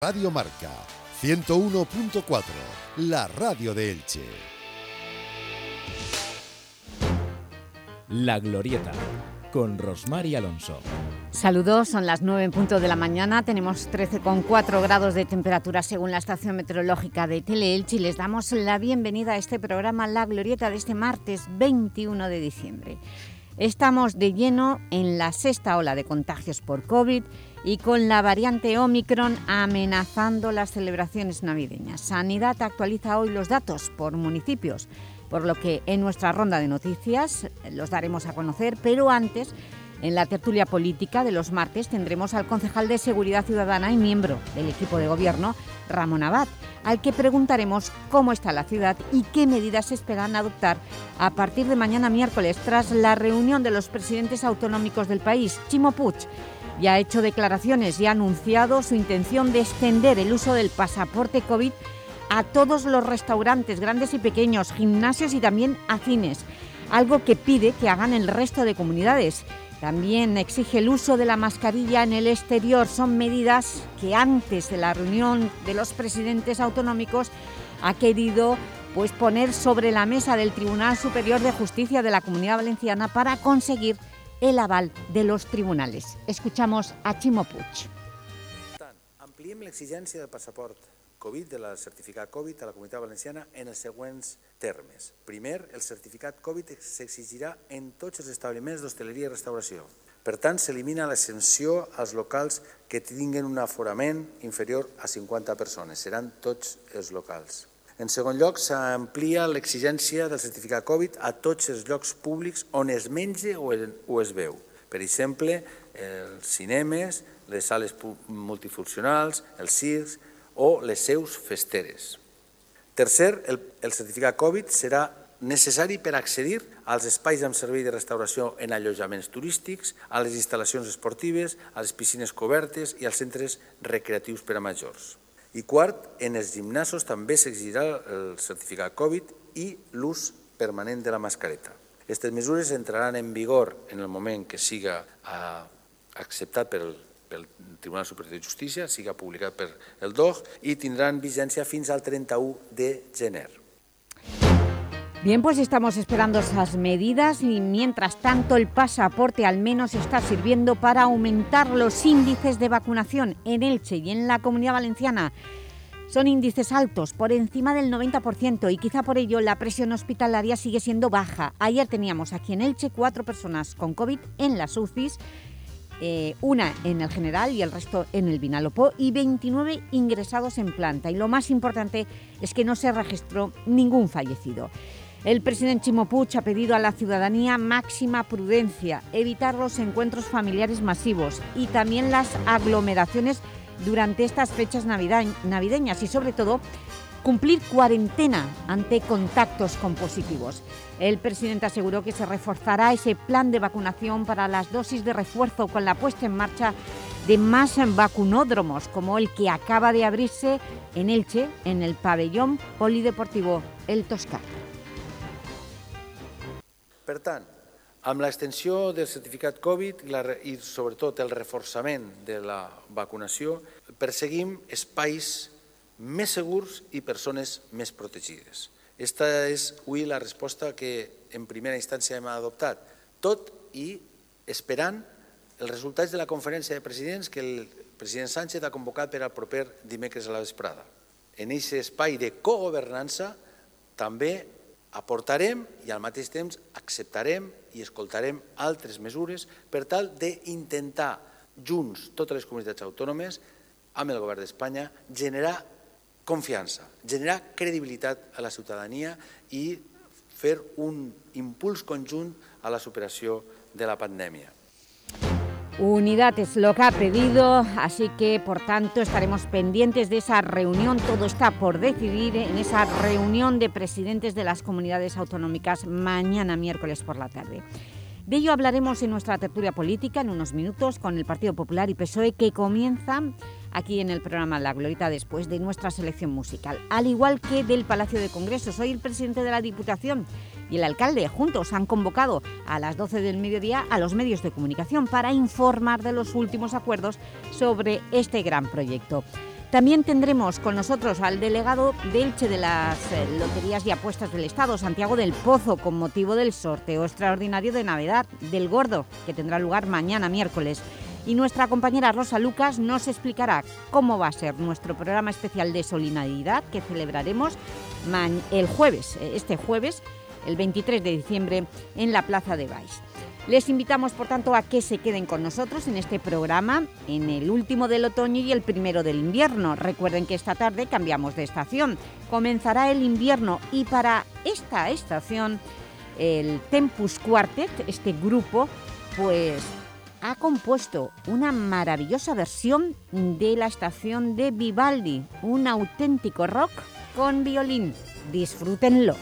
Radio Marca 101.4, la radio de Elche. La Glorieta, con Rosmar y Alonso. Saludos, son las 9 en punto de la mañana, tenemos 13,4 grados de temperatura según la estación meteorológica de Tele-Elche y les damos la bienvenida a este programa La Glorieta de este martes 21 de diciembre. Estamos de lleno en la sexta ola de contagios por COVID y con la variante Omicron amenazando las celebraciones navideñas. Sanidad actualiza hoy los datos por municipios, por lo que en nuestra ronda de noticias los daremos a conocer, pero antes, en la tertulia política de los martes, tendremos al concejal de Seguridad Ciudadana y miembro del equipo de gobierno, Ramón Abad, al que preguntaremos cómo está la ciudad y qué medidas se esperan adoptar a partir de mañana miércoles, tras la reunión de los presidentes autonómicos del país. Chimo Puig ya ha hecho declaraciones y ha anunciado su intención de extender el uso del pasaporte COVID a todos los restaurantes, grandes y pequeños, gimnasios y también a cines, algo que pide que hagan el resto de comunidades. También exige el uso de la mascarilla en el exterior. Son medidas que antes de la reunión de los presidentes autonómicos ha querido poner sobre la mesa del Tribunal Superior de Justicia de la Comunidad Valenciana para conseguir el aval de los tribunales. Escuchamos a Chimo Puig. Ampliem l'exigència del passaport Covid, del certificat Covid a la Comunitat Valenciana en els següents termes. Primer, el certificat Covid s'exigirà en tots els establiments d'hostaleria i restauració. Per tant, s'elimina l'exempció als locals que tinguin un aforament inferior a 50 persones. Seran tots els locals. En segon lloc, s'amplia l'exigència del certificat Covid a tots els llocs públics on es menja o es beu. Per exemple, els cinemes, les sales multifuncionals, els circs o les seus festeres. Tercer, el certificat Covid serà necessari per accedir als espais amb servei de restauració en allotjaments turístics, a les instal·lacions esportives, a les piscines cobertes i als centres recreatius per a majors. I quart, en els gimnasos també s'exigirà el certificat Covid i l'ús permanent de la mascareta. Aquestes mesures entraran en vigor en el moment que siga acceptat pel Tribunal Superior de Justícia, siga publicat per el DOJ y tendrán vigencia fins al 31 de gener. Bien, pues estamos esperando esas medidas y mientras tanto el pasaporte al menos está sirviendo para aumentar los índices de vacunación en Elche y en la Comunidad Valenciana. Son índices altos, por encima del 90%, y quizá por ello la presión hospitalaria sigue siendo baja. Ayer teníamos aquí en Elche 4 personas con COVID en las UCIs, una en el General y el resto en el Vinalopó, y 29 ingresados en planta. Y lo más importante es que no se registró ningún fallecido. El presidente Chimo Puig ha pedido a la ciudadanía máxima prudencia, evitar los encuentros familiares masivos y también las aglomeraciones durante estas fechas navideñas y, sobre todo, cumplir cuarentena ante contactos con positivos. El presidente aseguró que se reforzará ese plan de vacunación para las dosis de refuerzo con la puesta en marcha de más vacunódromos, como el que acaba de abrirse en Elche, en el pabellón polideportivo El Toscar. Per tant, amb l'extensió del certificat Covid i sobretot el reforçament de la vacunació, perseguim espais més segurs i persones més protegides. Aquesta és avui la resposta que en primera instància hem adoptat, tot i esperant els resultats de la conferència de presidents que el president Sánchez ha convocat per al proper dimecres a la vesprada. En aquest espai de cogovernança també aportarem i al mateix temps acceptarem i escoltarem altres mesures per tal d'intentar, junts, totes les comunitats autònomes, amb el govern d'Espanya, generar confiança, generar credibilitat a la ciutadania i fer un impuls conjunt a la superació de la pandèmia. Unidad es lo que ha pedido, así que, por tanto, estaremos pendientes de esa reunión. Todo está por decidir en esa reunión de presidentes de las comunidades autonómicas mañana miércoles por la tarde. De ello hablaremos en nuestra tertulia política en unos minutos con el Partido Popular y PSOE, que comienza aquí en el programa La Glorieta después de nuestra selección musical. Al igual que del Palacio de Congresos, hoy el presidente de la Diputación y el alcalde juntos han convocado a las 12 del mediodía a los medios de comunicación para informar de los últimos acuerdos sobre este gran proyecto. También tendremos con nosotros al delegado de Elche de las Loterías y Apuestas del Estado, Santiago del Pozo, con motivo del sorteo extraordinario de Navidad del Gordo, que tendrá lugar mañana miércoles. Y nuestra compañera Rosa Lucas nos explicará cómo va a ser nuestro programa especial de solidaridad que celebraremos este jueves, el 23 de diciembre, en la Plaza de Baix. Les invitamos, por tanto, a que se queden con nosotros en este programa, en el último del otoño y el primero del invierno. Recuerden que esta tarde cambiamos de estación. Comenzará el invierno y para esta estación el Tempus Quartet, este grupo, pues ha compuesto una maravillosa versión de la estación de Vivaldi, un auténtico rock con violín. Disfrútenlo.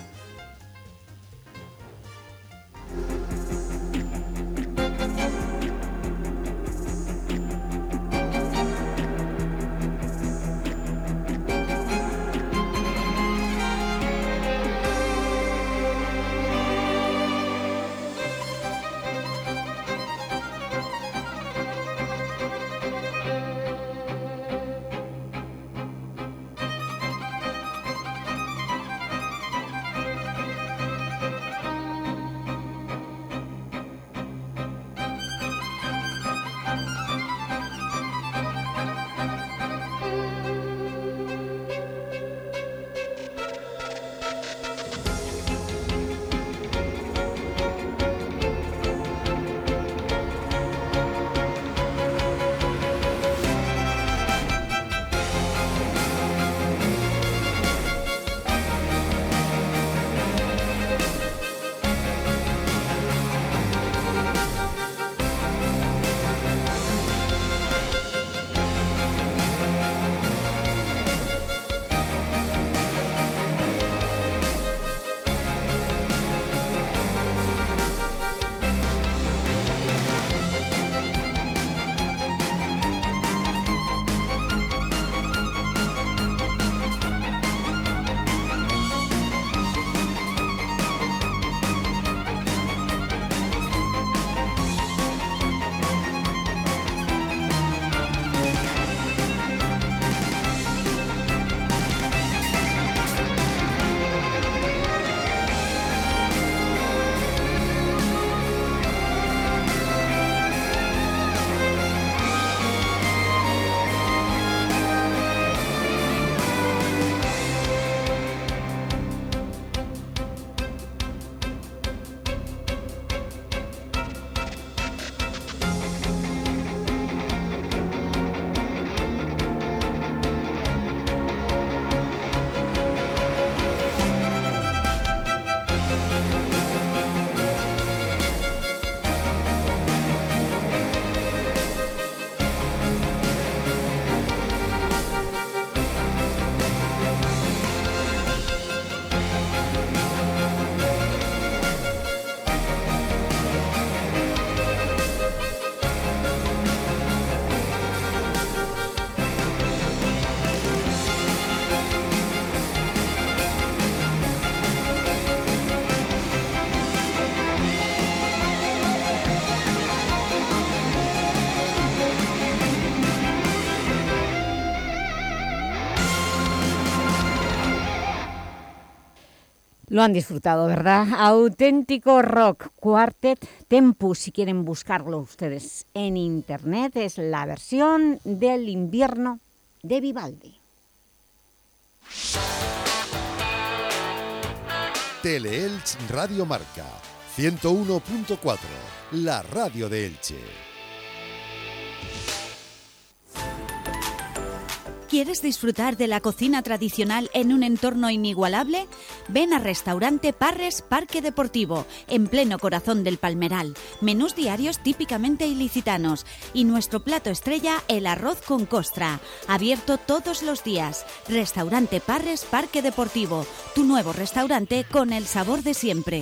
Lo han disfrutado, ¿verdad? Auténtico rock, Quartet Tempus, si quieren buscarlo ustedes en internet, es la versión del invierno de Vivaldi. Teleelch Radio Marca 101.4, la radio de Elche. ¿Quieres disfrutar de la cocina tradicional en un entorno inigualable? Ven a Restaurante Parres Parque Deportivo, en pleno corazón del Palmeral. Menús diarios típicamente ilicitanos. Y nuestro plato estrella, el arroz con costra. Abierto todos los días. Restaurante Parres Parque Deportivo. Tu nuevo restaurante con el sabor de siempre.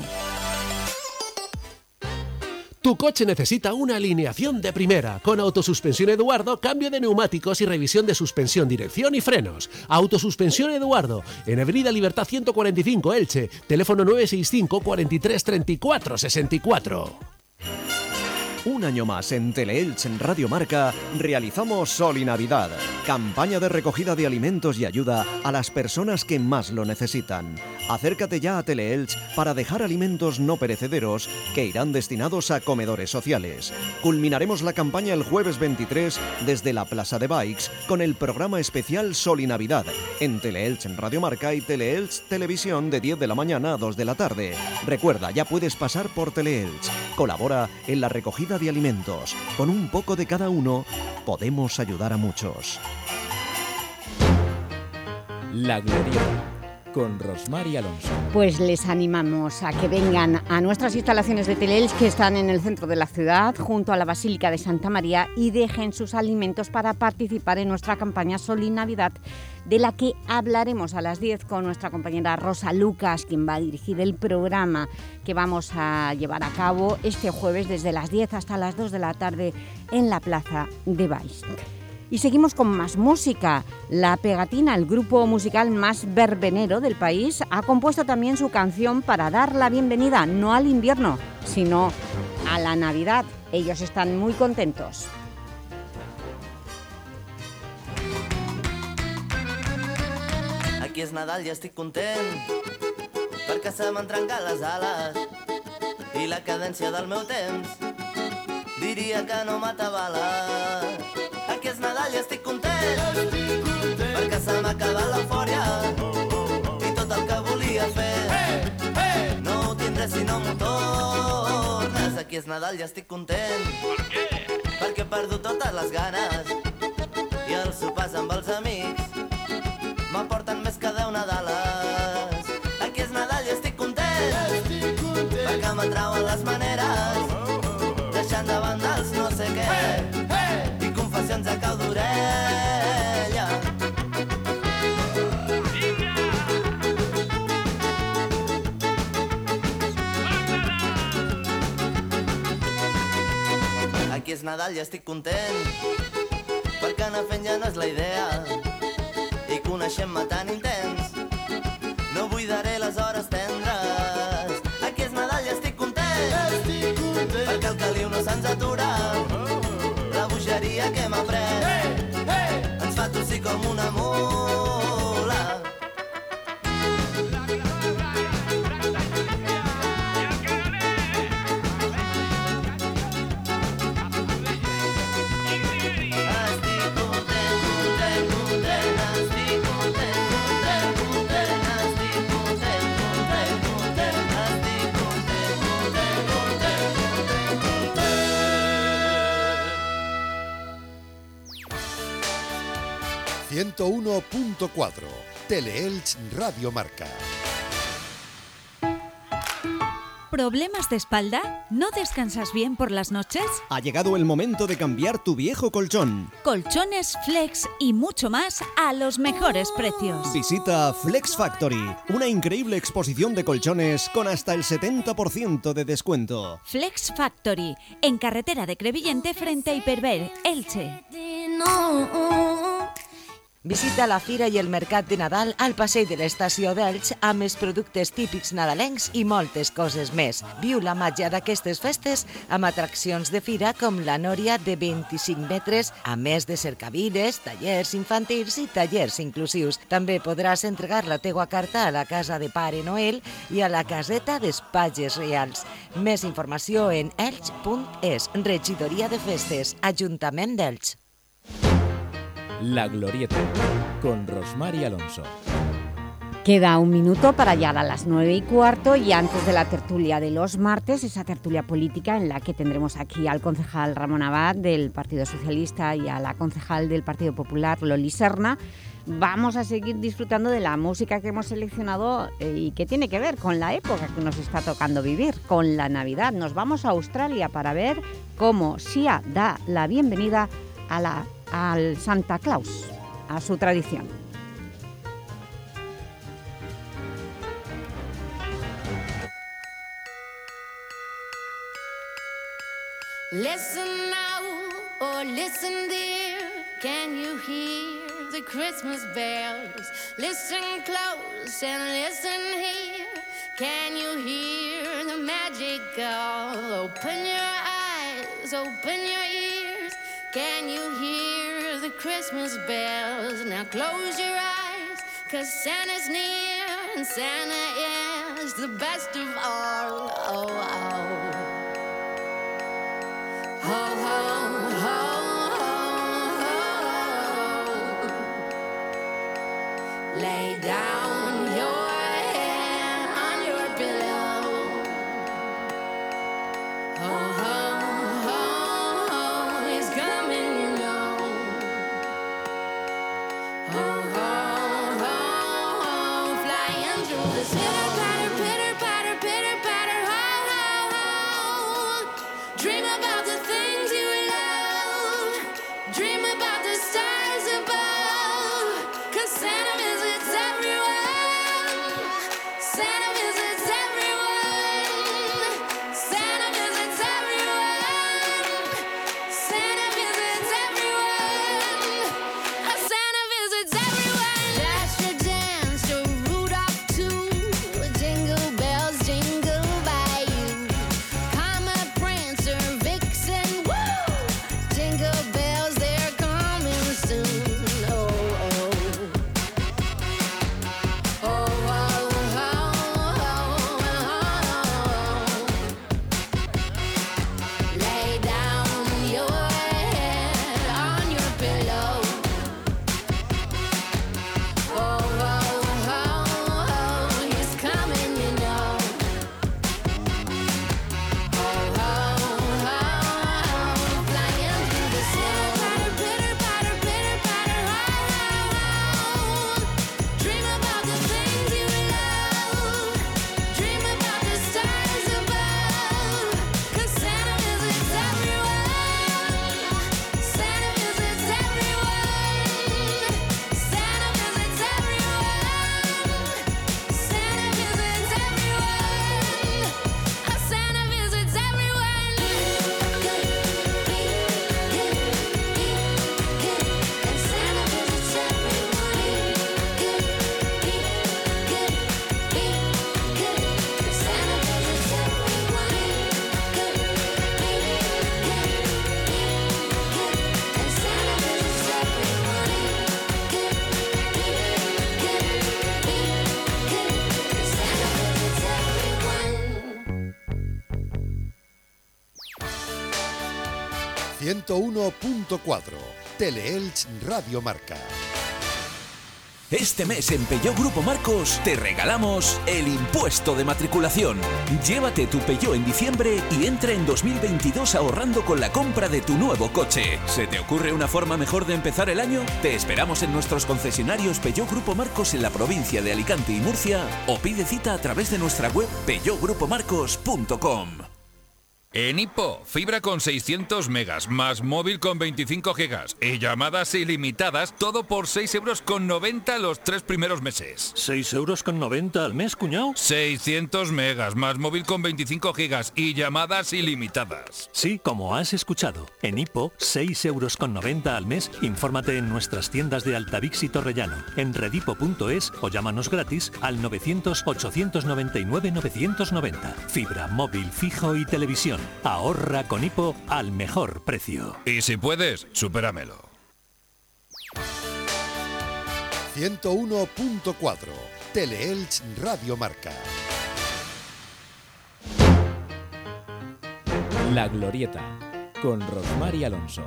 Tu coche necesita una alineación de primera. Con Autosuspensión Eduardo, cambio de neumáticos y revisión de suspensión, dirección y frenos. Autosuspensión Eduardo, en Avenida Libertad 145, Elche. Teléfono 965 43 34 64. Un año más en Teleelch en Radio Marca realizamos Sol y Navidad, campaña de recogida de alimentos y ayuda a las personas que más lo necesitan. Acércate ya a Teleelch para dejar alimentos no perecederos que irán destinados a comedores sociales. Culminaremos la campaña el jueves 23 desde la Plaza de Bikes con el programa especial Sol y Navidad en Teleelch en Radio Marca y Teleelch Televisión de 10 de la mañana a 2 de la tarde. Recuerda, ya puedes pasar por Teleelch. Colabora en la recogida de alimentos. Con un poco de cada uno, podemos ayudar a muchos. La Glorieta, con Rosmar y Alonso. Pues les animamos a que vengan a nuestras instalaciones de Teleelch, que están en el centro de la ciudad, junto a la Basílica de Santa María, y dejen sus alimentos para participar en nuestra campaña Sol y Navidad, de la que hablaremos a las 10 con nuestra compañera Rosa Lucas, quien va a dirigir el programa que vamos a llevar a cabo este jueves desde las 10 hasta las 2 de la tarde en la Plaza de Baix. Y seguimos con más música. La Pegatina, el grupo musical más verbenero del país, ha compuesto también su canción para dar la bienvenida no al invierno, sino a la Navidad. Ellos están muy contentos. Aquí és Nadal i estic content perquè se m'han trencat les ales i la cadència del meu temps diria que no m'atabala. Aquí és Nadal i estic content perquè se m'ha acabat l'eufòria i tot el que volia fer no ho tindré si no m'ho tornes. Aquí és Nadal i estic content perquè he perdut totes les ganes i els sopars amb els amics m'aporten més que 10 Nadales. Aquí és Nadal i estic content perquè m'atrauen les maneres deixant de banda els no sé què i confessions a cau d'orella. Aquí és Nadal i estic content perquè anar fent ja no és la idea i coneixent-me tan intens no buidaré les hores tendres. Aquí és Nadal i estic content perquè el caliu no se'ns atura, la bogeria que m'ha pres ens fa tossir com una mula. Teleelch Radio Marca. ¿Problemas de espalda? ¿No descansas bien por las noches? Ha llegado el momento de cambiar tu viejo colchón. Colchones, Flex y mucho más a los mejores precios. Visita Flex Factory, una increíble exposición de colchones con hasta el 70% de descuento. Flex Factory, en carretera de Crevillente frente a Hiperver, Elche. Visita la fira i el mercat de Nadal al passeig de l'estació d'Elx amb els productes típics nadalencs i moltes coses més. Viu la màgia d'aquestes festes amb atraccions de fira com la Nòria de 25 metres, a més de cercaviles, tallers infantils i tallers inclusius. També podràs entregar la teua carta a la casa de Pare Noel i a la caseta d'Espatges Reals. Més informació en elx.es, Regidoria de Festes, Ajuntament d'Elx. La Glorieta, con Rosmar y Alonso. Queda un minuto para llegar a las 9:15 y antes de la tertulia de los martes, esa tertulia política en la que tendremos aquí al concejal Ramón Abad del Partido Socialista y a la concejal del Partido Popular, Loli Serna, vamos a seguir disfrutando de la música que hemos seleccionado y que tiene que ver con la época que nos está tocando vivir, con la Navidad. Nos vamos a Australia para ver cómo Sia da la bienvenida al Santa Claus, a su tradición. Listen now, or listen dear, can you hear the Christmas bells? Listen close and listen here, can you hear the magic call? Open your eyes, open your ears. Can you hear the Christmas bells? Now close your eyes, 'cause Santa's near, and Santa is the best of all. Oh, oh. Ho, ho, ho, ho, ho. Lay down your head on your pillow. Ho, ho, ho, ho, he's coming, you know. Ho, ho, ho, ho, flying through the snow. Pitter, patter, pitter, patter, ho, ho, ho. Dream about the things you love. Dream about the stars above. 'Cause Santa visits everyone. Santa visits everyone. Santa visits everyone. Santa visits everyone. Santa visits everyone. Dasher dance to Rudolph too. Jingle bells jingle by you. Comet, Prancer, Vixen, woo! Jingle bells, they're coming soon. Oh, oh. Oh, oh, oh, oh, oh. Lay down your head on your pillow. Oh, oh, oh, oh, he's coming, you know. Oh, oh, oh, oh, flying through the snow. Pitter, patter, pitter, patter, ho, ho, ho. Dream about the things you love. Dream about the stars above. 'Cause Santa visits everyone. Santa visits everyone. Santa visits everyone. Santa visits everyone. Santa visits everyone. And Santa visits everyone. Santa visits everyone. 101.4 Teleelch Radio Marca. Este mes en Peugeot Grupo Marcos te regalamos el impuesto de matriculación. Llévate tu Peugeot en diciembre y entra en 2022 ahorrando con la compra de tu nuevo coche. ¿Se te ocurre una forma mejor de empezar el año? Te esperamos en nuestros concesionarios Peugeot Grupo Marcos en la provincia de Alicante y Murcia o pide cita a través de nuestra web peugeotgrupomarcos.com. En Hipo, fibra con 600 megas, más móvil con 25 gigas y llamadas ilimitadas, todo por 6,90 € los 3 primeros meses. ¿6,90 € al mes, cuñado? 600 megas, más móvil con 25 gigas y llamadas ilimitadas. Sí, como has escuchado. En Hipo, 6,90 € al mes. Infórmate en nuestras tiendas de Altavix y Torrellano, en redipo.es o llámanos gratis al 900-899-990. Fibra, móvil, fijo y televisión. Ahorra con Hipo al mejor precio. Y si puedes, supéramelo. 101.4 Teleelch Radio Marca. La Glorieta, con Rosmar y Alonso.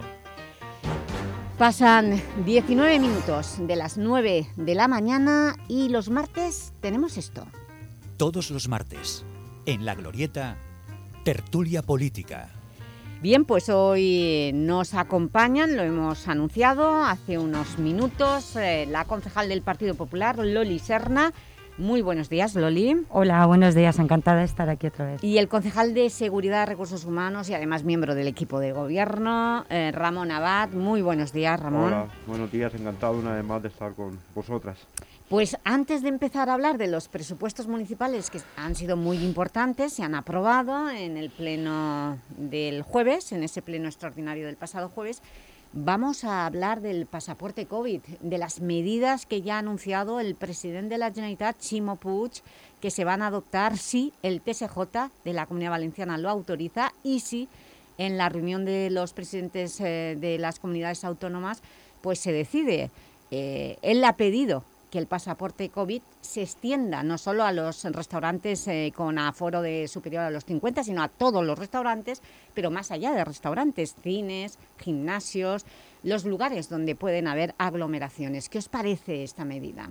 Pasan 19 minutos de las 9 de la mañana y los martes tenemos esto. Todos los martes, en La Glorieta, tertulia política. Bien, pues hoy nos acompañan, lo hemos anunciado hace unos minutos, la concejal del Partido Popular, Loli Serna. Muy buenos días, Loli. Hola, buenos días, encantada de estar aquí otra vez. Y el concejal de Seguridad, Recursos Humanos y además miembro del equipo de gobierno, Ramón Abad. Muy buenos días, Ramón. Hola, buenos días, encantado una vez más de estar con vosotras. Pues antes de empezar a hablar de los presupuestos municipales, que han sido muy importantes, se han aprobado en el pleno del jueves, en ese pleno extraordinario del pasado jueves, vamos a hablar del pasaporte COVID, de las medidas que ya ha anunciado el presidente de la Generalitat, Ximo Puig, que se van a adoptar si el TSJ de la Comunidad Valenciana lo autoriza y si en la reunión de los presidentes de las comunidades autónomas, pues se decide. Él ha pedido que el pasaporte COVID se extienda no solo a los restaurantes con aforo superior a los 50, sino a todos los restaurantes, pero más allá de restaurantes, cines, gimnasios, los lugares donde pueden haber aglomeraciones. ¿Qué os parece esta medida?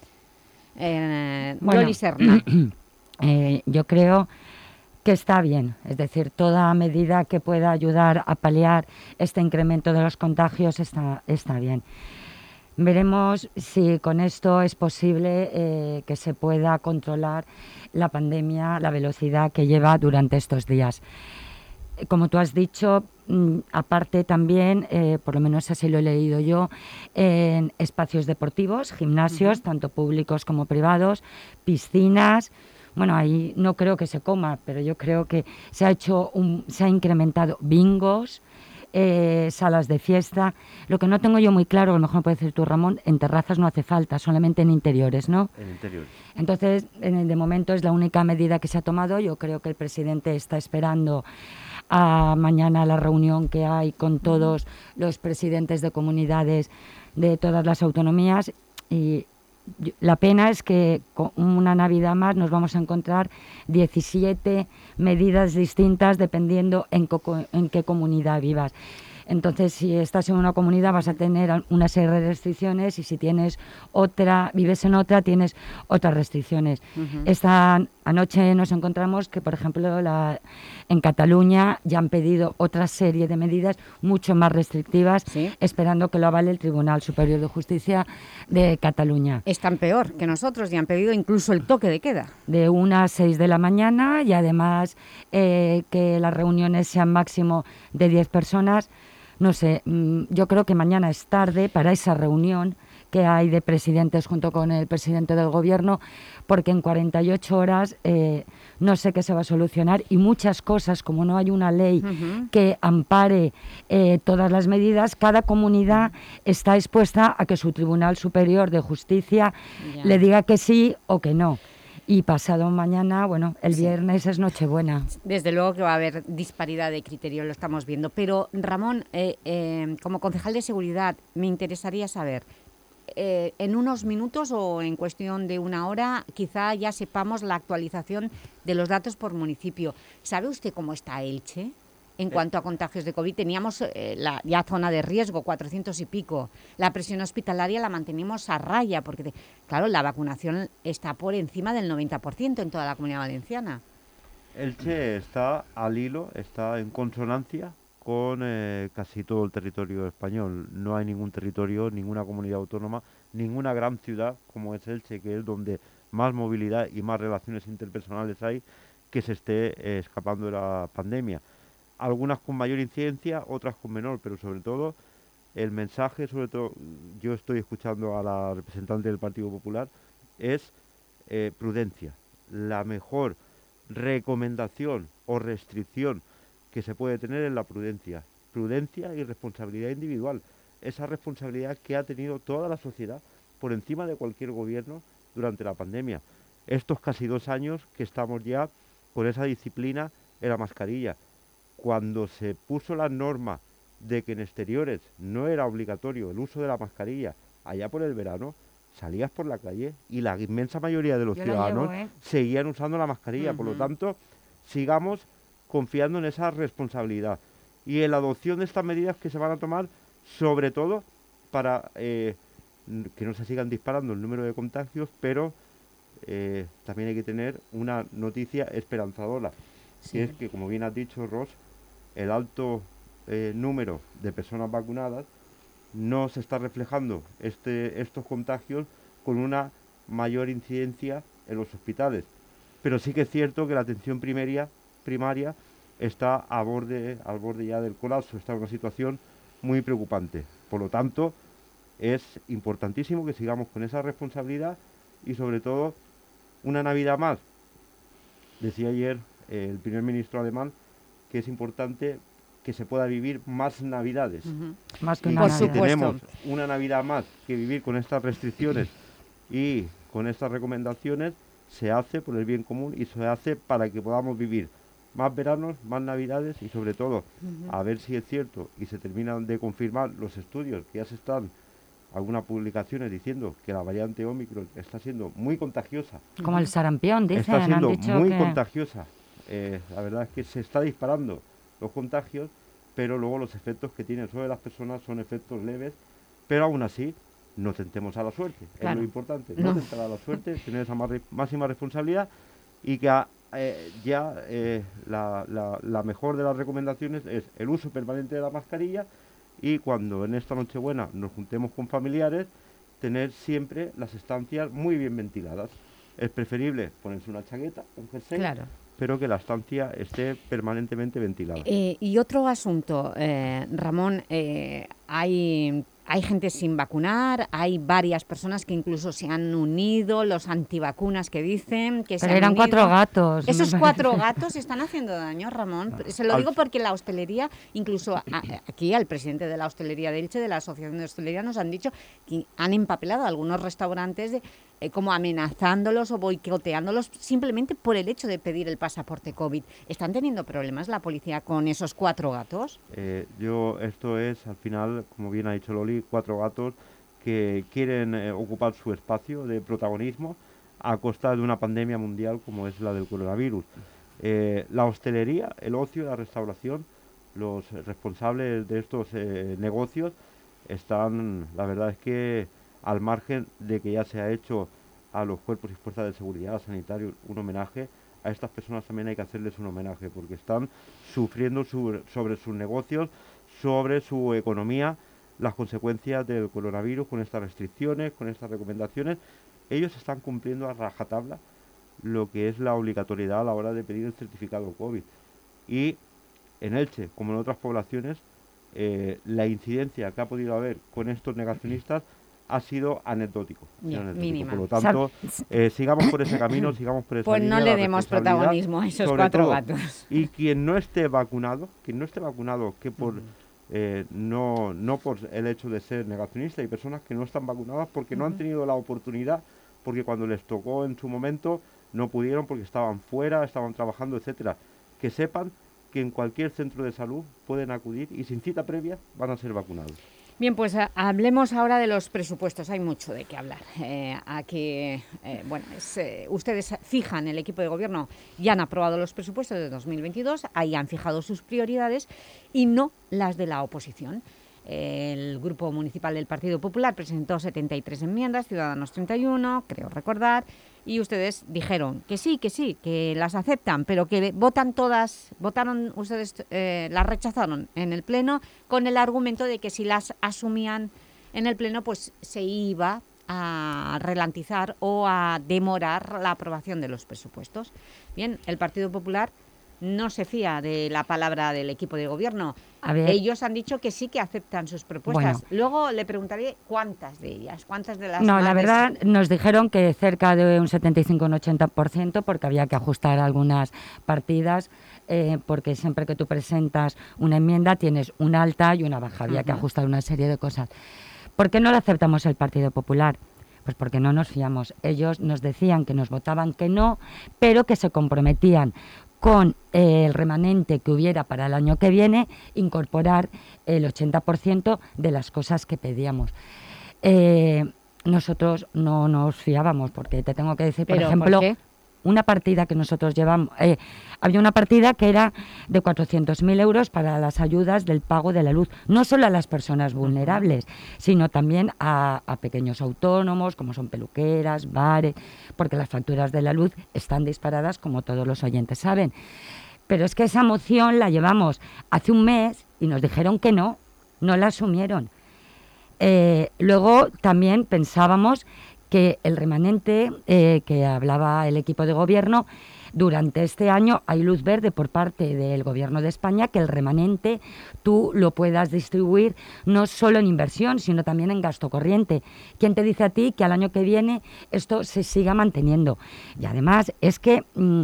Loli Serna. Yo creo que está bien, es decir, toda medida que pueda ayudar a paliar este incremento de los contagios está bien. Veremos si con esto es posible que se pueda controlar la pandemia, la velocidad que lleva durante estos días. Como tú has dicho, aparte también, por lo menos así lo he leído yo, en espacios deportivos, gimnasios, tanto públicos como privados, piscinas. Bueno, ahí no creo que se coma, pero yo creo que se ha incrementado bingos, salas de fiesta. Lo que no tengo yo muy claro, a lo mejor me puedes decir tú, Ramón, en terrazas no hace falta, solamente en interiores, ¿no? En interiores. Entonces, de momento es la única medida que se ha tomado. Yo creo que el presidente está esperando a mañana la reunión que hay con todos los presidentes de comunidades de todas las autonomías, y la pena es que con una Navidad más nos vamos a encontrar 17 medidas distintas dependiendo en qué comunidad vivas. Entonces, si estás en una comunidad vas a tener una serie de restricciones, y si vives en otra, tienes otras restricciones. Esta anoche nos encontramos que, por ejemplo, en Cataluña ya han pedido otra serie de medidas mucho más restrictivas, esperando que lo avale el Tribunal Superior de Justicia de Cataluña. Están peor que nosotros y han pedido incluso el toque de queda. De 1 a 6 de la mañana, y además que las reuniones sean máximo de 10 personas. No sé, yo creo que mañana es tarde para esa reunión que hay de presidentes junto con el presidente del Gobierno, porque en 48 horas no sé qué se va a solucionar, y muchas cosas, como no hay una ley que ampare todas las medidas, cada comunidad está expuesta a que su Tribunal Superior de Justicia le diga que sí o que no. Y pasado mañana, bueno, el viernes es Nochebuena. Desde luego que va a haber disparidad de criterio, lo estamos viendo. Pero, Ramón, como concejal de Seguridad, me interesaría saber, en unos minutos o en cuestión de una hora, quizá ya sepamos la actualización de los datos por municipio. ¿Sabe usted cómo está Elche? En cuanto a contagios de COVID, teníamos ya zona de riesgo, 400 y pico. La presión hospitalaria la mantenemos a raya, porque, claro, la vacunación está por encima del 90% en toda la Comunidad Valenciana. Elche está al hilo, está en consonancia con casi todo el territorio español. No hay ningún territorio, ninguna comunidad autónoma, ninguna gran ciudad como es Elche, que es donde más movilidad y más relaciones interpersonales hay, que se esté escapando de la pandemia. Algunas con mayor incidencia, otras con menor, pero sobre todo el mensaje, sobre todo yo estoy escuchando a la representante del Partido Popular, es prudencia. La mejor recomendación o restricción que se puede tener es la prudencia. Prudencia y responsabilidad individual. Esa responsabilidad que ha tenido toda la sociedad por encima de cualquier gobierno durante la pandemia. Estos casi 2 años que estamos ya con esa disciplina en la mascarilla. Cuando se puso la norma de que en exteriores no era obligatorio el uso de la mascarilla, allá por el verano, salías por la calle y la inmensa mayoría de los ciudadanos seguían usando la mascarilla. Por lo tanto, sigamos confiando en esa responsabilidad y en la adopción de estas medidas que se van a tomar, sobre todo para que no se sigan disparando el número de contagios, pero también hay que tener una noticia esperanzadora, que es que, como bien has dicho, Ros, el alto número de personas vacunadas no se está reflejando estos contagios con una mayor incidencia en los hospitales. Pero sí que es cierto que la atención primaria está al borde ya del colapso, está en una situación muy preocupante. Por lo tanto, es importantísimo que sigamos con esa responsabilidad y, sobre todo, una Navidad más. Decía ayer el primer ministro alemán que es importante que se pueda vivir más Navidades. Más que una Navidad. Si tenemos una Navidad más que vivir con estas restricciones y con estas recomendaciones, se hace por el bien común y se hace para que podamos vivir más veranos, más navidades y sobre todo a ver si es cierto y se terminan de confirmar los estudios que ya se están, algunas publicaciones diciendo que la variante Omicron está siendo muy contagiosa. Como el sarampión, dicen. Está siendo han dicho muy que... contagiosa. La verdad es que se está disparando los contagios, pero luego los efectos que tienen sobre las personas son efectos leves, pero aún así no tentemos a la suerte, claro. Es lo importante, no tentar a la suerte, tener esa máxima responsabilidad y que la mejor de las recomendaciones es el uso permanente de la mascarilla y cuando en esta Nochebuena nos juntemos con familiares, tener siempre las estancias muy bien ventiladas. Es preferible ponerse una chaqueta, un jersey, claro. pero que la estancia esté permanentemente ventilada. Y otro asunto, Ramón, hay gente sin vacunar, hay varias personas que incluso se han unido, los antivacunas que dicen que Pero eran 4 gatos. ¿Esos 4 gatos están haciendo daño, Ramón? Se lo digo porque la hostelería, incluso aquí al presidente de la hostelería de Elche, de la Asociación de Hostelería, nos han dicho que han empapelado a algunos restaurantes como amenazándolos o boicoteándolos simplemente por el hecho de pedir el pasaporte COVID. ¿Están teniendo problemas la policía con esos 4 gatos? Esto es, al final, como bien ha dicho Loli, 4 gatos que quieren ocupar su espacio de protagonismo a costa de una pandemia mundial como es la del coronavirus. La hostelería, el ocio, la restauración, los responsables de estos negocios están, la verdad es que al margen de que ya se ha hecho a los cuerpos y fuerzas de seguridad sanitarios un homenaje, a estas personas también hay que hacerles un homenaje porque están sufriendo sobre sus negocios, sobre su economía, las consecuencias del coronavirus con estas restricciones, con estas recomendaciones. Ellos están cumpliendo a rajatabla lo que es la obligatoriedad a la hora de pedir el certificado COVID. Y en Elche, como en otras poblaciones, la incidencia que ha podido haber con estos negacionistas ha sido anecdótico. Mínima. Por lo tanto, sigamos por ese camino, sigamos por esa pues línea. No le demos protagonismo a esos 4 gatos. Y quien no esté vacunado, que por no por el hecho de ser negacionista, hay personas que no están vacunadas porque no han tenido la oportunidad, porque cuando les tocó en su momento no pudieron porque estaban fuera, estaban trabajando, etcétera. Que sepan que en cualquier centro de salud pueden acudir y sin cita previa van a ser vacunados. Bien, pues hablemos ahora de los presupuestos. Hay mucho de qué hablar. Ustedes fijan, el equipo de gobierno ya han aprobado los presupuestos de 2022, ahí han fijado sus prioridades y no las de la oposición. El Grupo Municipal del Partido Popular presentó 73 enmiendas, Ciudadanos 31, creo recordar, y ustedes dijeron que sí, que las aceptan, pero que votaron ustedes, las rechazaron en el Pleno con el argumento de que si las asumían en el Pleno, pues se iba a ralentizar o a demorar la aprobación de los presupuestos. Bien, el Partido Popular no se fía de la palabra del equipo de gobierno. Ellos han dicho que sí que aceptan sus propuestas. Bueno. Luego le preguntaré cuántas de ellas, cuántas de las... No, la verdad nos dijeron que cerca de un 75 o un 80%, porque había que ajustar algunas partidas, porque siempre que tú presentas una enmienda tienes una alta y una baja. Había que ajustar una serie de cosas. ¿Por qué no la aceptamos el Partido Popular? Pues porque no nos fiamos. Ellos nos decían que nos votaban que no, pero que se comprometían con el remanente que hubiera para el año que viene, incorporar el 80% de las cosas que pedíamos. Nosotros no nos fiábamos, porque te tengo que decir, por ejemplo, ¿por qué? Una partida que nosotros llevamos, había una partida que era de 400.000 euros para las ayudas del pago de la luz, no solo a las personas vulnerables, sino también a pequeños autónomos, como son peluqueras, bares, porque las facturas de la luz están disparadas, como todos los oyentes saben. Pero es que esa moción la llevamos hace un mes y nos dijeron que no la asumieron. Luego también pensábamos que el remanente que hablaba el equipo de gobierno, durante este año hay luz verde por parte del Gobierno de España, que el remanente tú lo puedas distribuir no solo en inversión, sino también en gasto corriente. ¿Quién te dice a ti que al año que viene esto se siga manteniendo? Y además es que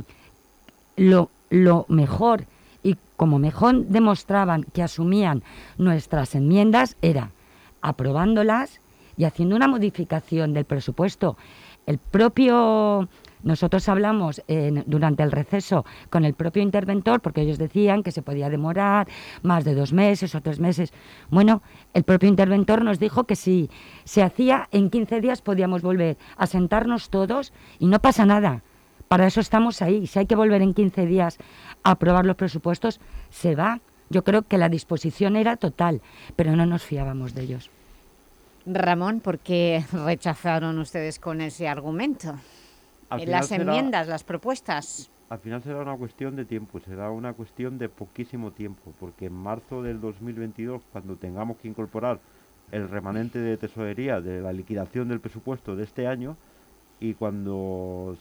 lo mejor, y como mejor demostraban que asumían nuestras enmiendas, era aprobándolas y haciendo una modificación del presupuesto. El propio Nosotros hablamos durante el receso con el propio interventor, porque ellos decían que se podía demorar más de 2 meses o 3 meses. Bueno, el propio interventor nos dijo que si se hacía en 15 días podíamos volver a sentarnos todos y no pasa nada. Para eso estamos ahí. Si hay que volver en 15 días a aprobar los presupuestos, se va. Yo creo que la disposición era total, pero no nos fiábamos de ellos. Ramón, ¿por qué rechazaron ustedes con ese argumento? Las enmiendas, las propuestas. Al final será una cuestión de tiempo, será una cuestión de poquísimo tiempo, porque en marzo del 2022, cuando tengamos que incorporar el remanente de tesorería de la liquidación del presupuesto de este año, y cuando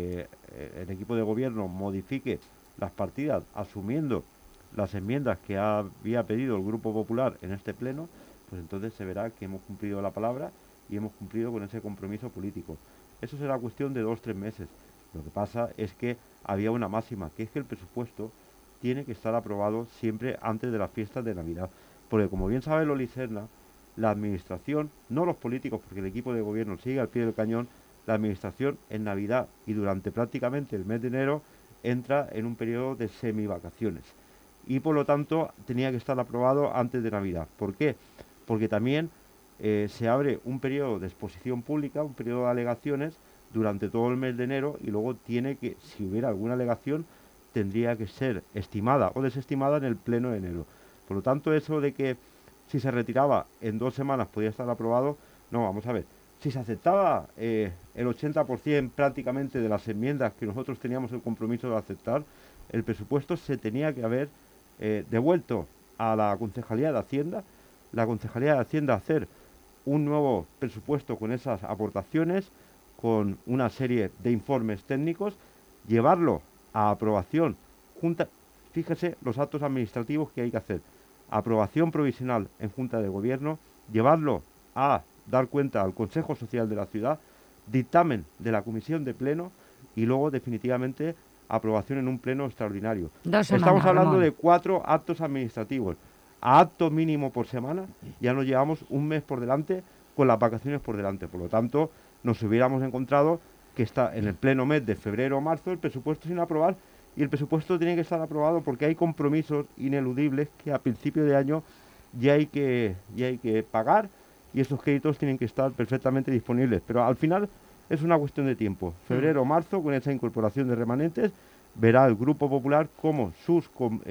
el equipo de gobierno modifique las partidas asumiendo las enmiendas que había pedido el Grupo Popular en este pleno, pues entonces se verá que hemos cumplido la palabra y hemos cumplido con ese compromiso político. Eso será cuestión de 2-3 meses. Lo que pasa es que había una máxima, que es que el presupuesto tiene que estar aprobado siempre antes de las fiestas de Navidad. Porque como bien sabe Loli Serna, la administración, no los políticos, porque el equipo de gobierno sigue al pie del cañón, la administración en Navidad y durante prácticamente el mes de enero entra en un periodo de semivacaciones. Y por lo tanto tenía que estar aprobado antes de Navidad. ¿Por qué? Porque también se abre un periodo de exposición pública, un periodo de alegaciones durante todo el mes de enero y luego tiene que, si hubiera alguna alegación, tendría que ser estimada o desestimada en el pleno de enero. Por lo tanto, eso de que si se retiraba en 2 semanas podía estar aprobado, no, vamos a ver. Si se aceptaba el 80% prácticamente de las enmiendas que nosotros teníamos el compromiso de aceptar, el presupuesto se tenía que haber devuelto a la Concejalía de Hacienda, la Concejalía de Hacienda hacer un nuevo presupuesto con esas aportaciones, con una serie de informes técnicos, llevarlo a aprobación junta. Fíjese los actos administrativos que hay que hacer: aprobación provisional en Junta de Gobierno, llevarlo a dar cuenta al Consejo Social de la ciudad, dictamen de la Comisión de Pleno y luego definitivamente aprobación en un pleno extraordinario. Estamos hablando de 4 actos administrativos, a acto mínimo por semana. Ya nos llevamos un mes por delante con las vacaciones por delante. Por lo tanto, nos hubiéramos encontrado que está en el pleno mes de febrero o marzo el presupuesto sin aprobar, y el presupuesto tiene que estar aprobado porque hay compromisos ineludibles que a principio de año ya hay que pagar, y esos créditos tienen que estar perfectamente disponibles. Pero al final es una cuestión de tiempo. Febrero o marzo, con esa incorporación de remanentes, verá el Grupo Popular cómo sus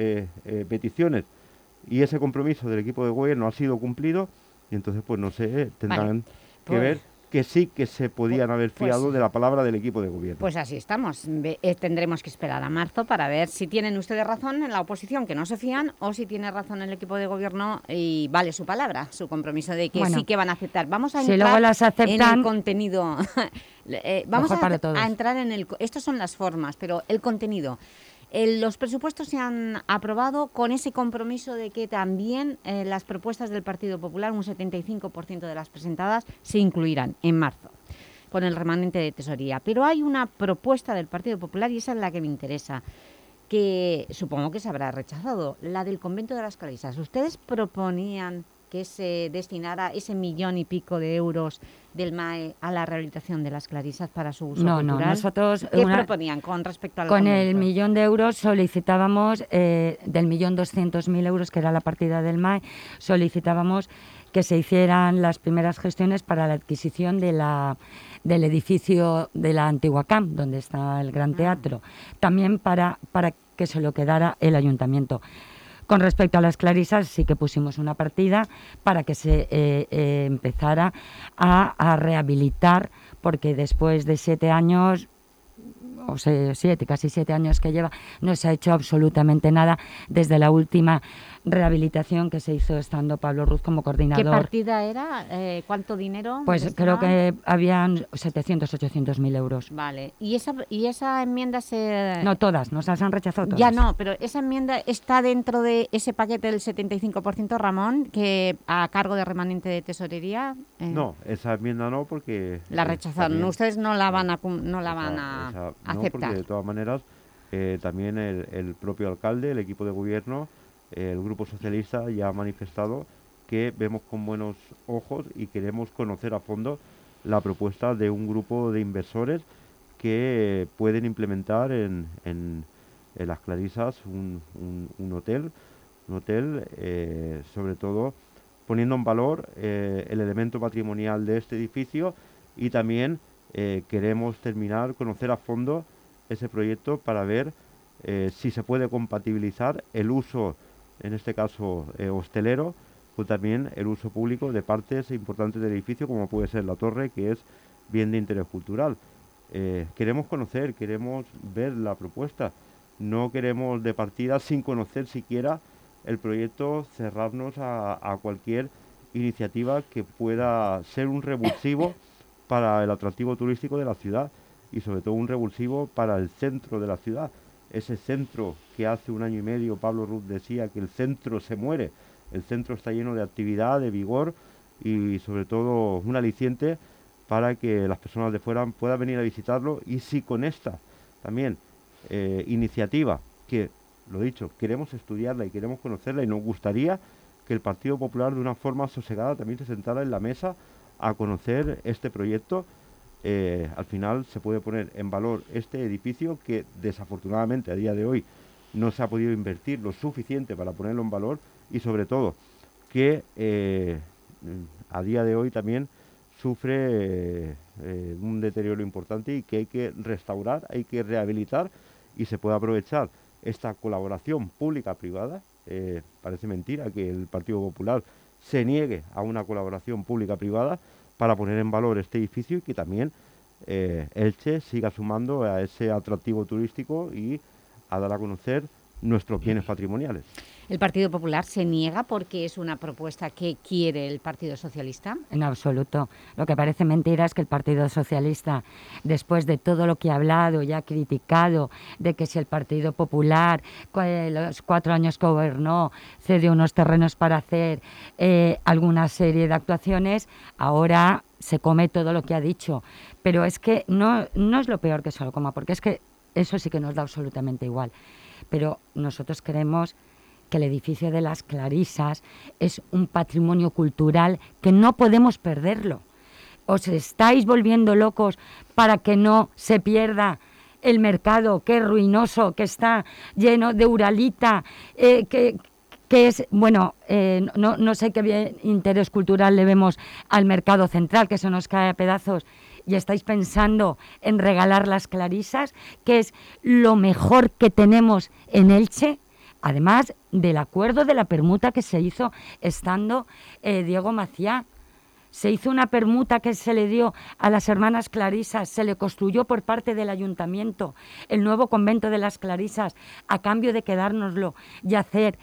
peticiones y ese compromiso del equipo de gobierno ha sido cumplido, y entonces pues no sé, tendrán que ver que sí que se podían haber fiado de la palabra del equipo de gobierno. Pues así estamos. Tendremos que esperar a marzo para ver si tienen ustedes razón en la oposición, que no se fían, o si tiene razón el equipo de gobierno y vale su palabra, su compromiso de que sí que van a aceptar. Vamos a entrar en el contenido. Vamos a entrar en el... Estas son las formas, pero el contenido. Los presupuestos se han aprobado con ese compromiso de que también las propuestas del Partido Popular, un 75% de las presentadas, se incluirán en marzo, con el remanente de tesorería. Pero hay una propuesta del Partido Popular, y esa es la que me interesa, que supongo que se habrá rechazado, la del convento de las Clarisas. Ustedes proponían que se destinara ese 1,5 millones de euros del MAE a la rehabilitación de las Clarisas para su uso cultural. No, nosotros... ¿Qué proponían con respecto al Con convento? el 1 millón de euros solicitábamos, del 1.200.000 euros, que era la partida del MAE, solicitábamos que se hicieran las primeras gestiones para la adquisición del edificio de la antigua CAM, donde está el Gran Teatro, también para que se lo quedara el ayuntamiento. Con respecto a las Clarisas, sí que pusimos una partida para que se empezara a rehabilitar, porque después de 7 años, o sea, casi 7 años que lleva, no se ha hecho absolutamente nada desde la última rehabilitación que se hizo estando Pablo Ruz como coordinador. ¿Qué partida era? ¿Cuánto dinero? Pues creo que habían 700-800.000 euros. Vale. ¿Y esa enmienda se...? No todas, nos las han rechazado todas. Ya no, pero esa enmienda está dentro de ese paquete del 75%, Ramón, que a cargo de remanente de tesorería. No, esa enmienda no, porque... La rechazaron. También, ustedes no la van a aceptar. No, porque de todas maneras también el propio alcalde, el equipo de gobierno, el Grupo Socialista ya ha manifestado que vemos con buenos ojos y queremos conocer a fondo la propuesta de un grupo de inversores que pueden implementar en las Clarisas un hotel, sobre todo poniendo en valor el elemento patrimonial de este edificio, y también queremos conocer a fondo ese proyecto para ver si se puede compatibilizar el uso, en este caso hostelero, pues también el uso público de partes importantes del edificio, como puede ser la torre, que es bien de interés cultural. Queremos conocer, queremos ver la propuesta, no queremos de partida, sin conocer siquiera el proyecto, cerrarnos a cualquier iniciativa que pueda ser un revulsivo para el atractivo turístico de la ciudad, y sobre todo un revulsivo para el centro de la ciudad. Ese centro que hace 1 año y medio Pablo Ruz decía que el centro se muere. El centro está lleno de actividad, de vigor, y sobre todo un aliciente para que las personas de fuera puedan venir a visitarlo. Y si con esta también iniciativa, que lo dicho, queremos estudiarla y queremos conocerla, y nos gustaría que el Partido Popular de una forma sosegada también se sentara en la mesa a conocer este proyecto. Al final se puede poner en valor este edificio, que desafortunadamente a día de hoy no se ha podido invertir lo suficiente para ponerlo en valor, y sobre todo que a día de hoy también sufre un deterioro importante, y que hay que restaurar, hay que rehabilitar, y se puede aprovechar esta colaboración pública-privada. Parece mentira que el Partido Popular se niegue a una colaboración pública-privada para poner en valor este edificio, y que también Elche siga sumando a ese atractivo turístico y a dar a conocer nuestros bienes patrimoniales. ¿El Partido Popular se niega porque es una propuesta que quiere el Partido Socialista? En absoluto. Lo que parece mentira es que el Partido Socialista, después de todo lo que ha hablado y ha criticado, de que si el Partido Popular, los 4 años que gobernó, cedió unos terrenos para hacer alguna serie de actuaciones, ahora se come todo lo que ha dicho. Pero es que no es lo peor que se lo coma, porque es que eso sí que nos da absolutamente igual. Pero nosotros queremos que el edificio de las Clarisas es un patrimonio cultural que no podemos perderlo. Os estáis volviendo locos para que no se pierda el mercado, que es ruinoso, que está lleno de uralita, que es, bueno, no sé qué interés cultural le vemos al mercado central, que se nos cae a pedazos, y estáis pensando en regalar las Clarisas, que es lo mejor que tenemos en Elche. Además del acuerdo de la permuta que se hizo estando Diego Maciá. Se hizo una permuta que se le dio a las hermanas Clarisas, se le construyó por parte del ayuntamiento el nuevo convento de las Clarisas, a cambio de quedárnoslo y hacer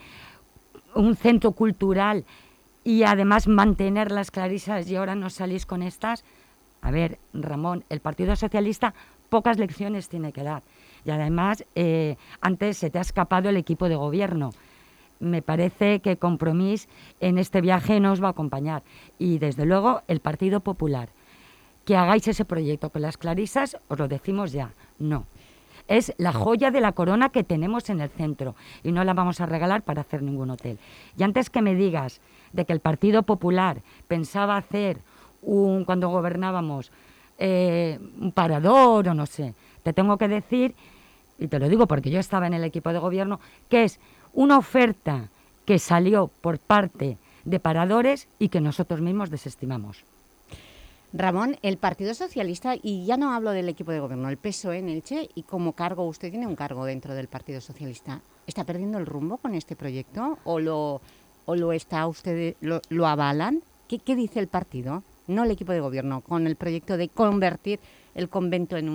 un centro cultural y además mantener las Clarisas, y ahora nos salís con estas. A ver, Ramón, el Partido Socialista pocas lecciones tiene que dar. Y además, antes se te ha escapado el equipo de gobierno. Me parece que Compromís en este viaje no os va a acompañar. Y desde luego, el Partido Popular. Que hagáis ese proyecto con las Clarisas, os lo decimos ya, no. Es la joya de la corona que tenemos en el centro, y no la vamos a regalar para hacer ningún hotel. Y antes que me digas de que el Partido Popular pensaba hacer cuando gobernábamos, un parador o no sé, te tengo que decir, y te lo digo porque yo estaba en el equipo de gobierno, que es una oferta que salió por parte de paradores y que nosotros mismos desestimamos. Ramón, el Partido Socialista, y ya no hablo del equipo de gobierno, el PSOE en Elche, y como cargo, usted tiene un cargo dentro del Partido Socialista, ¿está perdiendo el rumbo con este proyecto? ¿O lo está usted, lo avalan? ¿Qué dice el partido? No el equipo de gobierno, con el proyecto de convertir el convento en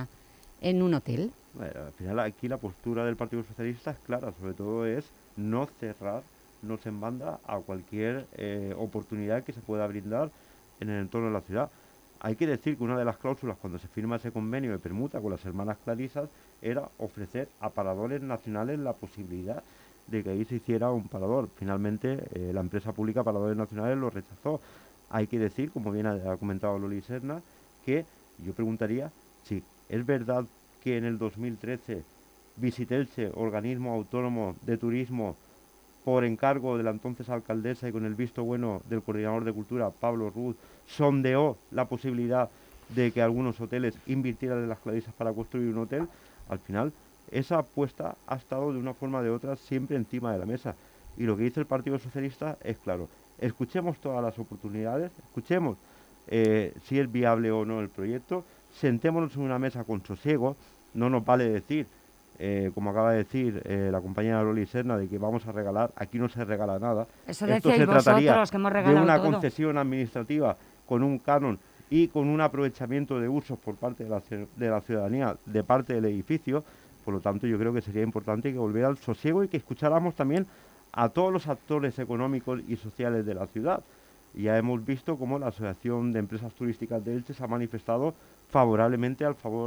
un hotel. Bueno, al final aquí la postura del Partido Socialista es clara, sobre todo es no cerrarnos en banda a cualquier oportunidad que se pueda brindar en el entorno de la ciudad. Hay que decir que una de las cláusulas cuando se firma ese convenio de permuta con las hermanas Clarisas era ofrecer a paradores nacionales la posibilidad de que ahí se hiciera un parador. Finalmente la empresa pública Paradores Nacionales lo rechazó. Hay que decir, como bien ha comentado Loli Serna, que yo preguntaría si es verdad que en el 2013 Visitelche, organismo autónomo de turismo, por encargo de la entonces alcaldesa y con el visto bueno del coordinador de cultura, Pablo Ruz, sondeó la posibilidad de que algunos hoteles invirtieran en las Clarisas para construir un hotel, al final esa apuesta ha estado de una forma o de otra siempre encima de la mesa. Y lo que dice el Partido Socialista es claro, escuchemos todas las oportunidades, escuchemos si es viable o no el proyecto, sentémonos en una mesa con sosiego, no nos vale decir, como acaba de decir la compañera Loli Serna, de que vamos a regalar, aquí no se regala nada. Eso Esto decíais se trataría vosotros, que hemos de regalado una todo. concesión administrativa con un canon y con un aprovechamiento de usos por parte de la ciudadanía, de parte del edificio. Por lo tanto, yo creo que sería importante que volviera al sosiego y que escucháramos también a todos los actores económicos y sociales de la ciudad. Ya hemos visto cómo la Asociación de Empresas Turísticas de Elche se ha manifestado favorablemente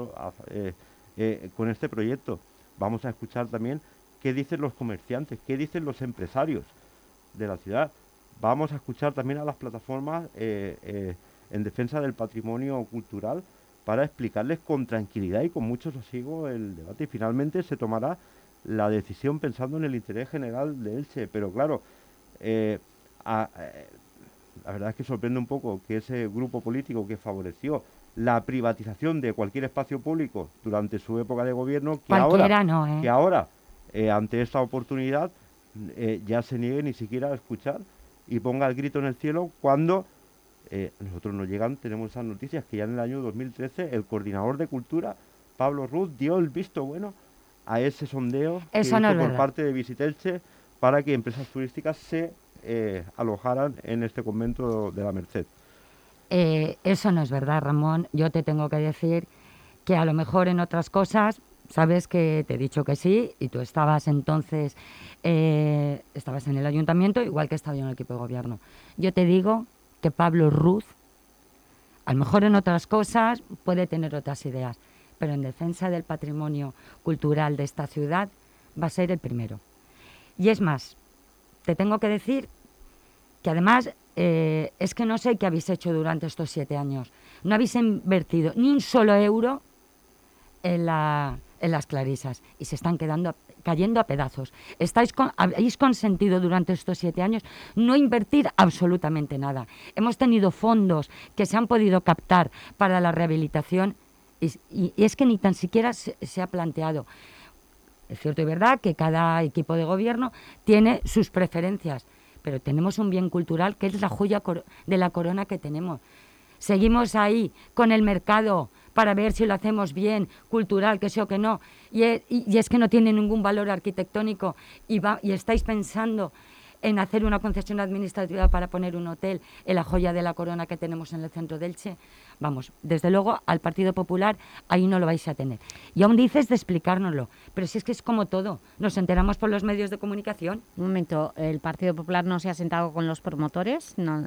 con este proyecto. Vamos a escuchar también qué dicen los comerciantes, qué dicen los empresarios de la ciudad. Vamos a escuchar también a las plataformas en defensa del patrimonio cultural para explicarles con tranquilidad y con mucho sosiego el debate. Y finalmente se tomará la decisión pensando en el interés general de Elche. Pero claro, la verdad es que sorprende un poco que ese grupo político que favoreció la privatización de cualquier espacio público durante su época de gobierno, que ahora, ante esta oportunidad, ya se niegue ni siquiera a escuchar y ponga el grito en el cielo cuando nosotros nos llegan, tenemos esas noticias que ya en el año 2013 el coordinador de Cultura, Pablo Ruz, dio el visto bueno a ese sondeo que hizo por parte de Visitelche para que empresas turísticas se alojaran en este convento de la Merced. Eso no es verdad, Ramón. Yo te tengo que decir que a lo mejor en otras cosas, sabes que te he dicho que sí, y tú estabas entonces, estabas en el ayuntamiento, igual que estaba yo en el equipo de gobierno. Yo te digo que Pablo Ruz, a lo mejor en otras cosas, puede tener otras ideas, pero en defensa del patrimonio cultural de esta ciudad va a ser el primero. Y es más, te tengo que decir que además es que no sé qué habéis hecho durante estos 7 años. No habéis invertido ni un solo euro en las Clarisas y se están cayendo a pedazos. Habéis consentido durante estos 7 años no invertir absolutamente nada. Hemos tenido fondos que se han podido captar para la rehabilitación y es que ni tan siquiera se ha planteado. Es cierto y verdad que cada equipo de gobierno tiene sus preferencias, pero tenemos un bien cultural que es la joya de la corona que tenemos. Seguimos ahí con el mercado para ver si lo hacemos bien, cultural, que sí o que no, y es que no tiene ningún valor arquitectónico y estáis pensando en hacer una concesión administrativa para poner un hotel en la joya de la corona que tenemos en el centro de Elche. Vamos, desde luego al Partido Popular ahí no lo vais a tener. Y aún dices de explicárnoslo, pero si es que es como todo, nos enteramos por los medios de comunicación. Un momento, ¿el Partido Popular no se ha sentado con los promotores? No.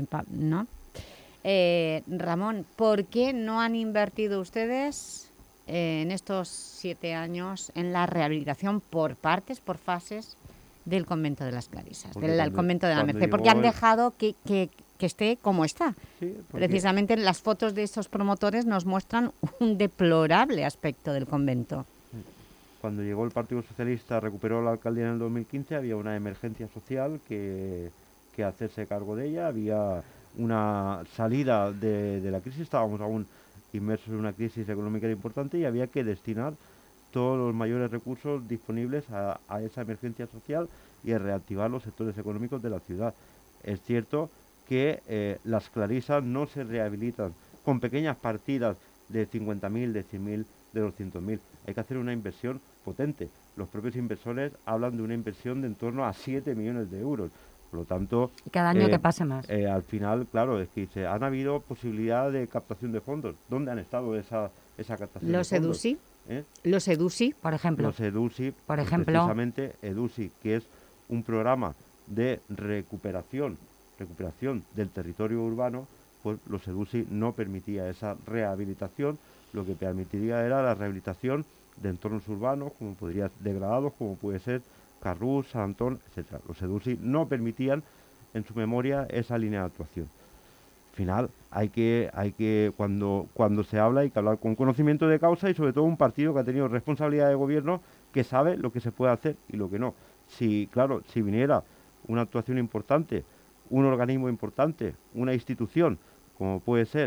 Ramón, ¿por qué no han invertido ustedes en estos 7 años en la rehabilitación por partes, por fases del convento de las Clarisas, del convento de la Merced? Porque han dejado que esté como está. Sí, precisamente las fotos de estos promotores nos muestran un deplorable aspecto del convento. Cuando llegó el Partido Socialista, recuperó la alcaldía en el 2015, había una emergencia social que hacerse cargo de ella, había una salida de la crisis, estábamos aún inmersos en una crisis económica importante y había que destinar todos los mayores recursos disponibles a esa emergencia social y a reactivar los sectores económicos de la ciudad. Es cierto que las Clarisas no se rehabilitan con pequeñas partidas de 50.000, de 100.000, de 200.000. Hay que hacer una inversión potente. Los propios inversores hablan de una inversión de en torno a 7 millones de euros. Por lo tanto, y cada año que pase más. Al final, claro, es que han habido posibilidad de captación de fondos. ¿Dónde han estado esa captación de fondos? Los EDUSI, por ejemplo. Los EDUSI, precisamente EDUSI, que es un programa de recuperación del territorio urbano, pues los EDUSI no permitía esa rehabilitación, lo que permitiría era la rehabilitación de entornos urbanos, como podría ser degradados, como puede ser Carrús, San Antón, etcétera. Los EDUSI no permitían en su memoria esa línea de actuación. Al final hay que cuando se habla hay que hablar con conocimiento de causa y sobre todo un partido que ha tenido responsabilidad de gobierno que sabe lo que se puede hacer y lo que no. Si viniera una actuación importante, un organismo importante, una institución, como puede ser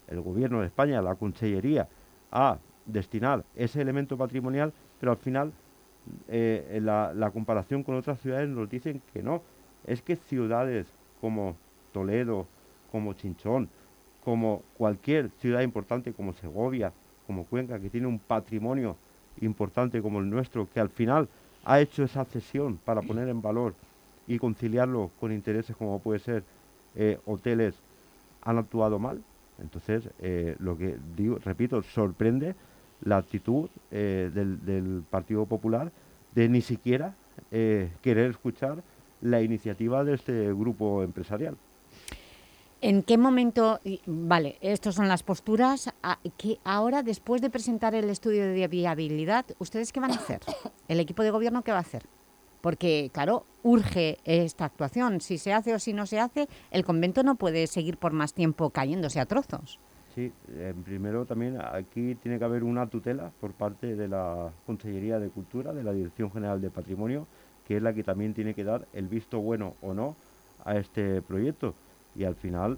el Gobierno de España, la Consellería, a destinar ese elemento patrimonial, pero al final la comparación con otras ciudades nos dicen que no. Es que ciudades como Toledo, como Chinchón, como cualquier ciudad importante como Segovia, como Cuenca, que tiene un patrimonio importante como el nuestro, que al final ha hecho esa cesión para poner en valor y conciliarlo con intereses como puede ser hoteles, han actuado mal. Entonces, lo que digo, repito, sorprende la actitud del Partido Popular de ni siquiera querer escuchar la iniciativa de este grupo empresarial. ¿En qué momento, vale, estas son las posturas, que ahora después de presentar el estudio de viabilidad, ¿ustedes qué van a hacer? ¿El equipo de gobierno qué va a hacer? Porque, claro, urge esta actuación. Si se hace o si no se hace, el convento no puede seguir por más tiempo cayéndose a trozos. Sí, primero también aquí tiene que haber una tutela por parte de la Consellería de Cultura, de la Dirección General de Patrimonio, que es la que también tiene que dar el visto bueno o no a este proyecto. Y al final,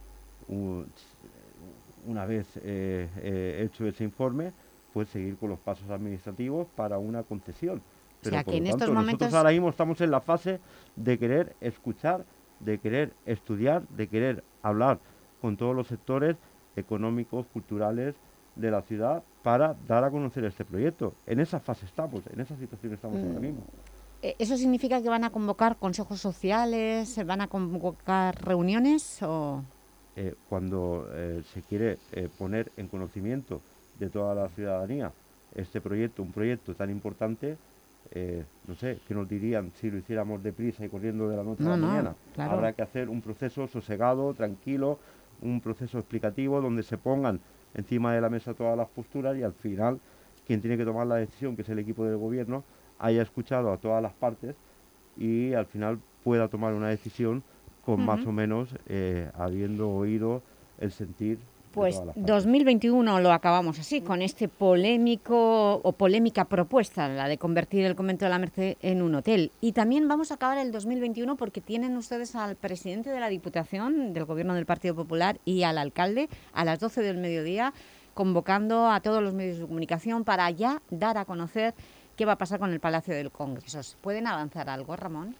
una vez hecho ese informe, pues seguir con los pasos administrativos para una concesión. Pero o sea, por que lo en tanto, estos momentos... nosotros ahora mismo estamos en la fase de querer escuchar, de querer estudiar, de querer hablar con todos los sectores económicos, culturales de la ciudad para dar a conocer este proyecto. En esa fase estamos, en esa situación estamos ahora mismo. ¿Eso significa que van a convocar consejos sociales, van a convocar reuniones o...? Cuando se quiere poner en conocimiento de toda la ciudadanía este proyecto, un proyecto tan importante, no sé, ¿qué nos dirían si lo hiciéramos deprisa y corriendo de la noche a la mañana? Claro. Habrá que hacer un proceso sosegado, tranquilo, un proceso explicativo donde se pongan encima de la mesa todas las posturas y al final quien tiene que tomar la decisión, que es el equipo del gobierno, haya escuchado a todas las partes y al final pueda tomar una decisión con más o menos habiendo oído el sentir. Pues 2021 lo acabamos así, con este polémica propuesta, la de convertir el Convento de la Merced en un hotel. Y también vamos a acabar el 2021 porque tienen ustedes al presidente de la Diputación, del Gobierno del Partido Popular, y al alcalde a las 12 del mediodía, convocando a todos los medios de comunicación para ya dar a conocer qué va a pasar con el Palacio del Congreso. ¿Pueden avanzar algo, Ramón?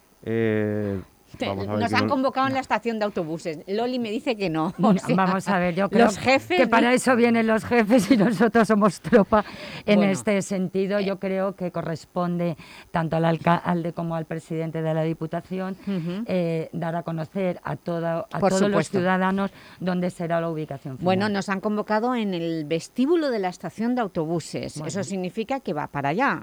Nos han convocado en la estación de autobuses. Loli me dice que no. O sea, vamos a ver, yo creo los jefes que para eso vienen los jefes y nosotros somos tropa en este sentido. Yo creo que corresponde tanto al alcalde como al presidente de la Diputación dar a conocer a todos los ciudadanos dónde será la ubicación final. Bueno, nos han convocado en el vestíbulo de la estación de autobuses. Bueno. Eso significa que va para allá,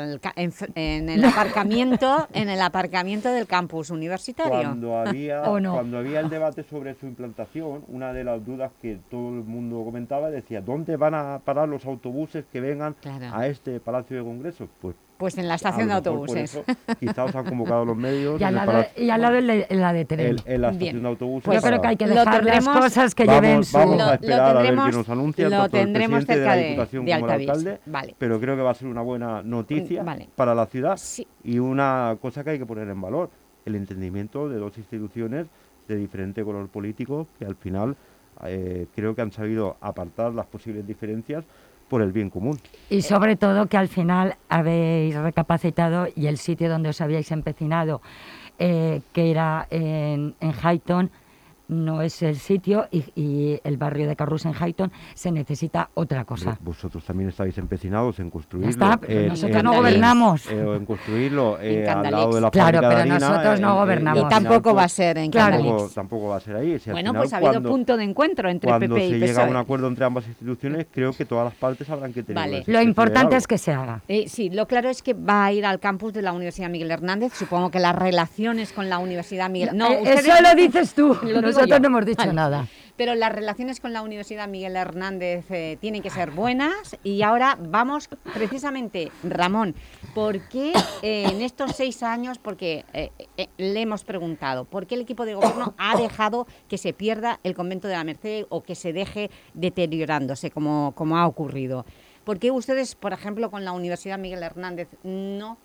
en el aparcamiento del campus universitario. Cuando había el debate sobre su implantación, una de las dudas que todo el mundo comentaba decía, ¿dónde van a parar los autobuses que vengan a este Palacio de Congreso? Pues en la estación de autobuses. Quizás os han convocado los medios. Y al lado en la de tren. En la estación de autobuses. Pues yo creo que hay que dejar las cosas que lleven su... Vamos a esperar a ver qué nos anuncia tanto el presidente de la Diputación como el alcalde. Vale. Pero creo que va a ser una buena noticia para la ciudad y una cosa que hay que poner en valor. El entendimiento de dos instituciones de diferente color político que al final creo que han sabido apartar las posibles diferencias por el bien común. Y sobre todo que al final habéis recapacitado y el sitio donde os habíais empecinado, que era en Highton, no es el sitio y el barrio de Carrús en Highton se necesita otra cosa. Vosotros también estáis empecinados en construirlo. Ya está, nosotros no gobernamos. En construirlo en al lado de la claro, fábrica de pero harina, nosotros no gobernamos. Y tampoco va a ser en Candalix. Tampoco va a ser ahí. Bueno, pues ha habido punto de encuentro entre PP y PSOE. Cuando se llega a un acuerdo entre ambas instituciones, creo que todas las partes habrán que tener. Vale. Lo importante es que se haga. Sí, lo claro es que va a ir al campus de la Universidad Miguel Hernández. Supongo que las relaciones con la Universidad Miguel... No, eso lo dices tú, nosotros no hemos dicho nada. Pero las relaciones con la Universidad Miguel Hernández tienen que ser buenas y ahora vamos precisamente, Ramón, ¿por qué en estos 6 años, porque le hemos preguntado, ¿por qué el equipo de gobierno ha dejado que se pierda el convento de la Merced o que se deje deteriorándose como ha ocurrido? ¿Por qué ustedes, por ejemplo, con la Universidad Miguel Hernández no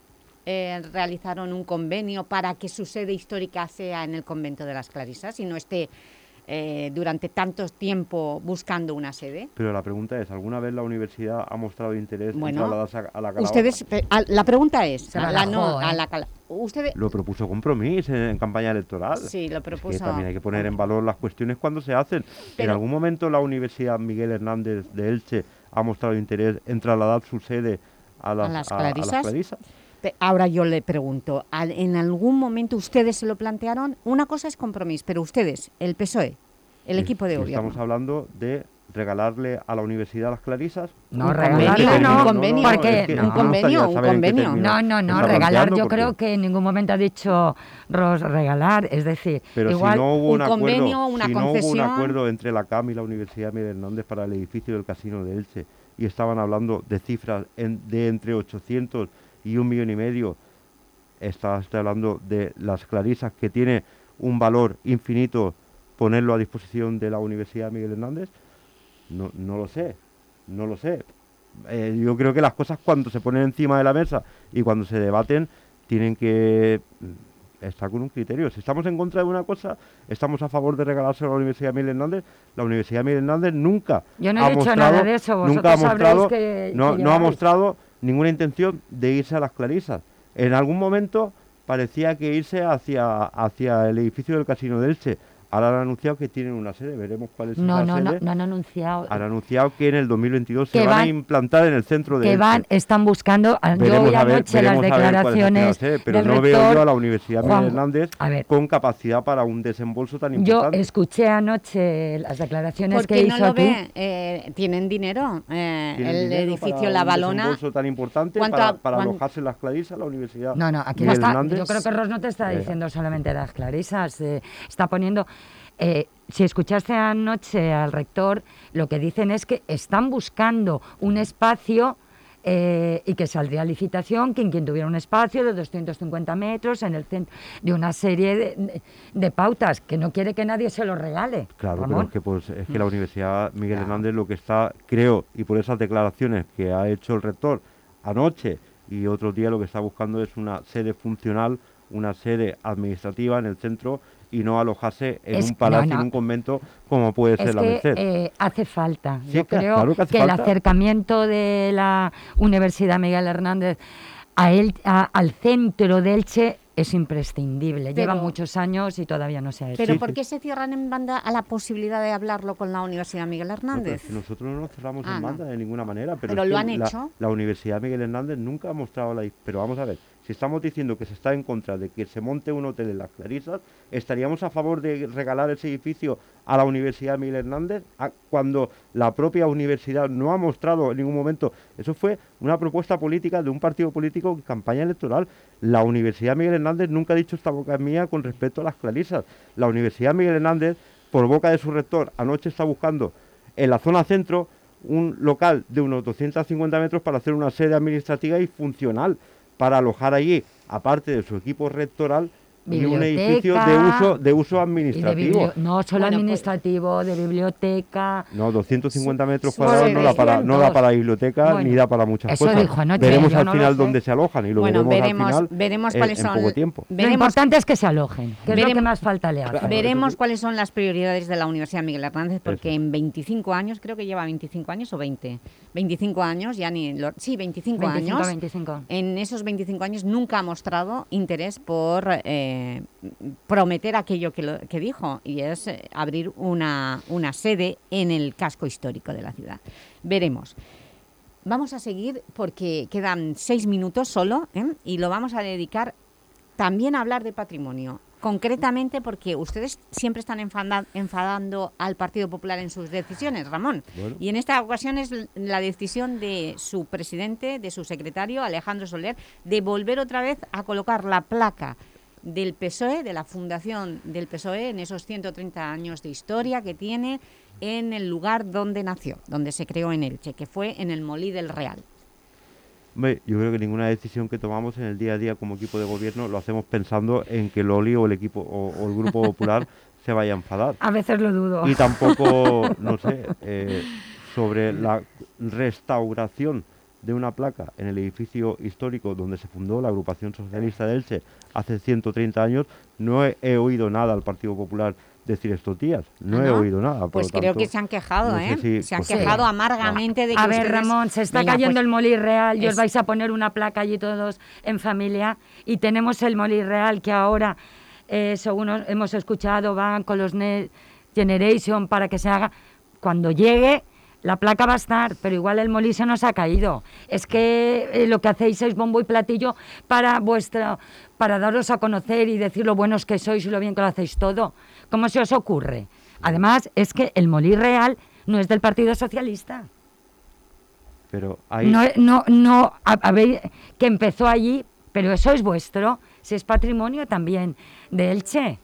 realizaron un convenio para que su sede histórica sea en el convento de las Clarisas y no esté durante tanto tiempo buscando una sede. Pero la pregunta es, ¿alguna vez la universidad ha mostrado interés en trasladarse a la Calahorra? Ustedes, la pregunta es, ustedes... Lo propuso Compromís en campaña electoral. Sí, lo propuso. Es que también hay que poner en valor las cuestiones cuando se hacen. ¿En algún momento la Universidad Miguel Hernández de Elche ha mostrado interés en trasladar su sede a las Clarisas? Ahora yo le pregunto, ¿en algún momento ustedes se lo plantearon? Una cosa es Compromís, pero ustedes, el PSOE, el equipo de gobierno. Estamos hablando de regalarle a la Universidad Las Clarisas un convenio. No, regalar yo creo que en ningún momento ha dicho Ros regalar, es decir, pero igual si no hubo un convenio, una concesión. No hubo un acuerdo entre la CAM y la Universidad Miguel Hernández para el edificio del Casino de Elche y estaban hablando de cifras de entre 800 y 1,5 millones, está hablando de Las Clarisas, que tiene un valor infinito, ponerlo a disposición de la Universidad Miguel Hernández. No lo sé. Yo creo que las cosas cuando se ponen encima de la mesa y cuando se debaten tienen que estar con un criterio. Si estamos en contra de una cosa, estamos a favor de regalárselo a la Universidad Miguel Hernández. La Universidad Miguel Hernández nunca ha mostrado ninguna intención de irse a Las Clarisas. En algún momento parecía que irse hacia el edificio del Casino de Elche. Ahora han anunciado que tienen una sede, veremos cuál es esa sede. No han anunciado. Han anunciado que en el 2022 se van a implantar en el centro de Elche. Están buscando, yo oí anoche las declaraciones pero no veo yo a la Universidad Miguel Hernández con capacidad para un desembolso tan importante. Yo escuché anoche las declaraciones que hizo aquí. ¿Por qué no lo ve? ¿Tienen dinero? El edificio La Balona. Un desembolso tan importante para alojarse en Las Clarisas, la Universidad aquí Miguel no está. Hernández. Yo creo que Ros no te está diciendo solamente Las Clarisas, está poniendo... si escuchaste anoche al rector, lo que dicen es que están buscando un espacio y que saldría a licitación quien tuviera un espacio de 250 metros en el centro de una serie de pautas, que no quiere que nadie se lo regale. Claro, Ramón. pero es que la Universidad Miguel Hernández lo que está, creo, y por esas declaraciones que ha hecho el rector anoche y otro día, lo que está buscando es una sede funcional, una sede administrativa en el centro, y no alojarse en un palacio, en un convento, como puede ser la Merced. Hace falta. Sí, yo creo claro que el acercamiento de la Universidad Miguel Hernández al centro de Elche es imprescindible. Lleva muchos años y todavía no se ha hecho. ¿Pero por qué se cierran en banda a la posibilidad de hablarlo con la Universidad Miguel Hernández? No, nosotros no nos cerramos en banda de ninguna manera. Pero lo han hecho. La Universidad Miguel Hernández nunca ha mostrado pero vamos a ver, si estamos diciendo que se está en contra de que se monte un hotel en Las Clarisas, ¿estaríamos a favor de regalar ese edificio a la Universidad Miguel Hernández cuando la propia universidad no ha mostrado en ningún momento? Eso fue una propuesta política de un partido político en campaña electoral. La Universidad Miguel Hernández nunca ha dicho esta boca es mía con respecto a Las Clarisas. La Universidad Miguel Hernández, por boca de su rector, anoche está buscando en la zona centro un local de unos 250 metros para hacer una sede administrativa y funcional, para alojar allí, aparte de su equipo rectoral, y un edificio de uso administrativo. No solo administrativo, de biblioteca. No, 250 metros cuadrados no da para biblioteca ni da para muchas cosas. Dijo anoche, veremos al final dónde se alojan y lo veremos cuáles son. Poco tiempo. Lo importante es que se alojen, que es lo que más falta le hace. Veremos cuáles son las prioridades de la Universidad Miguel Hernández, porque en 25 años, creo que lleva 25 años o 20, 25 años, ya ni... Sí, 25 años. 25. En esos 25 años nunca ha mostrado interés por... prometer aquello que dijo, y es abrir una sede en el casco histórico de la ciudad. Veremos. Vamos a seguir porque quedan 6 minutos solo, y lo vamos a dedicar también a hablar de patrimonio. Concretamente porque ustedes siempre están enfadando al Partido Popular en sus decisiones, Ramón. Bueno. Y en esta ocasión es la decisión de su presidente, de su secretario, Alejandro Soler, de volver otra vez a colocar la placa del PSOE, de la fundación del PSOE, en esos 130 años de historia que tiene, en el lugar donde nació, donde se creó en Elche, que fue en el Molí del Real. Yo creo que ninguna decisión que tomamos en el día a día como equipo de gobierno lo hacemos pensando en que Loli o el equipo o el Grupo Popular se vaya a enfadar. A veces lo dudo. Y tampoco, no sé, sobre la restauración de una placa en el edificio histórico donde se fundó la Agrupación Socialista de Elche hace 130 años, no he oído nada al Partido Popular decir estos días. No he ¿no? oído nada. Por Pues lo creo tanto, que se han quejado, no sé si, se han pues, quejado amargamente de que A ver, ustedes... Ramón, se está Venga, cayendo pues, el Molí Real y os es- vais a poner una placa allí todos en familia y tenemos el Molí Real que ahora, según hemos escuchado, van con los Next Generation para que se haga... Cuando llegue, la placa va a estar, pero igual el Molí se nos ha caído. Es que lo que hacéis es bombo y platillo para daros a conocer y decir lo buenos que sois y lo bien que lo hacéis todo. ¿Cómo se os ocurre? Además, es que el Molí Real no es del Partido Socialista. Pero hay... Habéis, que empezó allí, pero eso es vuestro, si es patrimonio también de Elche.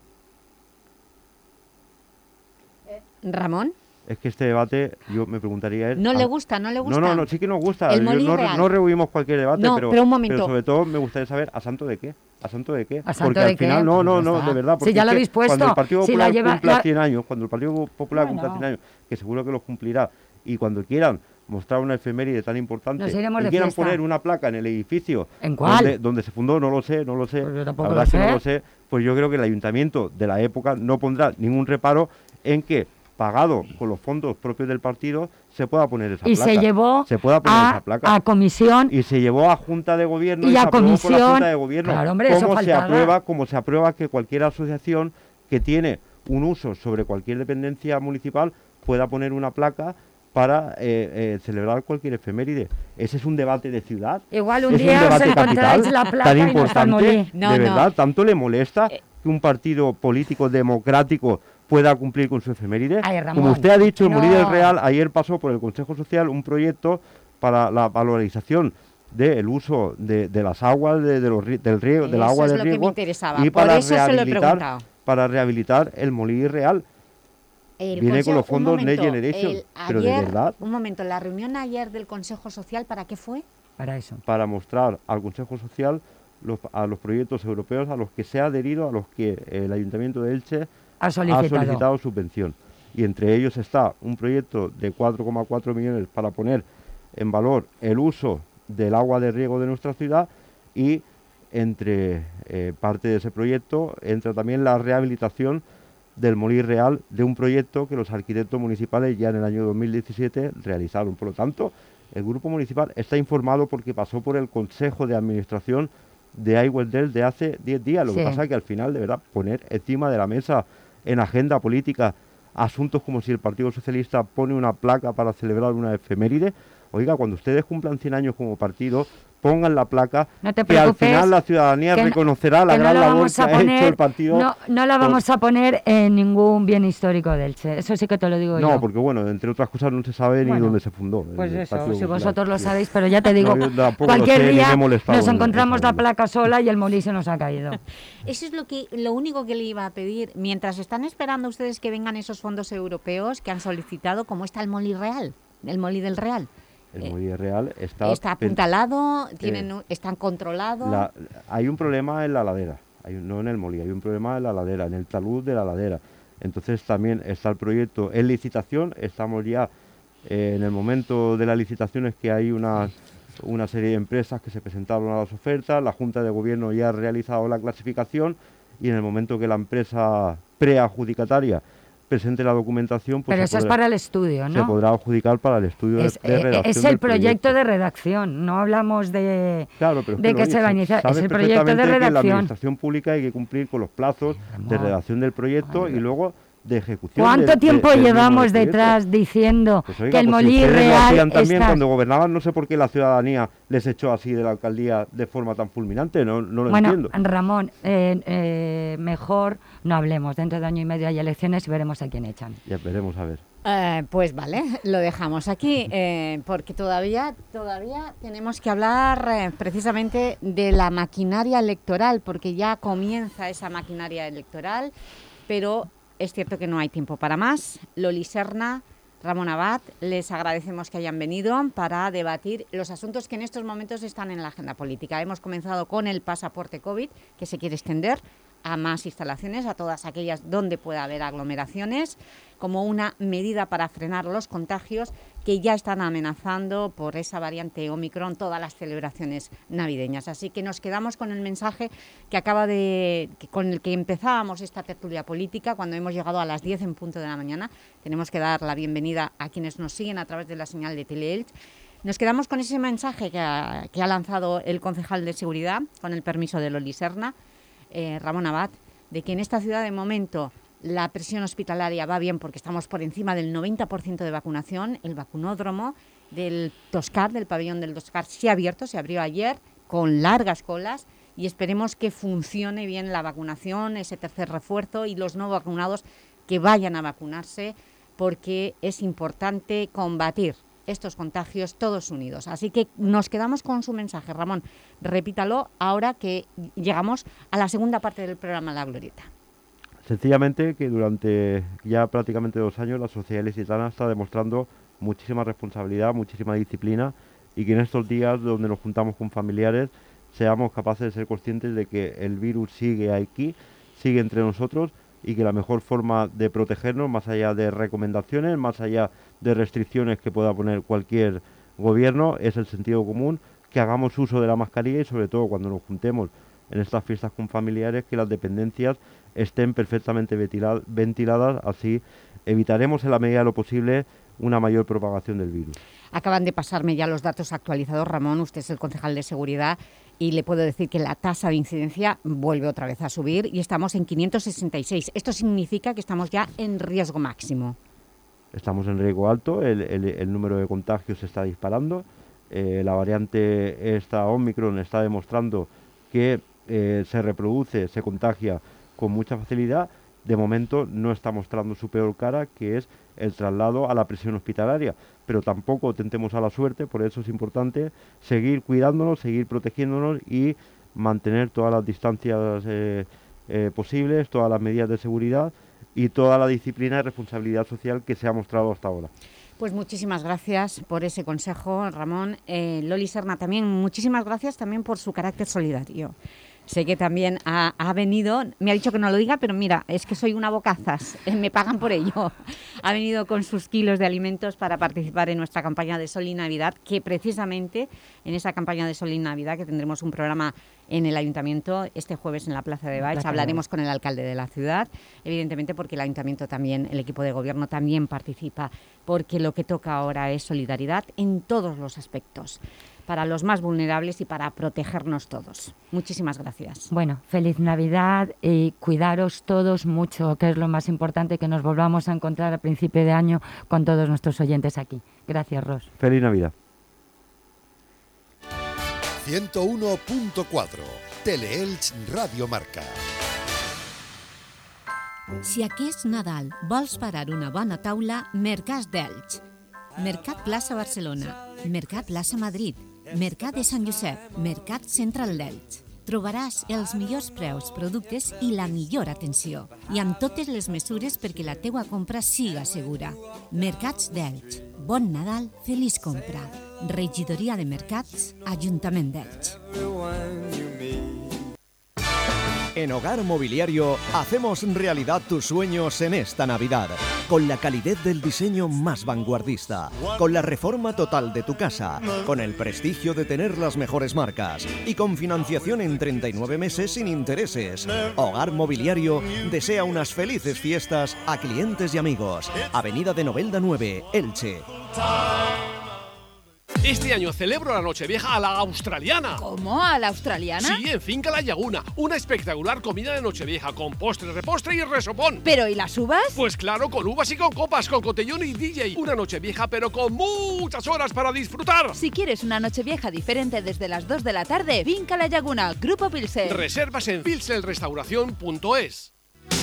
Ramón, Es que este debate, yo me preguntaría... ¿no le gusta? ¿No le gusta? No, sí que nos gusta. El Molí Real. No rehuimos cualquier debate, No, pero un momento. pero sobre todo me gustaría saber ¿a santo de qué? ¿A santo de qué? ¿A santo Porque de al final, qué? no, Pues ya está. de verdad. Si Porque ya es lo que habéis puesto, Cuando el Partido si Popular la lleva- cumpla la- 100 años, cuando el Partido Popular cumpla Bueno. 100 años, que seguro que los cumplirá, y cuando quieran mostrar una efeméride tan importante, Nos iremos y de quieran fiesta. poner una placa en el edificio ¿En cuál? donde se fundó, no lo sé, Pues yo tampoco la verdad lo es que sé. no lo sé, pues yo creo que el ayuntamiento de la época no pondrá ningún reparo en que, pagado con los fondos propios del partido, se pueda poner esa Y placa. se llevó Se pueda poner esa placa. a comisión Y se llevó a Junta de Gobierno y se a aprobó por la comisión. Junta de Gobierno. Claro, hombre, eso faltaba. Como se aprueba que cualquier asociación que tiene un uso sobre cualquier dependencia municipal pueda poner una placa para celebrar cualquier efeméride. Ese es un debate de ciudad. Igual un Es día os debate encontráis capital, la placa tan y no está el importante. Molí. No, de no. verdad, ¿tanto le molesta que un partido político democrático pueda cumplir con su efeméride? Ay, Ramón, Como usted ha dicho, el no. Molí del Real ayer pasó por el Consejo Social un proyecto para la valorización del uso de las aguas del riego, del Eso agua es de lo que me riego, interesaba, y por para eso se lo he preguntado. para rehabilitar el Molí Real. Viene con los fondos Next Generation, pero de verdad, Un momento, la reunión ayer del Consejo Social, ¿para qué fue? Para eso. para mostrar al Consejo Social a los proyectos europeos a los que se ha adherido, a los que el Ayuntamiento de Elche Ha solicitado. subvención. Y entre ellos está un proyecto de 4,4 millones para poner en valor el uso del agua de riego de nuestra ciudad, y entre parte de ese proyecto entra también la rehabilitación del Molí Real, de un proyecto que los arquitectos municipales ya en el año 2017 realizaron. Por lo tanto, el grupo municipal está informado porque pasó por el Consejo de Administración de Aigüesdel de hace 10 días. Lo que Sí. pasa es que al final, de verdad, poner encima de la mesa en agenda política asuntos como si el Partido Socialista pone una placa para celebrar una efeméride. Oiga, cuando ustedes cumplan 100 años como partido, pongan la placa, No te que al preocupes, final la ciudadanía que no- reconocerá la que no gran la labor vamos que a ha hecho poner- el partido. No la por- vamos a poner en ningún bien histórico del Elche. Eso sí que te lo digo yo. No, porque bueno, entre otras cosas no se sabe ni Bueno, dónde se fundó. Pues el eso, Partido si Popular. vosotros lo Sí. sabéis, pero ya te digo, No, yo tampoco lo cualquier sé, ni me he día molestado nos en encontramos la saberlo. placa sola y el Molí se nos ha caído. Eso es lo único que le iba a pedir. Mientras están esperando ustedes que vengan esos fondos europeos que han solicitado, ¿cómo está el Molí Real? El Molí del Real. El Molí Real está apuntalado, están controlados. Hay un problema en la ladera, no en el Molí, hay un problema en la ladera, en el talud de la ladera. Entonces también está el proyecto en licitación, estamos ya en el momento de las licitaciones, que hay una serie de empresas que se presentaron a las ofertas, la Junta de Gobierno ya ha realizado la clasificación, y en el momento que la empresa preadjudicataria presente la documentación, pues Pero eso es para el estudio, se ¿no? podrá adjudicar para el estudio de redacción Es del el proyecto de redacción, no hablamos de, Claro, pero es de que que lo se va a dice. iniciar, es Sabe el proyecto de perfectamente que en la redacción. administración pública hay que cumplir con los plazos de redacción del proyecto y luego de ejecución. ¿Cuánto tiempo del mismo llevamos proyecto. detrás diciendo Pues oiga, que el pues si Molí ustedes lo Real hacían también está... cuando gobernaban, no sé por qué la ciudadanía les echó así de la alcaldía de forma tan fulminante, no lo Bueno, entiendo. Ramón, mejor no hablemos. Dentro de año y medio hay elecciones y veremos a quién echan. Ya veremos a ver. Pues vale, lo dejamos aquí, porque todavía tenemos que hablar precisamente de la maquinaria electoral, porque ya comienza esa maquinaria electoral, pero es cierto que no hay tiempo para más. Loli Serna, Ramón Abad, les agradecemos que hayan venido para debatir los asuntos que en estos momentos están en la agenda política. Hemos comenzado con el pasaporte COVID, que se quiere extender a más instalaciones, a todas aquellas donde pueda haber aglomeraciones, como una medida para frenar los contagios que ya están amenazando por esa variante Omicron todas las celebraciones navideñas. Así que nos quedamos con el mensaje que con el que empezábamos esta tertulia política cuando hemos llegado a las 10 en punto de la mañana. Tenemos que dar la bienvenida a quienes nos siguen a través de la señal de Teleelch. Nos quedamos con ese mensaje que ha lanzado el concejal de Seguridad, con el permiso de Loli Serna, Ramón Abad, de que en esta ciudad de momento la presión hospitalaria va bien porque estamos por encima del 90% de vacunación. El vacunódromo del Toscar, del pabellón del Toscar, se ha abierto, se abrió ayer con largas colas y esperemos que funcione bien la vacunación, ese tercer refuerzo y los no vacunados que vayan a vacunarse porque es importante combatir estos contagios todos unidos. Así que nos quedamos con su mensaje. Ramón, repítalo ahora que llegamos a la segunda parte del programa La Glorieta. Sencillamente que durante ya prácticamente 2 años la sociedad ilicitana está demostrando muchísima responsabilidad, muchísima disciplina y que en estos días donde nos juntamos con familiares seamos capaces de ser conscientes de que el virus sigue aquí, sigue entre nosotros y que la mejor forma de protegernos, más allá de recomendaciones, más allá de restricciones que pueda poner cualquier gobierno, es el sentido común, que hagamos uso de la mascarilla y sobre todo cuando nos juntemos en estas fiestas con familiares, que las dependencias estén perfectamente ventiladas, así evitaremos en la medida de lo posible una mayor propagación del virus. Acaban de pasarme ya los datos actualizados, Ramón, usted es el concejal de Seguridad y le puedo decir que la tasa de incidencia vuelve otra vez a subir y estamos en 566. Esto significa que estamos ya en riesgo máximo. Estamos en riesgo alto, el número de contagios se está disparando, la variante esta Omicron está demostrando que se reproduce, se contagia con mucha facilidad. De momento no está mostrando su peor cara, que es el traslado a la presión hospitalaria, pero tampoco tentemos a la suerte, por eso es importante seguir cuidándonos, seguir protegiéndonos y mantener todas las distancias posibles, todas las medidas de seguridad y toda la disciplina y responsabilidad social que se ha mostrado hasta ahora. Pues muchísimas gracias por ese consejo, Ramón. Loli Serna, también muchísimas gracias también por su carácter solidario. Sé que también ha venido, me ha dicho que no lo diga, pero mira, es que soy una bocazas, me pagan por ello. Ha venido con sus kilos de alimentos para participar en nuestra campaña de Sol y Navidad, que precisamente en esa campaña de Sol y Navidad, que tendremos un programa en el Ayuntamiento este jueves en la Plaza de Baix, hablaremos con el alcalde de la ciudad, evidentemente porque el Ayuntamiento también, el equipo de gobierno también participa, porque lo que toca ahora es solidaridad en todos los aspectos, para los más vulnerables y para protegernos todos. Muchísimas gracias. Bueno, feliz Navidad y cuidaros todos mucho, que es lo más importante, que nos volvamos a encontrar a principio de año con todos nuestros oyentes aquí. Gracias, Ros. Feliz Navidad. 101.4 Teleelch Radio Marca. Si aquest Nadal vols parar una bona taula, Mercats d'Elx. Mercat Plaça Barcelona, Mercat Plaça Madrid, Mercat de Sant Josep, Mercat Central d'Elx. Trobaràs els millors preus, productes i la millor atenció. I amb totes les mesures perquè la teua compra siga segura. Mercats d'Elx. Bon Nadal, feliç compra. Regidoria de Mercats, Ajuntament d'Elx. En Hogar Mobiliario hacemos realidad tus sueños en esta Navidad, con la calidez del diseño más vanguardista, con la reforma total de tu casa, con el prestigio de tener las mejores marcas y con financiación en 39 meses sin intereses. Hogar Mobiliario desea unas felices fiestas a clientes y amigos. Avenida de Novelda 9, Elche. Este año celebro la Nochevieja a la australiana. ¿Cómo? ¿A la australiana? Sí, en Finca La Laguna. Una espectacular comida de Nochevieja con postre, repostre y resopón. ¿Pero y las uvas? Pues claro, con uvas y con copas, con cotillón y DJ. Una Nochevieja pero con muchas horas para disfrutar. Si quieres una Nochevieja diferente desde las 2 de la tarde, Finca La Laguna, Grupo Pilsen. Reservas en pilsenrestauración.es.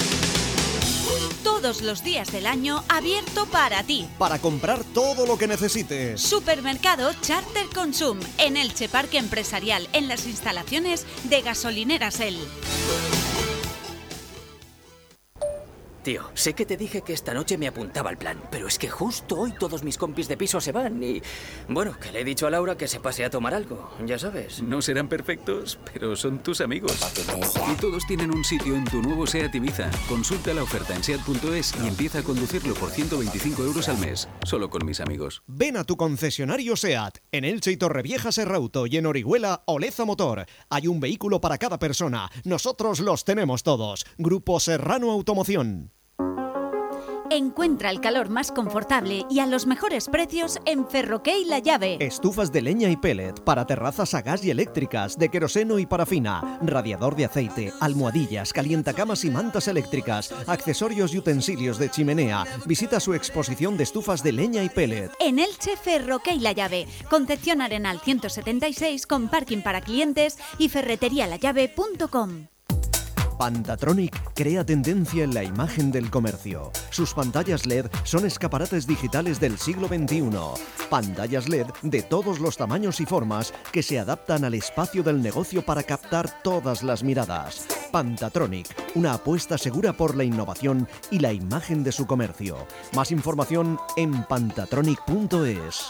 Todos los días del año abierto para ti. Para comprar todo lo que necesites. Supermercado Charter Consum en Elche Parque Empresarial, en las instalaciones de Gasolineras El. tío, sé que te dije que esta noche me apuntaba al plan, pero es que justo hoy todos mis compis de piso se van y... Bueno, que le he dicho a Laura que se pase a tomar algo, ya sabes. No serán perfectos, pero son tus amigos. Y todos tienen un sitio en tu nuevo SEAT Ibiza. Consulta la oferta en SEAT.es y empieza a conducirlo por 125 euros al mes, solo con mis amigos. Ven a tu concesionario SEAT, en Elche y Torrevieja Serrauto y en Orihuela Oleza Motor. Hay un vehículo para cada persona. Nosotros los tenemos todos. Grupo Serrano Automoción. Encuentra el calor más confortable y a los mejores precios en Ferroque y La Llave. Estufas de leña y pellet para terrazas a gas y eléctricas, de queroseno y parafina, radiador de aceite, almohadillas, calientacamas y mantas eléctricas, accesorios y utensilios de chimenea. Visita su exposición de estufas de leña y pellet. En Elche, Ferroque y La Llave. Concepción Arenal 176 con parking para clientes y ferreterialallave.com. Pantatronic crea tendencia en la imagen del comercio. Sus pantallas LED son escaparates digitales del siglo XXI. Pantallas LED de todos los tamaños y formas que se adaptan al espacio del negocio para captar todas las miradas. Pantatronic, una apuesta segura por la innovación y la imagen de su comercio. Más información en pantatronic.es.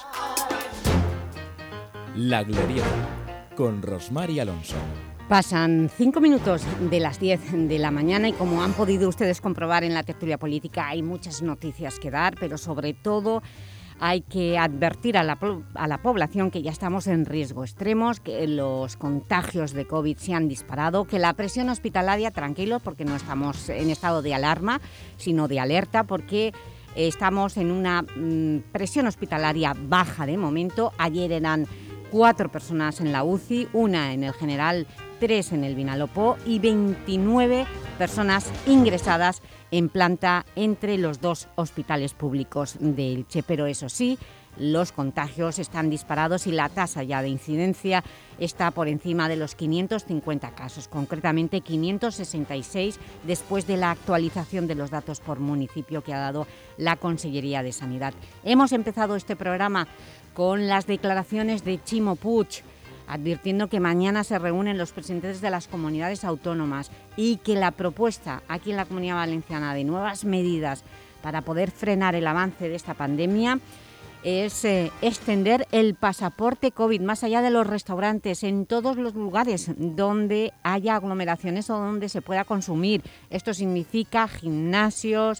La Glorieta, con Rosmar y Alonso. Pasan 5 minutos de las 10 de la mañana y como han podido ustedes comprobar en la tertulia política hay muchas noticias que dar, pero sobre todo hay que advertir a la población que ya estamos en riesgo extremos, que los contagios de COVID se han disparado, que la presión hospitalaria, tranquilos porque no estamos en estado de alarma, sino de alerta porque estamos en una presión hospitalaria baja de momento. Ayer eran 4 personas en la UCI, 1 en el General, 3 en el Vinalopó y 29 personas ingresadas en planta entre los 2 hospitales públicos de Elche. Pero eso sí, los contagios están disparados y la tasa ya de incidencia está por encima de los 550 casos, concretamente 566 después de la actualización de los datos por municipio que ha dado la Consellería de Sanidad. Hemos empezado este programa con las declaraciones de Chimo Puig, advirtiendo que mañana se reúnen los presidentes de las comunidades autónomas y que la propuesta aquí en la Comunidad Valenciana de nuevas medidas para poder frenar el avance de esta pandemia es extender el pasaporte COVID más allá de los restaurantes, en todos los lugares donde haya aglomeraciones o donde se pueda consumir. Esto significa gimnasios,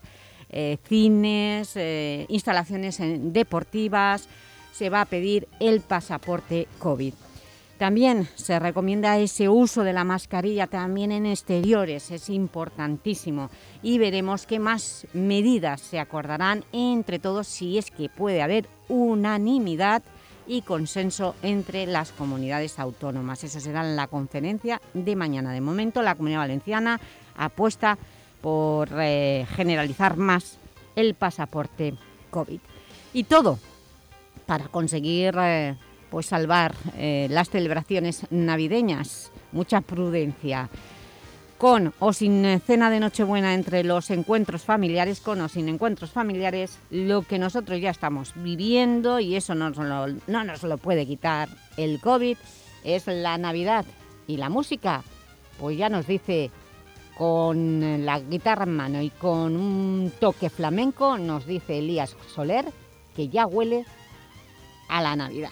cines, instalaciones deportivas. Se va a pedir el pasaporte COVID. También se recomienda ese uso de la mascarilla también en exteriores, es importantísimo. Y veremos qué más medidas se acordarán entre todos si es que puede haber unanimidad y consenso entre las comunidades autónomas. Eso será en la conferencia de mañana. De momento, la Comunidad Valenciana apuesta por generalizar más el pasaporte COVID. Y todo para conseguir pues salvar las celebraciones navideñas. Mucha prudencia. Con o sin cena de Nochebuena entre los encuentros familiares, con o sin encuentros familiares, lo que nosotros ya estamos viviendo, y eso no nos lo puede quitar el COVID, es la Navidad. Y la música, pues ya nos dice, con la guitarra en mano y con un toque flamenco, nos dice Elías Soler, que ya huele a la Navidad.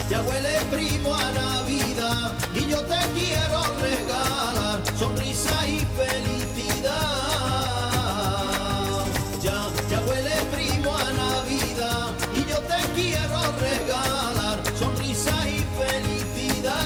ya huele primo a Navidad y yo te quiero regalar sonrisa y felicidad. Ya huele primo a Navidad y yo te quiero regalar sonrisa y felicidad.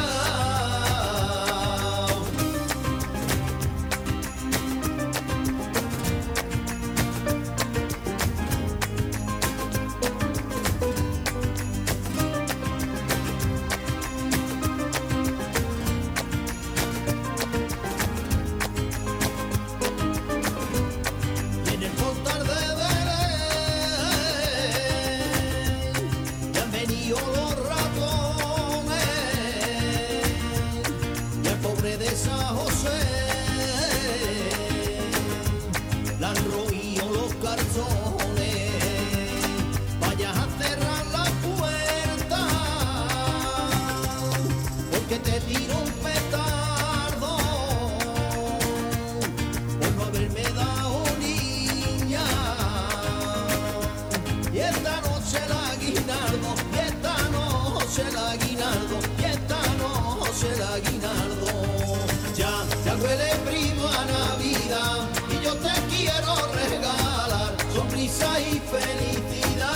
Ya huele primo a Navidad y yo te quiero regalar sonrisa y felicidad.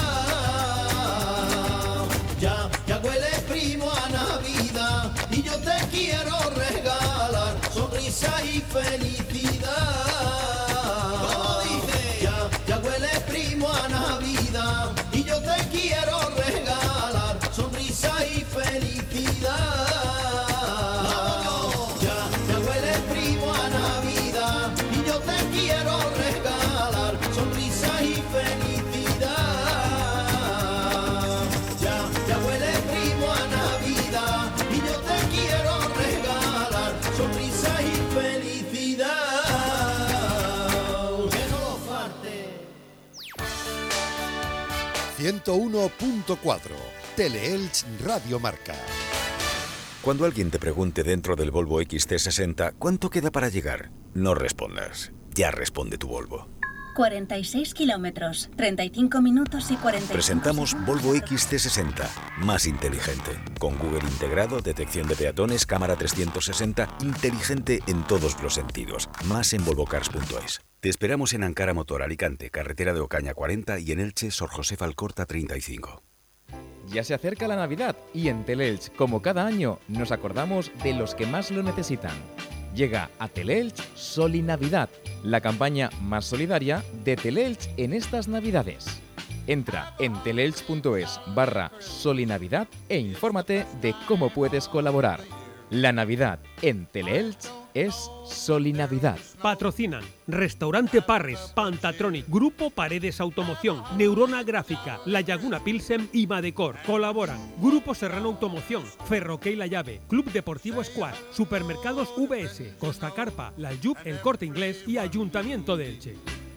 Ya huele primo a Navidad y yo te quiero regalar sonrisa y felicidad. ¿Cómo dice? Ya huele primo a Navidad y yo te quiero regalar sonrisa y felicidad. Sonrisa y felicidad, que no lo falte. 101.4 Teleelch Radio Marca. Cuando alguien te pregunte dentro del Volvo XC60 ¿cuánto queda para llegar? No respondas. Ya responde tu Volvo. 46 kilómetros, 35 minutos y 45 Presentamos segundos. Volvo XC60, más inteligente. Con Google integrado, detección de peatones, cámara 360, inteligente en todos los sentidos. Más en volvocars.es. Te esperamos en Ankara Motor, Alicante, carretera de Ocaña 40 y en Elche, Sor José Alcorta 35. Ya se acerca la Navidad y en Teleelch, como cada año, nos acordamos de los que más lo necesitan. Llega a Teleelch Sol y Navidad, la campaña más solidaria de Teleelch en estas Navidades. Entra en teleelch.es/Sol y Navidad e infórmate de cómo puedes colaborar. La Navidad en Teleelch es Sol y Navidad. Patrocinan Restaurante Parres, Pantatronic, Grupo Paredes Automoción, Neurona Gráfica, La Laguna Pilsen y Madecor. Colaboran Grupo Serrano Automoción, Ferroque y La Llave, Club Deportivo Squash, Supermercados VS, Costa Carpa, La Yup, El Corte Inglés y Ayuntamiento de Elche.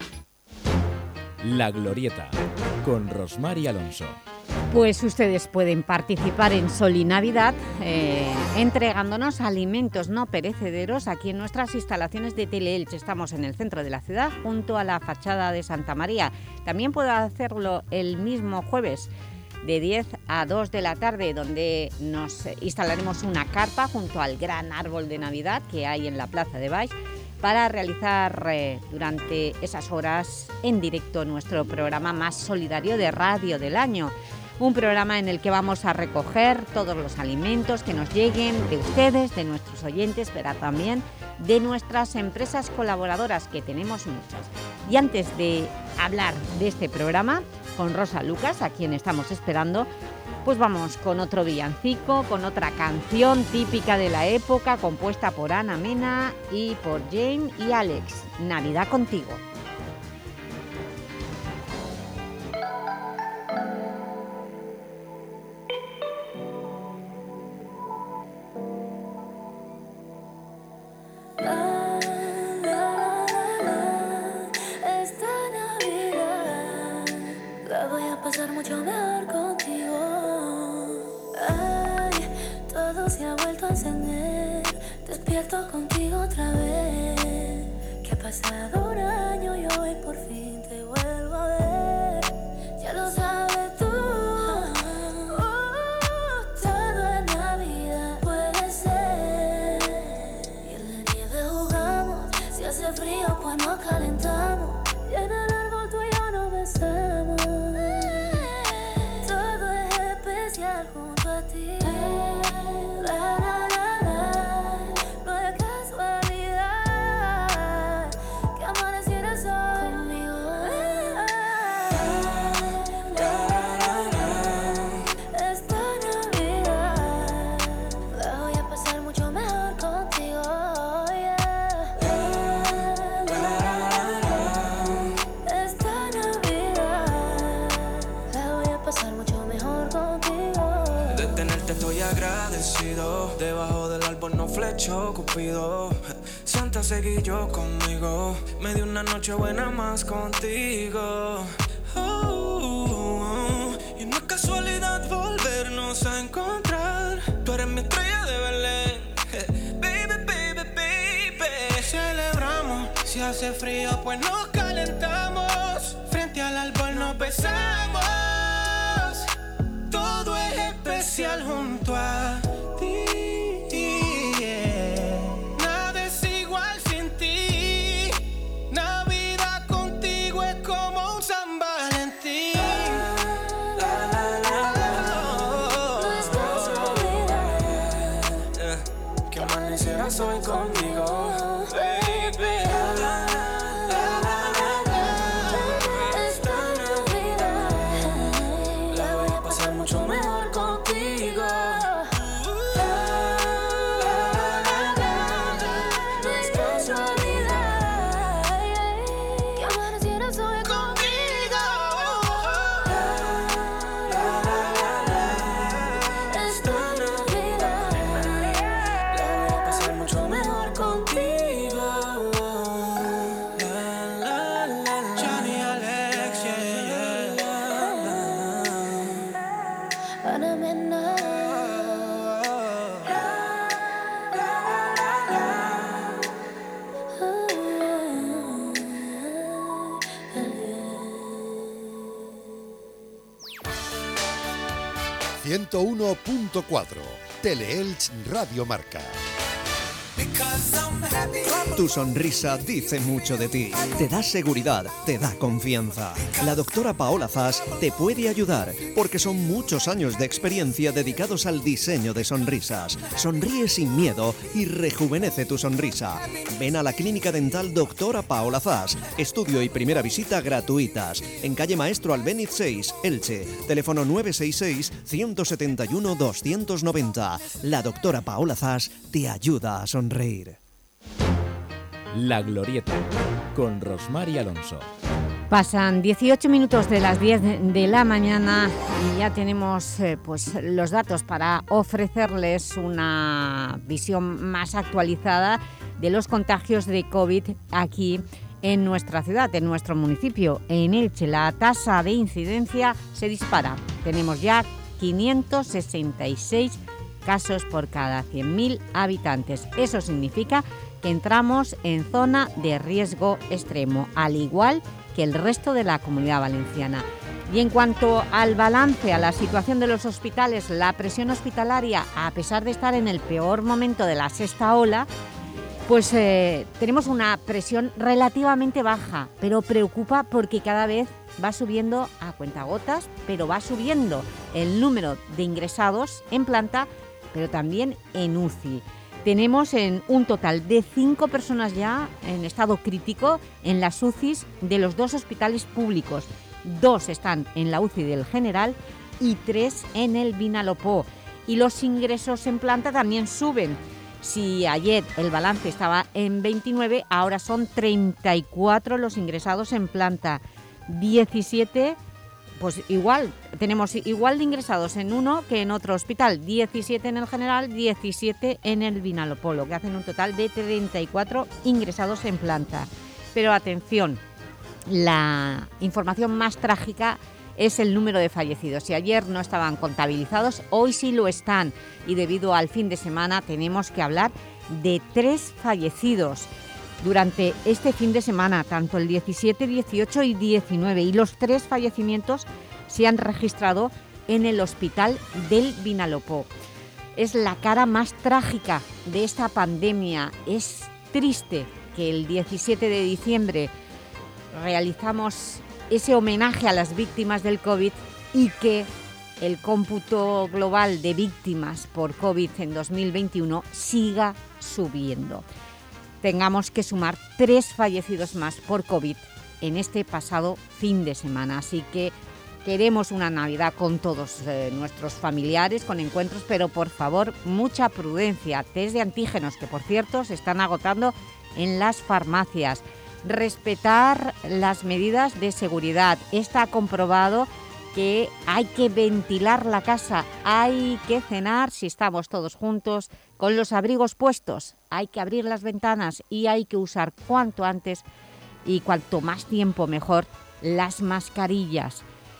La Glorieta, con Rosmar y Alonso. Pues ustedes pueden participar en Sol y Navidad entregándonos alimentos no perecederos aquí en nuestras instalaciones de Teleelch. Estamos en el centro de la ciudad, junto a la fachada de Santa María. También puede hacerlo el mismo jueves de 10 a 2 de la tarde, donde nos instalaremos una carpa junto al gran árbol de Navidad que hay en la Plaza de Baix, para realizar durante esas horas en directo nuestro programa más solidario de radio del año. Un programa en el que vamos a recoger todos los alimentos que nos lleguen de ustedes, de nuestros oyentes, pero también de nuestras empresas colaboradoras, que tenemos muchas. Y antes de hablar de este programa con Rosa Lucas, a quien estamos esperando, pues vamos con otro villancico, con otra canción típica de la época, compuesta por Ana Mena y por Jane y Alex. Navidad contigo. Esta Navidad la voy a pasar mucho mejor contigo. Ay, todo se ha vuelto a encender. Despierto contigo otra vez. Que ha pasado un año y hoy por fin te vuelvo a ver. Ya lo sabes tú. estoy agradecido. Debajo del árbol no flechó Cupido. Santa seguí yo conmigo. Me di una noche buena más contigo. Y no es casualidad volvernos a encontrar. Tú eres mi estrella de Belén. Baby, baby, baby. Celebramos. Si hace frío pues nos calentamos. Frente al árbol nos besamos. Todo es especial junto a ti. Nada es igual sin ti. Navidad contigo es como un San Valentín. Que amanecieras hoy conmigo, baby. Mucho mejor contigo. No es casualidad que amanecieras hoy conmigo. Esta Navidad la voy a pasar mucho mejor contigo. Johnny Alex, yeah, yeah. ...101.4... Teleelch Radio Marca. Tu sonrisa dice mucho de ti. Te da seguridad, te da confianza. La doctora Paola Zas te puede ayudar porque son muchos años de experiencia dedicados al diseño de sonrisas. Sonríe sin miedo y rejuvenece tu sonrisa. Ven a la Clínica Dental Doctora Paola Zas. Estudio y primera visita gratuitas. En calle Maestro Albéniz 6, Elche. Teléfono 966-171-290. La doctora Paola Zas te ayuda a sonreír. La Glorieta, con Rosmar y Alonso. Pasan 18 minutos de las 10 de la mañana y ya tenemos pues los datos para ofrecerles una visión más actualizada de los contagios de COVID aquí en nuestra ciudad, en nuestro municipio. En Elche la tasa de incidencia se dispara. Tenemos ya 566 casos por cada 100.000 habitantes. Eso significa que entramos en zona de riesgo extremo, al igual que el resto de la Comunidad Valenciana. Y en cuanto al balance, a la situación de los hospitales, la presión hospitalaria, a pesar de estar en el peor momento de la sexta ola, pues tenemos una presión relativamente baja, pero preocupa porque cada vez va subiendo a cuentagotas, pero va subiendo el número de ingresados en planta, pero también en UCI. Tenemos en un total de 5 personas ya en estado crítico en las UCIs de los 2 hospitales públicos. 2 están en la UCI del General y 3 en el Vinalopó. Y los ingresos en planta también suben. Si ayer el balance estaba en 29, ahora son 34 los ingresados en planta. 17, pues igual, tenemos igual de ingresados en uno que en otro hospital. 17 en el General, 17 en el Vinalopó, lo que hacen un total de 34 ingresados en planta. Pero atención, la información más trágica es el número de fallecidos. Si ayer no estaban contabilizados, hoy sí lo están. Y debido al fin de semana tenemos que hablar de 3 fallecidos durante este fin de semana, tanto el 17, 18 y 19. Y los 3 fallecimientos se han registrado en el hospital del Vinalopó. Es la cara más trágica de esta pandemia. Es triste que el 17 de diciembre realizamos ese homenaje a las víctimas del COVID y que el cómputo global de víctimas por COVID en 2021 siga subiendo. Tengamos que sumar 3 fallecidos más por COVID en este pasado fin de semana. Así que queremos una Navidad con todos nuestros familiares, con encuentros, pero por favor, mucha prudencia. Test de antígenos, que por cierto se están agotando en las farmacias. Respetar las medidas de seguridad. Está comprobado que hay que ventilar la casa, hay que cenar si estamos todos juntos con los abrigos puestos, hay que abrir las ventanas y hay que usar cuanto antes y cuanto más tiempo mejor las mascarillas.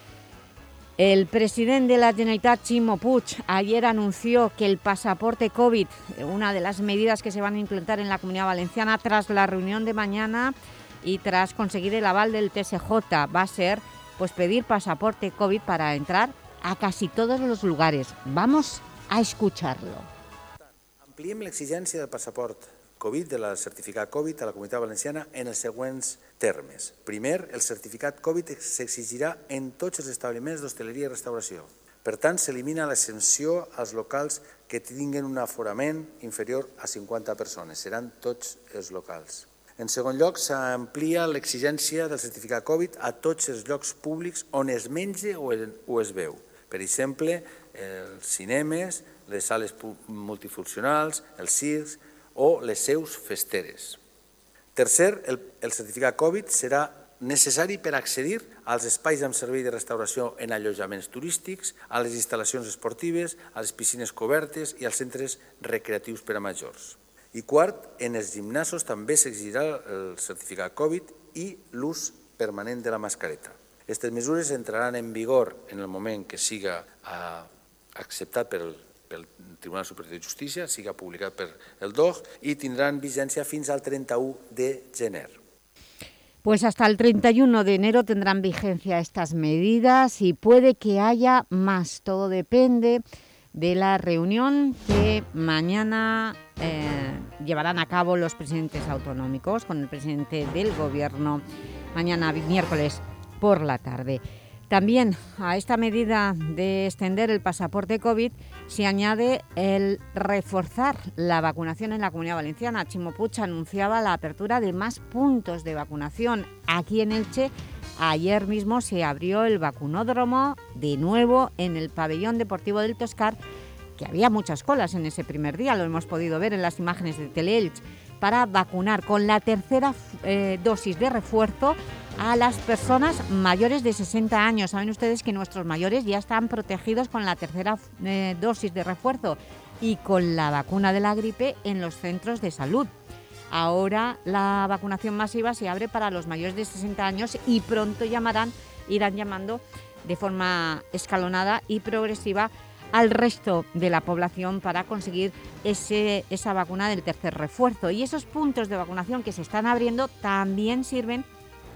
El presidente de la Generalitat, Ximo Puig, ayer anunció que el pasaporte COVID, una de las medidas que se van a implementar en la Comunidad Valenciana tras la reunión de mañana y tras conseguir el aval del TSJ, va a ser pues pedir pasaporte COVID para entrar a casi todos los lugares. Vamos a escucharlo. Ampliem l'exigència del passaport Covid, del certificat Covid a la Comunitat Valenciana en els següents termes. Primer, el certificat Covid s'exigirà en tots els establiments d'hostaleria i restauració. Per tant, s'elimina l'exempció als locals que tinguin un aforament inferior a 50 persones. Seran tots els locals. En segon lloc, s'amplia l'exigència del certificat Covid a tots els llocs públics on es menja o es beu. Per exemple, els cinemes, les sales multifuncionals, els circs o les seus festeres. Tercer, el certificat Covid serà necessari per accedir als espais amb servei de restauració en allotjaments turístics, a les instal·lacions esportives, a les piscines cobertes i als centres recreatius per a majors. I quart, en els gimnasos també s'exigirà el certificat Covid i l'ús permanent de la mascareta. Aquestes mesures entraran en vigor en el moment que siga acceptat pel Tribunal Superior de Justícia, siga publicat per el DOJ i tindran vigència fins al 31 de gener. Pues hasta el 31 de enero tendrán vigencia estas medidas y puede que haya más. Todo depende de la reunión que mañana llevarán a cabo los presidentes autonómicos con el presidente del Gobierno mañana miércoles por la tarde. También a esta medida de extender el pasaporte COVID se añade el reforzar la vacunación en la Comunidad Valenciana. Ximo Puig anunciaba la apertura de más puntos de vacunación. Aquí en Elche, ayer mismo se abrió el vacunódromo de nuevo en el pabellón deportivo del Toscar, que había muchas colas en ese primer día, lo hemos podido ver en las imágenes de Teleelch, para vacunar con la tercera dosis de refuerzo a las personas mayores de 60 años. Saben ustedes que nuestros mayores ya están protegidos con la tercera dosis de refuerzo y con la vacuna de la gripe en los centros de salud. Ahora la vacunación masiva se abre para los mayores de 60 años y pronto irán llamando de forma escalonada y progresiva al resto de la población para conseguir esa vacuna del tercer refuerzo. Y esos puntos de vacunación que se están abriendo también sirven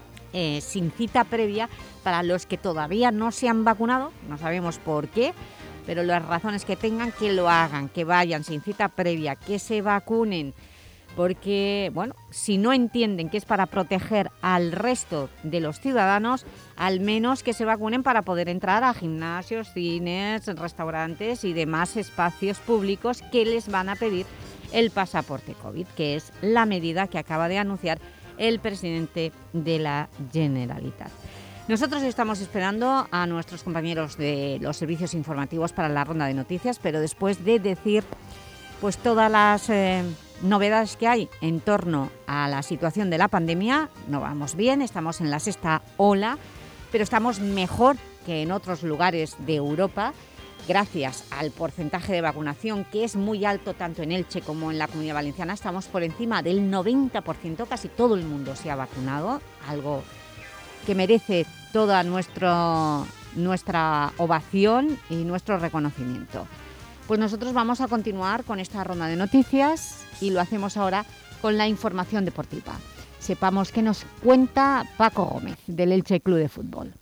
sin cita previa para los que todavía no se han vacunado, no sabemos por qué, pero las razones que tengan, que lo hagan, que vayan sin cita previa, que se vacunen, porque, bueno, si no entienden que es para proteger al resto de los ciudadanos, al menos que se vacunen para poder entrar a gimnasios, cines, restaurantes y demás espacios públicos que les van a pedir el pasaporte COVID, que es la medida que acaba de anunciar el presidente de la Generalitat. Nosotros estamos esperando a nuestros compañeros de los servicios informativos para la ronda de noticias, pero después de decir pues todas las novedades que hay en torno a la situación de la pandemia, no vamos bien, estamos en la sexta ola, pero estamos mejor que en otros lugares de Europa, gracias al porcentaje de vacunación que es muy alto tanto en Elche como en la Comunidad Valenciana. Estamos por encima del 90%, casi todo el mundo se ha vacunado, algo que merece toda nuestra ovación y nuestro reconocimiento. Pues nosotros vamos a continuar con esta ronda de noticias y lo hacemos ahora con la información deportiva. Sepamos qué nos cuenta Paco Gómez del Elche Club de Fútbol.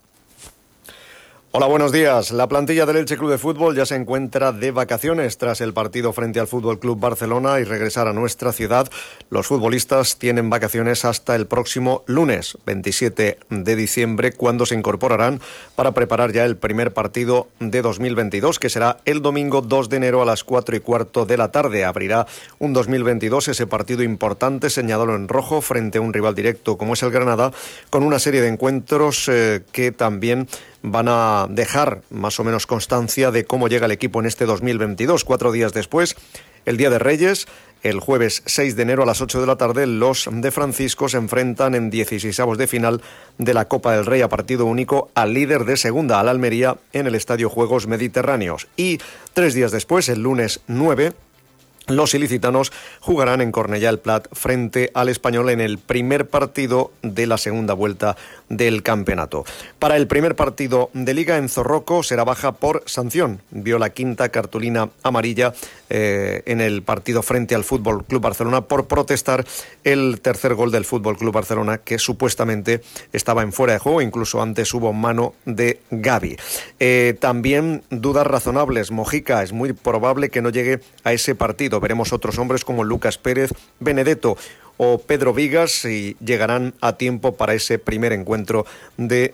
Hola, buenos días. La plantilla del Elche Club de Fútbol ya se encuentra de vacaciones tras el partido frente al Fútbol Club Barcelona y regresar a nuestra ciudad. Los futbolistas tienen vacaciones hasta el próximo lunes, 27 de diciembre, cuando se incorporarán para preparar ya el primer partido de 2022, que será el domingo 2 de enero a las 4:15 de la tarde. Abrirá un 2022 ese partido importante, señalado en rojo, frente a un rival directo como es el Granada, con una serie de encuentros que también van a dejar más o menos constancia de cómo llega el equipo en este 2022. 4 días después, el Día de Reyes, El jueves 6 de enero a las 8 de la tarde, los de Francisco se enfrentan en 16avos de final de la Copa del Rey a partido único al líder de segunda, al Almería, en el Estadio Juegos Mediterráneos. Y 3 días después, el lunes 9, los ilicitanos jugarán en Cornellà el Plat frente al Español en el primer partido de la segunda vuelta del campeonato. Para el primer partido de Liga, Enzo Rocco será baja por sanción. Vio la quinta cartulina amarilla en el partido frente al Fútbol Club Barcelona por protestar el tercer gol del Fútbol Club Barcelona, que supuestamente estaba en fuera de juego. Incluso antes hubo mano de Gavi. También dudas razonables. Mojica es muy probable que no llegue a ese partido. Veremos otros hombres como Lucas Pérez, Benedetto o Pedro Vigas si llegarán a tiempo para ese primer encuentro de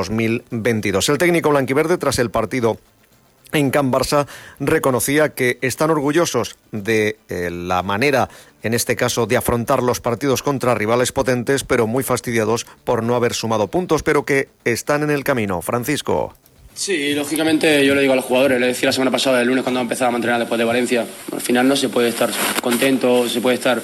2022. El técnico blanquiverde, tras el partido en Can Barça, reconocía que están orgullosos de la manera, en este caso, de afrontar los partidos contra rivales potentes, pero muy fastidiados por no haber sumado puntos, pero que están en el camino. Francisco. Sí, lógicamente yo le digo a los jugadores, le decía la semana pasada, el lunes cuando empezaba a entrenar después de Valencia, al final no se puede estar contento, se puede estar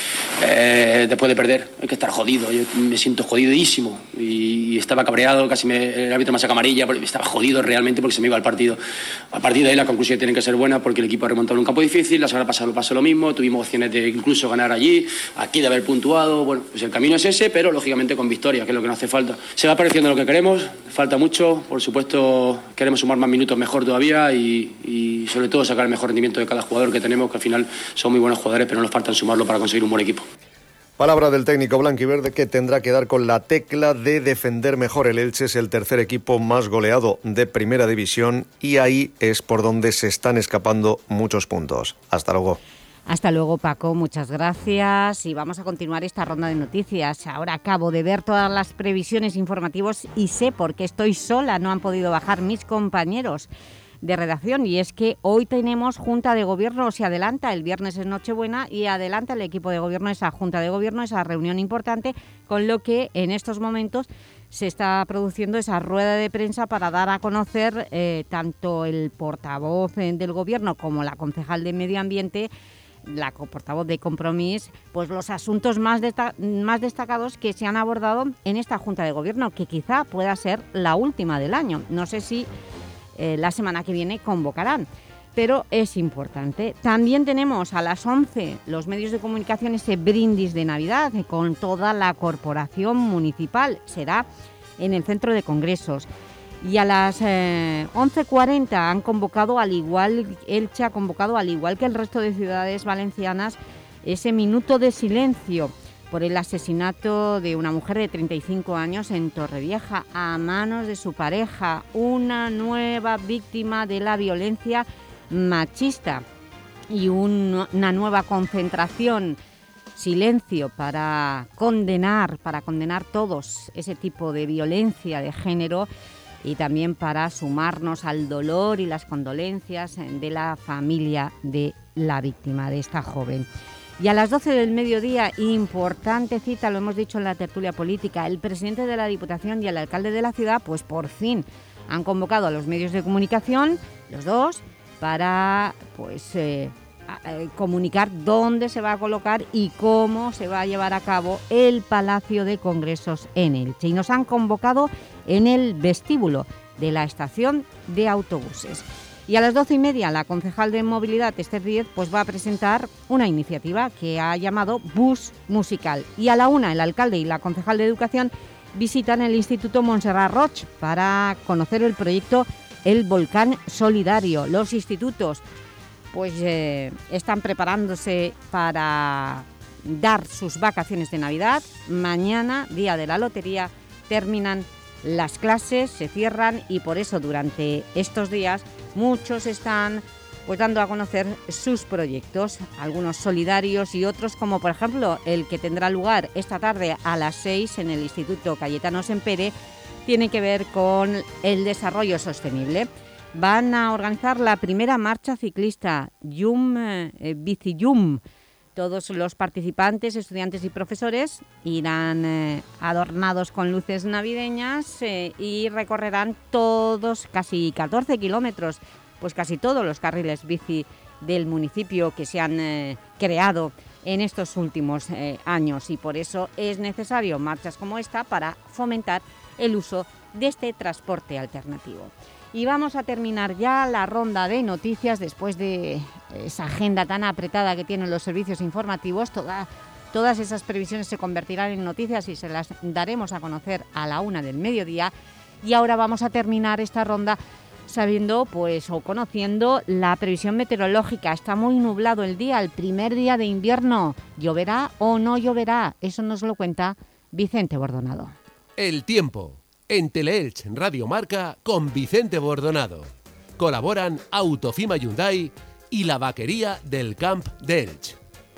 después de perder, hay que estar jodido. Yo me siento jodidísimo y estaba cabreado, casi el árbitro me saca amarilla, estaba jodido realmente porque se me iba al partido. A partir de ahí la conclusión tiene que ser buena porque el equipo ha remontado en un campo difícil, la semana pasada pasó lo mismo, tuvimos opciones de incluso ganar allí, aquí de haber puntuado, bueno, pues el camino es ese, pero lógicamente con victoria, que es lo que nos hace falta. Se va pareciendo lo que queremos, falta mucho, por supuesto queremos sumar más minutos mejor todavía y sobre todo sacar el mejor rendimiento de cada jugador que tenemos, que al final son muy buenos jugadores, pero nos faltan sumarlo para conseguir un buen equipo. Palabra del técnico blanquiverde, que tendrá que dar con la tecla de defender mejor. El Elche es el tercer equipo más goleado de Primera División y ahí es por donde se están escapando muchos puntos. Hasta luego. Hasta luego, Paco, muchas gracias y vamos a continuar esta ronda de noticias. Ahora acabo de ver todas las previsiones informativas y sé por qué estoy sola, no han podido bajar mis compañeros de redacción, y es que hoy tenemos Junta de Gobierno, se adelanta, el viernes es Nochebuena y adelanta el equipo de Gobierno esa Junta de Gobierno, esa reunión importante, con lo que en estos momentos se está produciendo esa rueda de prensa para dar a conocer tanto el portavoz del Gobierno como la concejal de Medio Ambiente, la portavoz de Compromís, pues los asuntos más destacados que se han abordado en esta Junta de Gobierno, que quizá pueda ser la última del año. No sé si la semana que viene convocarán, pero es importante. También tenemos a las 11 los medios de comunicación ese brindis de Navidad con toda la corporación municipal. Será en el centro de congresos. Y a las 11:40 han convocado, Elche ha convocado, al igual que el resto de ciudades valencianas, ese minuto de silencio por el asesinato de una mujer de 35 años en Torrevieja a manos de su pareja, una nueva víctima de la violencia machista y una nueva concentración, silencio para condenar todos ese tipo de violencia de género y también para sumarnos al dolor y las condolencias de la familia de la víctima, de esta joven. Y a las 12 del mediodía, importante cita, lo hemos dicho en la tertulia política, el presidente de la Diputación y el alcalde de la ciudad, pues por fin han convocado a los medios de comunicación, los dos, para comunicar dónde se va a colocar y cómo se va a llevar a cabo el Palacio de Congresos en Elche. Y nos han convocado en el vestíbulo de la estación de autobuses. Y a las 12:30 la concejal de Movilidad, Esther Díez, pues va a presentar una iniciativa que ha llamado Bus Musical. Y a la 1 el alcalde y la concejal de Educación visitan el Instituto Montserrat Roig para conocer el proyecto El Volcán Solidario. Los institutos pues están preparándose para dar sus vacaciones de Navidad. Mañana, día de la lotería, terminan las clases, se cierran y por eso durante estos días muchos están pues dando a conocer sus proyectos, algunos solidarios y otros como por ejemplo el que tendrá lugar esta tarde a las 6 en el Instituto Cayetano Sempere, tiene que ver con el desarrollo sostenible. Van a organizar la primera marcha ciclista Biciyum. Todos los participantes, estudiantes y profesores irán adornados con luces navideñas y recorrerán todos, casi 14 kilómetros, pues casi todos los carriles bici del municipio que se han creado en estos últimos años, y por eso es necesario marchas como esta para fomentar el uso de este transporte alternativo. Y vamos a terminar ya la ronda de noticias después de esa agenda tan apretada que tienen los servicios informativos. Todas esas previsiones se convertirán en noticias y se las daremos a conocer a la 1 del mediodía. Y ahora vamos a terminar esta ronda sabiendo, pues, o conociendo la previsión meteorológica. Está muy nublado el día, el primer día de invierno. ¿Lloverá o no lloverá? Eso nos lo cuenta Vicente Bordonado. El tiempo en Teleelch Radio Marca con Vicente Bordonado. Colaboran Autofima Hyundai y la vaquería del Camp de Elch.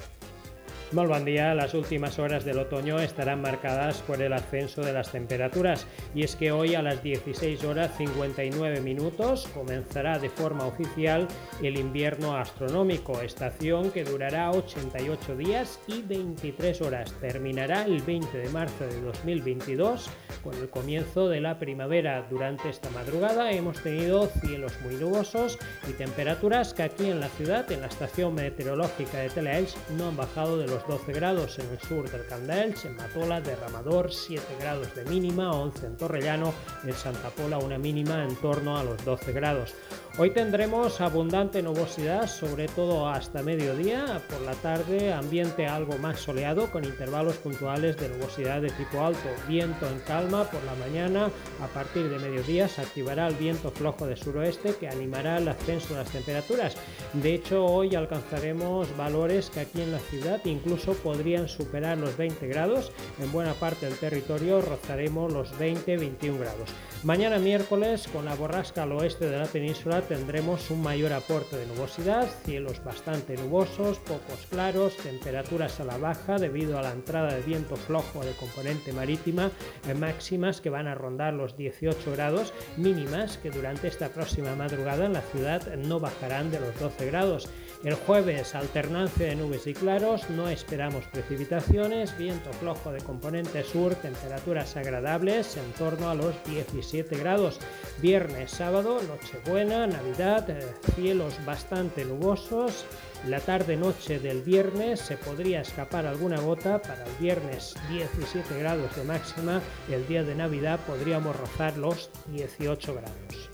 Molt bon día. Las últimas horas del otoño estarán marcadas por el ascenso de las temperaturas, y es que hoy a las 16 horas 59 minutos comenzará de forma oficial el invierno astronómico, estación que durará 88 días y 23 horas. Terminará el 20 de marzo de 2022 con el comienzo de la primavera. Durante esta madrugada hemos tenido cielos muy nubosos y temperaturas que aquí en la ciudad, en la estación meteorológica de Teleelch, no han bajado de los 12 grados en el sur del Camp d'Elx, en Matola, Derramador, 7 grados de mínima, 11 en Torrellano, en Santa Pola una mínima en torno a los 12 grados. Hoy tendremos abundante nubosidad, sobre todo hasta mediodía. Por la tarde, ambiente algo más soleado, con intervalos puntuales de nubosidad de tipo alto. Viento en calma por la mañana. A partir de mediodía se activará el viento flojo de suroeste que animará el ascenso de las temperaturas. De hecho, hoy alcanzaremos valores que aquí en la ciudad incluso podrían superar los 20 grados. En buena parte del territorio rozaremos los 20-21 grados. Mañana miércoles, con la borrasca al oeste de la península, tendremos un mayor aporte de nubosidad, cielos bastante nubosos, pocos claros, temperaturas a la baja debido a la entrada de viento flojo de componente marítima, máximas que van a rondar los 18 grados, mínimas que durante esta próxima madrugada en la ciudad no bajarán de los 12 grados. El jueves, alternancia de nubes y claros, no esperamos precipitaciones, viento flojo de componente sur, temperaturas agradables en torno a los 17 grados. Viernes, sábado, Nochebuena, Navidad, cielos bastante nubosos. La tarde-noche del viernes se podría escapar alguna gota. Para el viernes 17 grados de máxima. El día de Navidad podríamos rozar los 18 grados.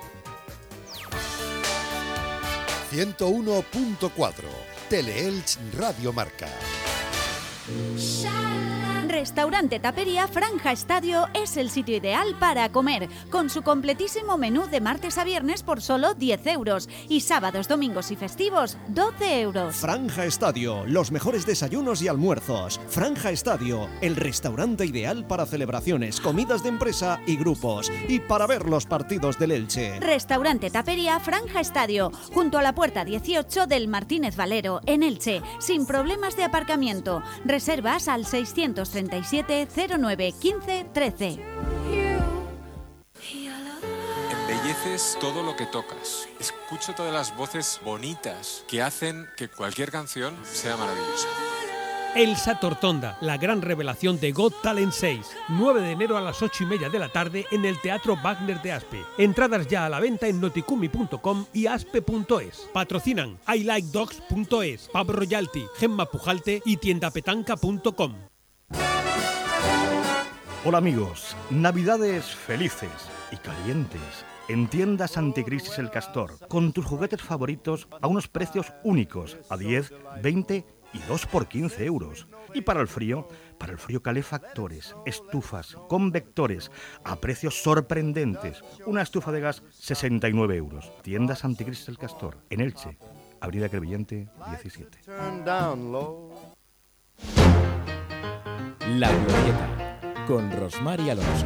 101.4 Teleelch Radio Marca. Restaurante Tapería Franja Estadio es el sitio ideal para comer, con su completísimo menú de martes a viernes por solo 10 euros y sábados, domingos y festivos 12 euros. Franja Estadio, los mejores desayunos y almuerzos. Franja Estadio, el restaurante ideal para celebraciones, comidas de empresa y grupos, y para ver los partidos del Elche. Restaurante Tapería Franja Estadio, junto a la puerta 18 del Martínez Valero, en Elche, sin problemas de aparcamiento. Reservas al 637 09 15 13. Embelleces todo lo que tocas. Escucho todas las voces bonitas que hacen que cualquier canción sea maravillosa. Elsa Tortonda, la gran revelación de Got Talent 6. 9 de enero a las 8:30 de la tarde en el Teatro Wagner de Aspe. Entradas ya a la venta en noticumi.com y aspe.es. Patrocinan iLikeDogs.es, Pub Royalty, Gemma Pujalte y tiendapetanca.com. Hola amigos, Navidades felices y calientes en Tiendas Anticrisis El Castor, con tus juguetes favoritos a unos precios únicos, a 10, 20 y 2 por 15 euros. Y para el frío calefactores, estufas, convectores, a precios sorprendentes. Una estufa de gas, 69 euros. Tiendas Anticrisis El Castor, en Elche, Avenida Crevillente 17. La Glorieta, con Rosmar y Alonso.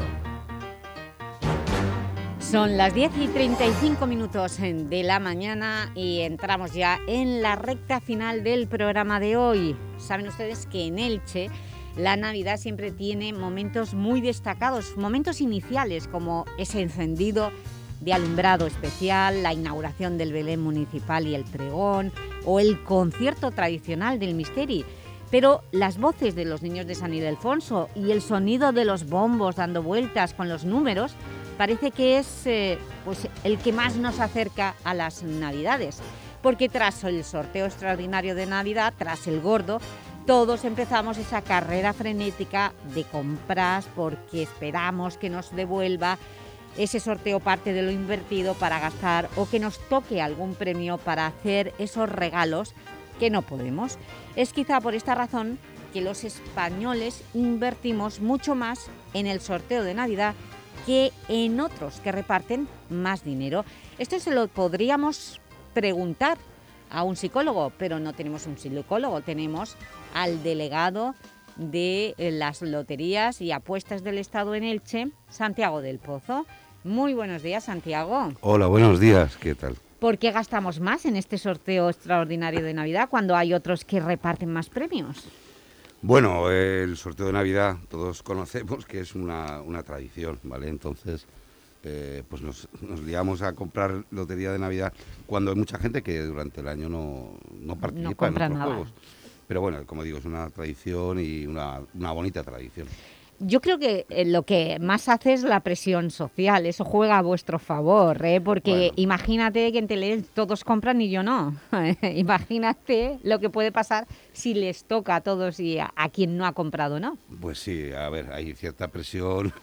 Son las 10:35 de la mañana y entramos ya en la recta final del programa de hoy. Saben ustedes que en Elche la Navidad siempre tiene momentos muy destacados, momentos iniciales como ese encendido de alumbrado especial, la inauguración del Belén municipal y el pregón, o el concierto tradicional del Misteri. Pero las voces de los niños de San Ildefonso y el sonido de los bombos dando vueltas con los números parece que es pues el que más nos acerca a las Navidades. porque tras el sorteo extraordinario de Navidad, tras el gordo, todos empezamos esa carrera frenética de compras porque esperamos que nos devuelva ese sorteo parte de lo invertido para gastar o que nos toque algún premio para hacer esos regalos que no podemos. Es quizá por esta razón que los españoles invertimos mucho más en el sorteo de Navidad que en otros que reparten más dinero. Esto se lo podríamos preguntar a un psicólogo, pero no tenemos un psicólogo, tenemos al delegado de las loterías y apuestas del Estado en Elche, Santiago del Pozo. Muy buenos días, Santiago. Hola, buenos días, ¿qué tal? ¿Por qué gastamos más en este sorteo extraordinario de Navidad cuando hay otros que reparten más premios? Bueno, el sorteo de Navidad todos conocemos que es una tradición, ¿vale? Entonces, pues nos liamos a comprar lotería de Navidad cuando hay mucha gente que durante el año no participa en otros juegos. Pero bueno, como digo, es una tradición y una bonita tradición. Yo creo que lo que más hace es la presión social, eso juega a vuestro favor, porque bueno, imagínate que en Tele todos compran y yo no. Imagínate lo que puede pasar si les toca a todos y a quien no ha comprado, ¿no? Pues sí, a ver, hay cierta presión,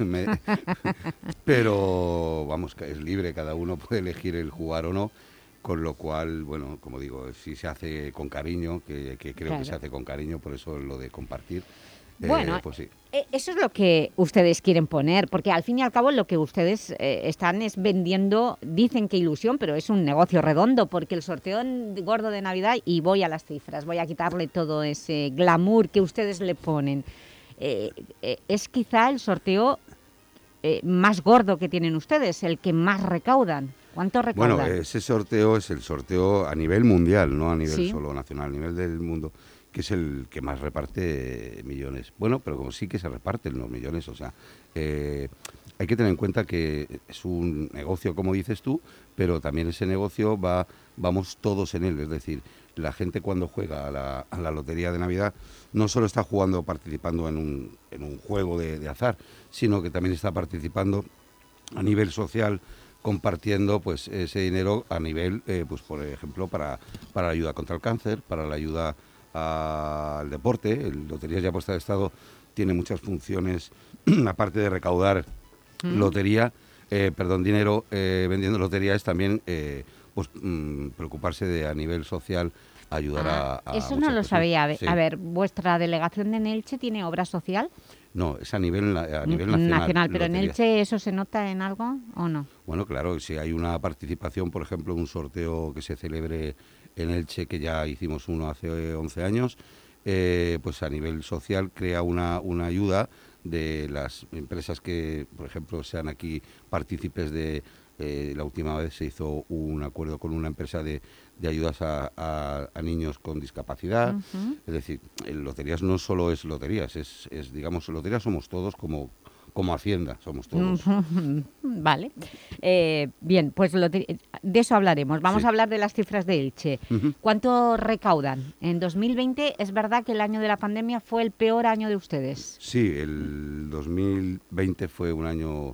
pero vamos, que es libre, cada uno puede elegir el jugar o no. Con lo cual, bueno, como digo, si se hace con cariño, que creo claro que se hace con cariño, por eso lo de compartir. Bueno, pues sí. Eso es lo que ustedes quieren poner, porque al fin y al cabo lo que ustedes están es vendiendo, dicen que ilusión, pero es un negocio redondo, porque el sorteo gordo de Navidad, y voy a las cifras, voy a quitarle todo ese glamour que ustedes le ponen, es quizá el sorteo más gordo que tienen ustedes, el que más recaudan. ¿Cuánto recaudan? Bueno, ese sorteo es el sorteo a nivel mundial, no a nivel solo nacional, a nivel del mundo, que es el que más reparte millones. Bueno, pero como sí que se reparten los millones, o sea, hay que tener en cuenta que es un negocio, como dices tú, pero también ese negocio vamos todos en él, es decir, la gente cuando juega a la lotería de Navidad no solo está jugando, participando en un juego de azar, sino que también está participando a nivel social, compartiendo pues ese dinero a nivel, pues por ejemplo, para la ayuda contra el cáncer, para la ayuda al deporte. El Loterías y Apuestas de Estado tiene muchas funciones, aparte de recaudar dinero vendiendo lotería, es también preocuparse de a nivel social ayudar a eso no lo sabía. Sí. A ver, ¿vuestra delegación de Elche tiene obra social? No, es a nivel nacional. Pero en Elche, ¿eso se nota en algo o no? Bueno, claro, si hay una participación, por ejemplo, un sorteo que se celebre en Elche, que ya hicimos uno hace 11 años, pues a nivel social crea una ayuda de las empresas que, por ejemplo, sean aquí partícipes de... la última vez se hizo un acuerdo con una empresa de ayudas a niños con discapacidad. Es decir, loterías no solo es loterías, es digamos, loterías somos todos como Hacienda, somos todos. Vale. Bien, pues de eso hablaremos. Vamos a hablar de las cifras de Elche. ¿Cuánto recaudan? En 2020 es verdad que el año de la pandemia fue el peor año de ustedes. Sí, el 2020 fue un año...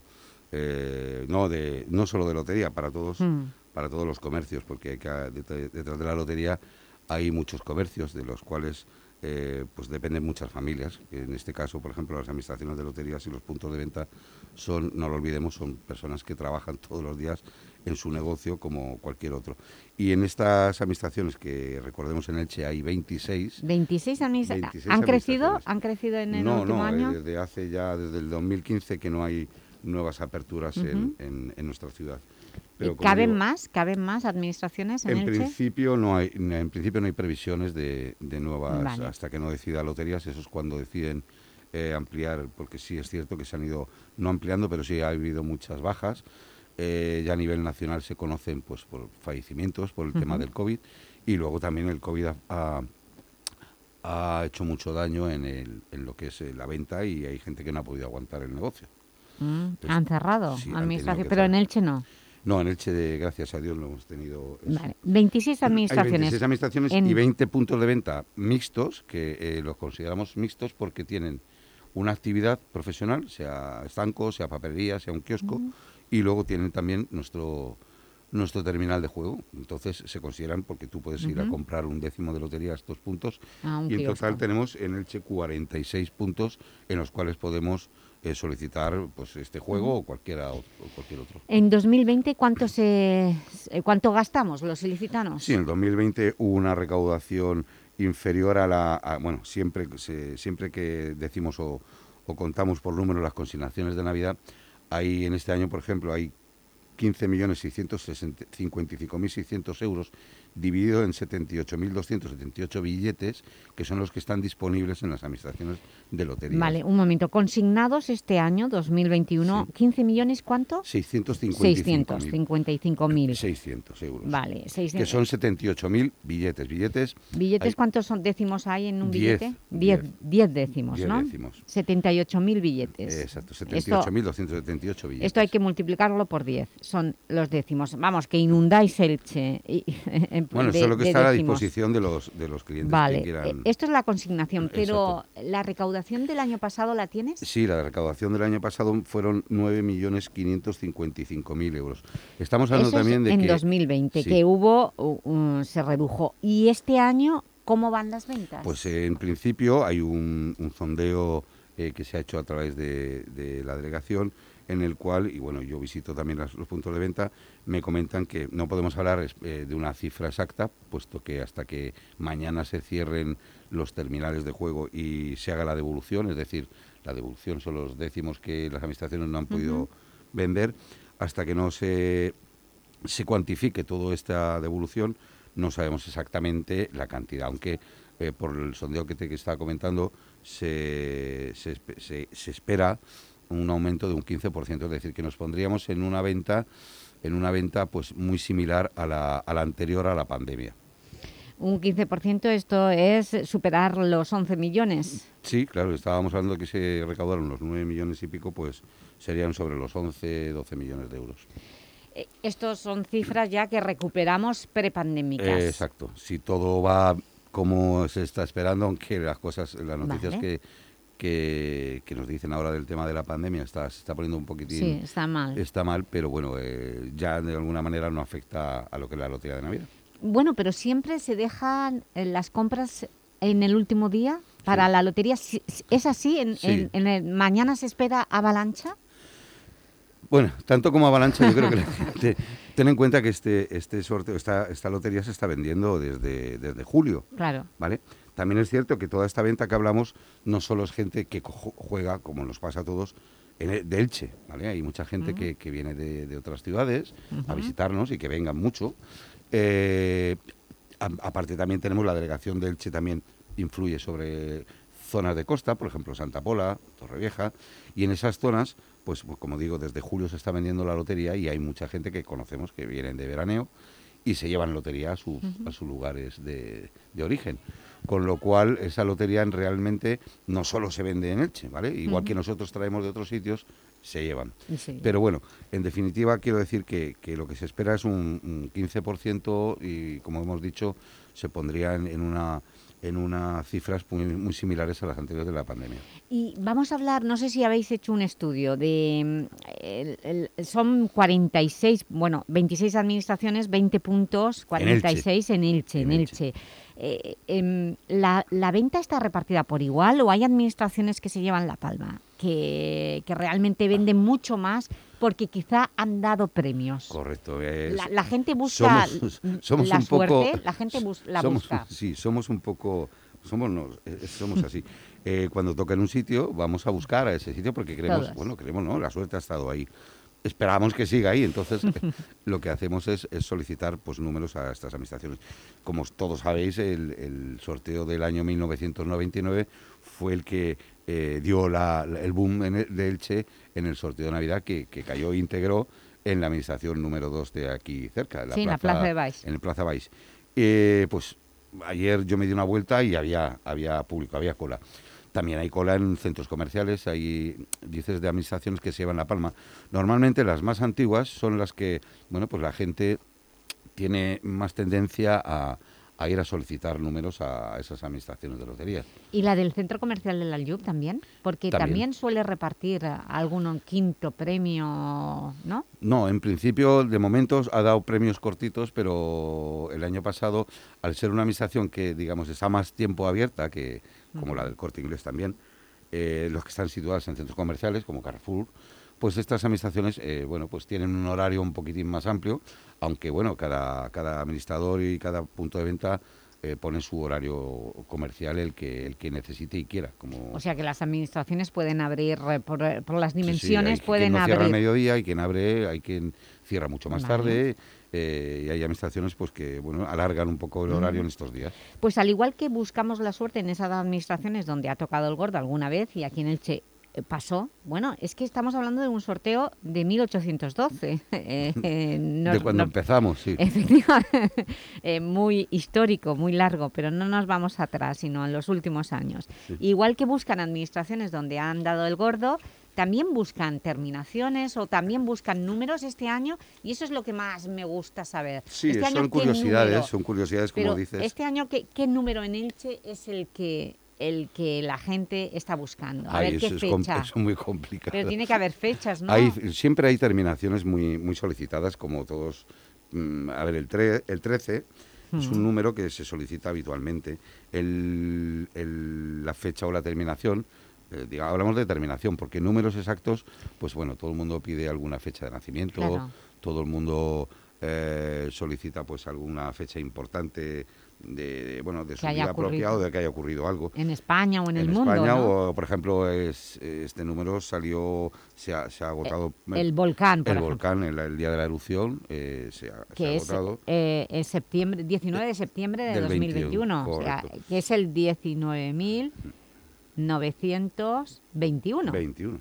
no solo de lotería, para todos los comercios, porque detrás de la lotería hay muchos comercios de los cuales pues dependen muchas familias. En este caso, por ejemplo, las administraciones de loterías y los puntos de venta son, no lo olvidemos, son personas que trabajan todos los días en su negocio como cualquier otro. Y en estas administraciones, que recordemos en Elche hay 26... ¿26 administraciones? ¿Han crecido en el último año? No, desde el 2015 que no hay nuevas aperturas en nuestra ciudad. Pero ¿Caben más administraciones en Elche? En principio no hay previsiones de nuevas, hasta que no decida Loterías. Eso es cuando deciden ampliar, porque sí es cierto que se han ido no ampliando, pero sí ha habido muchas bajas. Ya a nivel nacional se conocen pues por fallecimientos, por el tema del COVID, y luego también el COVID ha hecho mucho daño en lo que es la venta, y hay gente que no ha podido aguantar el negocio. ¿Han cerrado? Sí, administración, pero en Elche no. No, en Elche, gracias a Dios, lo hemos tenido. Vale. 26 administraciones. Hay 26 administraciones y 20 puntos de venta mixtos, que los consideramos mixtos porque tienen una actividad profesional, sea estanco, sea papelería, sea un kiosco, y luego tienen también nuestro nuestro terminal de juego. Entonces se consideran, porque tú puedes ir a comprar un décimo de lotería a estos puntos, y en total tenemos en Elche 46 puntos en los cuales podemos solicitar pues este juego o cualquier otro. En 2020, ¿cuánto gastamos los ilicitanos? Sí, en el 2020 hubo una recaudación inferior a bueno, siempre que decimos o contamos por número las consignaciones de Navidad, en este año, por ejemplo, hay 15.655.600 euros dividido en 78.278 billetes, que son los que están disponibles en las administraciones de lotería. Vale, un momento. Consignados este año, 2021, sí. 15 millones, ¿cuánto? 655.000. 600 euros. Vale, 600. Que son 78.000 billetes. ¿Billetes cuántos décimos hay en un billete? 10 décimos, 10 ¿no? 78.000 billetes. Exacto, 78.278 billetes. Esto hay que multiplicarlo por 10. Son los décimos. Vamos, que inundáis Elche. Bueno, eso es lo que está a la disposición de los clientes que quieran. Esto es la consignación, pero ¿la recaudación del año pasado la tienes? Sí, la recaudación del año pasado fueron 9.555.000 euros. Estamos hablando eso también de en que... 2020, sí. Que se redujo. ¿Y este año cómo van las ventas? Pues en principio hay un sondeo que se ha hecho a través de la delegación, en el cual, y bueno, yo visito también los puntos de venta, me comentan que no podemos hablar de una cifra exacta, puesto que hasta que mañana se cierren los terminales de juego y se haga la devolución, es decir, la devolución son los décimos que las administraciones no han podido vender, hasta que no se cuantifique toda esta devolución, no sabemos exactamente la cantidad, aunque por el sondeo que te estaba comentando se espera un aumento de un 15%, es decir, que nos pondríamos en una venta pues muy similar a la anterior a la pandemia. Un 15%, esto es superar los 11 millones. Sí, claro, estábamos hablando de que se recaudaron los 9 millones y pico, pues serían sobre los 12 millones de euros. Estos son cifras ya que recuperamos prepandémicas. Exacto, si todo va como se está esperando, aunque las noticias que nos dicen ahora del tema de la pandemia se está poniendo un poquitín... Sí, está mal. Está mal, pero bueno, ya de alguna manera no afecta a lo que es la lotería de Navidad. Bueno, pero siempre se dejan las compras en el último día para la lotería. ¿Es así? ¿Mañana se espera avalancha? Bueno, tanto como avalancha, yo creo que la gente... Ten en cuenta que este sorteo, esta lotería se está vendiendo desde julio. Claro. ¿Vale? También es cierto que toda esta venta que hablamos no solo es gente que juega, como nos pasa a todos, de Elche, ¿vale? Hay mucha gente que viene de otras ciudades a visitarnos y que vengan mucho. Aparte también tenemos la delegación de Elche, también influye sobre zonas de costa, por ejemplo Santa Pola, Torrevieja, y en esas zonas, pues como digo, desde julio se está vendiendo la lotería y hay mucha gente que conocemos que vienen de veraneo y se llevan lotería a sus lugares de origen. Con lo cual, esa lotería realmente no solo se vende en Elche, ¿vale? Igual que nosotros traemos de otros sitios, se llevan. Sí. Pero bueno, en definitiva quiero decir que lo que se espera es un 15% y, como hemos dicho, se pondría en unas cifras muy similares a las anteriores de la pandemia. Y vamos a hablar, no sé si habéis hecho un estudio de... son 46, 26 administraciones, 20 puntos, 46 en Elche. ¿La venta está repartida por igual o hay administraciones que se llevan la palma? Que realmente venden mucho más porque quizá han dado premios. Correcto. La gente busca somos la un poco, suerte, la gente busca. Sí, somos un poco... Somos así. Cuando toca en un sitio, vamos a buscar a ese sitio porque creemos, la suerte ha estado ahí. Esperamos que siga ahí, entonces lo que hacemos es solicitar pues números a estas administraciones. Como todos sabéis, el sorteo del año 1999 fue el que dio el boom de Elche en el sorteo de Navidad que cayó íntegro en la administración número 2 de aquí cerca, en la Plaza de Baix. En el Plaza Baix. Pues ayer yo me di una vuelta y había público, había cola. También hay cola en centros comerciales, hay dices de administraciones que se llevan la palma. Normalmente las más antiguas son las que, pues la gente tiene más tendencia a a ir a solicitar números a esas administraciones de loterías. ¿Y la del Centro Comercial del Aljub también? Porque también suele repartir algún quinto premio, ¿no? No, en principio, de momento ha dado premios cortitos, pero el año pasado, al ser una administración que, digamos, está más tiempo abierta, que como la del Corte Inglés también, los que están situados en centros comerciales, como Carrefour, pues estas administraciones, bueno, pues tienen un horario un poquitín más amplio, aunque, bueno, cada administrador y cada punto de venta pone su horario comercial el que necesite y quiera. O sea que las administraciones pueden abrir, por las dimensiones, sí, pueden quien no abrir. Cierra al mediodía, hay quien abre, hay quien cierra mucho más tarde, y hay administraciones pues que, bueno, alargan un poco el horario en estos días. Pues al igual que buscamos la suerte en esas administraciones donde ha tocado el gordo alguna vez, y aquí en Elche pasó, bueno, es que estamos hablando de un sorteo de 1812. De cuando empezamos, sí. Efectivamente, muy histórico, muy largo, pero no nos vamos atrás, sino en los últimos años. Sí. Igual que buscan administraciones donde han dado el gordo, también buscan terminaciones o también buscan números este año, y eso es lo que más me gusta saber. Sí, este son curiosidades, como pero dices. Este año, ¿qué número en Elche es el que la gente está buscando? A ver qué fecha. Es muy complicado. Pero tiene que haber fechas, ¿no? Siempre hay terminaciones muy solicitadas, como todos. A ver, el 13 es un número que se solicita habitualmente. La fecha o la terminación, hablamos de terminación, porque números exactos, pues bueno, todo el mundo pide alguna fecha de nacimiento, claro. Todo el mundo solicita pues alguna fecha importante de su vida propia o de que haya ocurrido algo. En España o en el mundo, España, ¿no? O por ejemplo, este número salió, se ha agotado. El volcán, por ejemplo. Volcán, el día de la erupción, se ha agotado. Es 19 de septiembre de 2021, o sea, que es el 19.921. 21.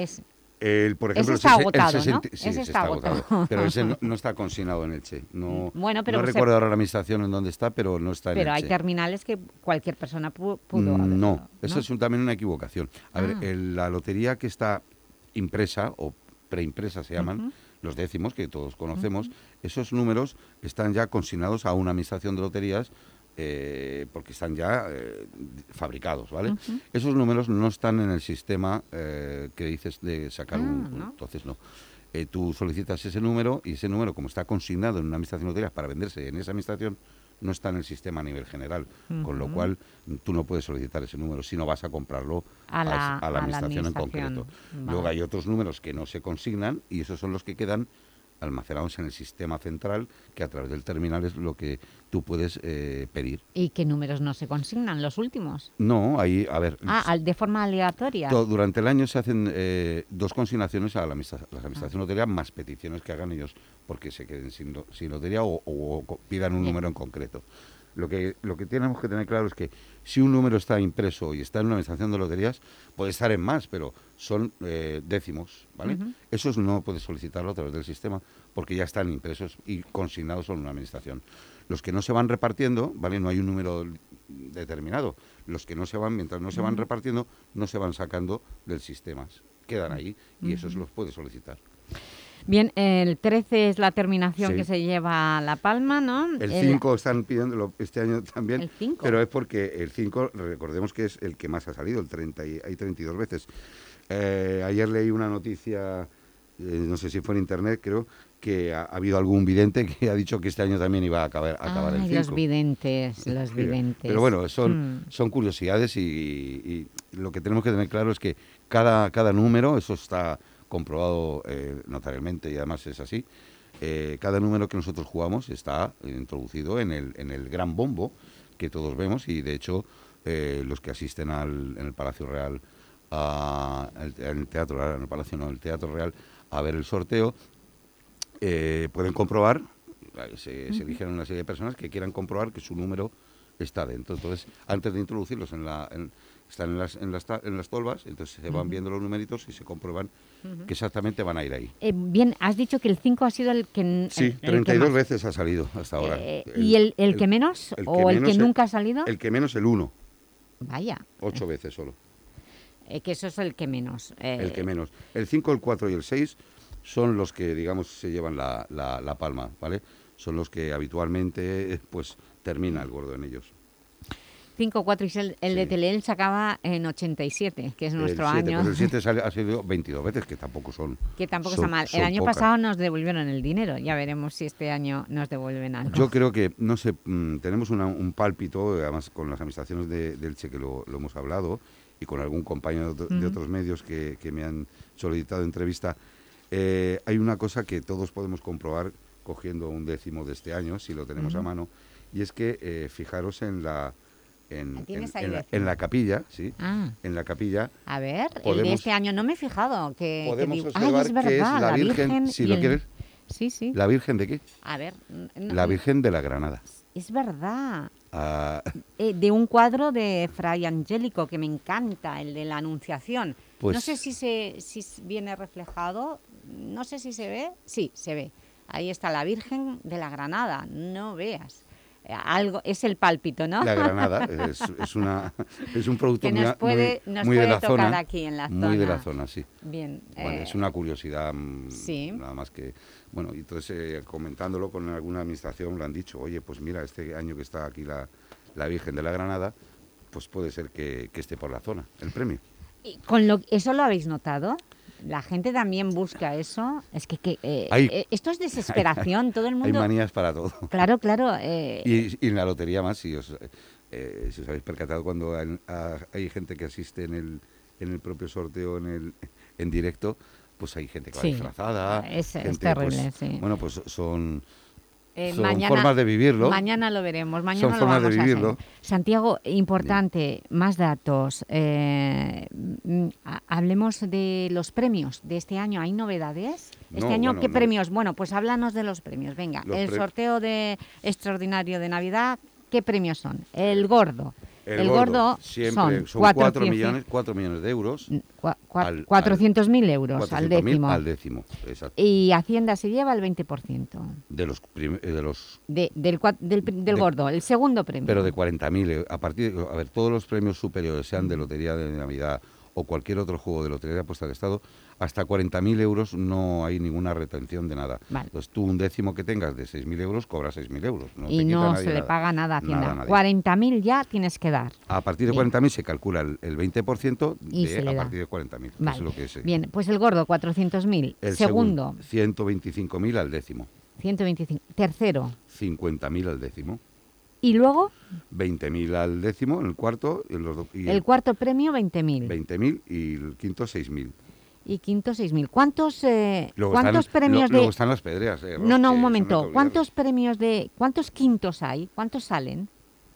Por ejemplo, ese está agotado, ¿no? Sí, ese está agotado. Pero ese no está consignado en Elche. No recuerdo ahora la administración en dónde está, pero no está en Elche. Pero hay terminales que cualquier persona pudo haber. No, eso es también una equivocación. A ver, la lotería que está impresa, o preimpresa se llaman, los décimos, que todos conocemos, esos números están ya consignados a una administración de loterías, porque están ya fabricados, ¿vale? Esos números no están en el sistema que dices de sacar ¿no? Entonces no. Tú solicitas ese número, y ese número, como está consignado en una administración de loterías para venderse en esa administración, no está en el sistema a nivel general, con lo cual tú no puedes solicitar ese número si no vas a comprarlo a la administración en concreto. Vale. Luego hay otros números que no se consignan, y esos son los que quedan almacenados en el sistema central, que a través del terminal es lo que tú puedes pedir. ¿Y qué números no se consignan, los últimos? No, ahí, a ver... de forma aleatoria. Durante el año se hacen 2 consignaciones a las administraciones de lotería, más peticiones que hagan ellos porque se queden sin lotería o pidan un número en concreto. Lo que tenemos que tener claro es que si un número está impreso y está en una administración de loterías, puede estar en más, pero son décimos, ¿vale? Esos no puedes solicitarlo a través del sistema porque ya están impresos y consignados en una administración. Los que no se van repartiendo, ¿vale? No hay un número determinado. Los que no se van, mientras no se van repartiendo, no se van sacando del sistema. Quedan ahí y esos los puedes solicitar. Bien, el 13 es la terminación que se lleva la palma, ¿no? El 5 están pidiéndolo este año también. ¿El 5? Pero es porque el 5, recordemos que es el que más ha salido, hay 32 veces. Ayer leí una noticia, no sé si fue en internet, creo, que ha habido algún vidente que ha dicho que este año también iba a acabar el 5. Los videntes. Pero bueno, son curiosidades, y lo que tenemos que tener claro es que cada número, eso está comprobado notarialmente, y además es así, cada número que nosotros jugamos está introducido en el gran bombo que todos vemos, y de hecho los que asisten en el Palacio Real, en el Teatro Real, en el Palacio no, en el Teatro Real, a ver el sorteo, pueden comprobar, se eligen una serie de personas que quieran comprobar que su número está dentro. Entonces, antes de introducirlos están en las tolvas, entonces se van viendo los numeritos y se comprueban que exactamente van a ir ahí. Bien, has dicho que el 5 ha sido el que... Sí, 32 veces ha salido hasta ahora. ¿Y el que menos? ¿O el que nunca ha salido? El que menos, el 1. Vaya. 8 veces solo. Que eso es el que menos. El que menos. El 5, el 4 y el 6 son los que, digamos, se llevan la palma, ¿vale? son los que habitualmente pues termina el gordo en ellos. 5-4 y el de Teleelch acaba en 87, que es nuestro año. Pues el 7 ha sido 22 veces, que tampoco son. Que tampoco está mal. El año pasado nos devolvieron el dinero, ya veremos si este año nos devuelven algo. Yo creo que, no sé, tenemos un pálpito, además con las administraciones de Elche que lo hemos hablado, y con algún compañero de otros medios que me han solicitado entrevista. Hay una cosa que todos podemos comprobar cogiendo un décimo de este año, si lo tenemos a mano, y es que fijaros en la capilla, ¿sí? En la capilla. A ver, el de este año no me he fijado. Podemos observar es verdad, que es la Virgen, si lo quieres. Sí. ¿La Virgen de qué? A ver. La Virgen de la Granada. Es verdad. De un cuadro de Fray Angélico que me encanta, el de la Anunciación. Pues, no sé si viene reflejado, no sé si se ve. Sí, se ve. Ahí está la Virgen de la Granada, no veas. Algo es el pálpito, ¿no? La Granada es un producto que nos puede de la tocar zona, aquí en la zona. Muy de la zona, sí. Bien. Bueno, es una curiosidad, sí. Nada más que... Bueno, y entonces comentándolo con alguna administración, le han dicho, oye, pues mira, este año que está aquí la Virgen de la Granada, pues puede ser que esté por la zona, el premio. ¿Y eso lo habéis notado? La gente también busca eso. Es que esto es desesperación, todo el mundo... Hay manías para todo. Claro. Y en la lotería más, si os habéis percatado, cuando hay gente que asiste en el propio sorteo en directo, pues hay gente que va disfrazada. Es terrible, pues, sí. Bueno, pues son mañana, formas de vivirlo. Mañana lo veremos, mañana son lo formas vamos de vivirlo. a hacer. Santiago, importante, más datos. Hablemos de los premios de este año. ¿Hay novedades? Este año, ¿qué premios? Bueno, pues háblanos de los premios. Venga, el sorteo extraordinario de Navidad, ¿qué premios son? El gordo. El gordo siempre son 4 millones de euros. 400.000 euros al décimo. Al décimo, exacto. Y Hacienda se lleva el 20%. Del gordo, el segundo premio. Pero de 40.000, a ver, todos los premios superiores, sean de Lotería de Navidad o cualquier otro juego de Lotería de Apuesta del Estado, hasta 40.000 euros no hay ninguna retención de nada. Vale. Entonces tú un décimo que tengas de 6.000 euros, cobras 6.000 euros. Y no se le paga nada a Hacienda. 40.000 ya tienes que dar. A partir de 40.000 se calcula el 20% a partir de 40.000. Vale. Eso es lo que es. Bien, pues el gordo, 400.000. El segundo. 125.000 al décimo. 125. Tercero. 50.000 al décimo. ¿Y luego? 20.000 al décimo en el cuarto. El cuarto premio, 20.000. 20.000 y el quinto, 6.000. Y quinto, 6.000. ¿Cuántos premios Luego están las pedreas. No, un momento. ¿Cuántos quintos hay? ¿Cuántos salen?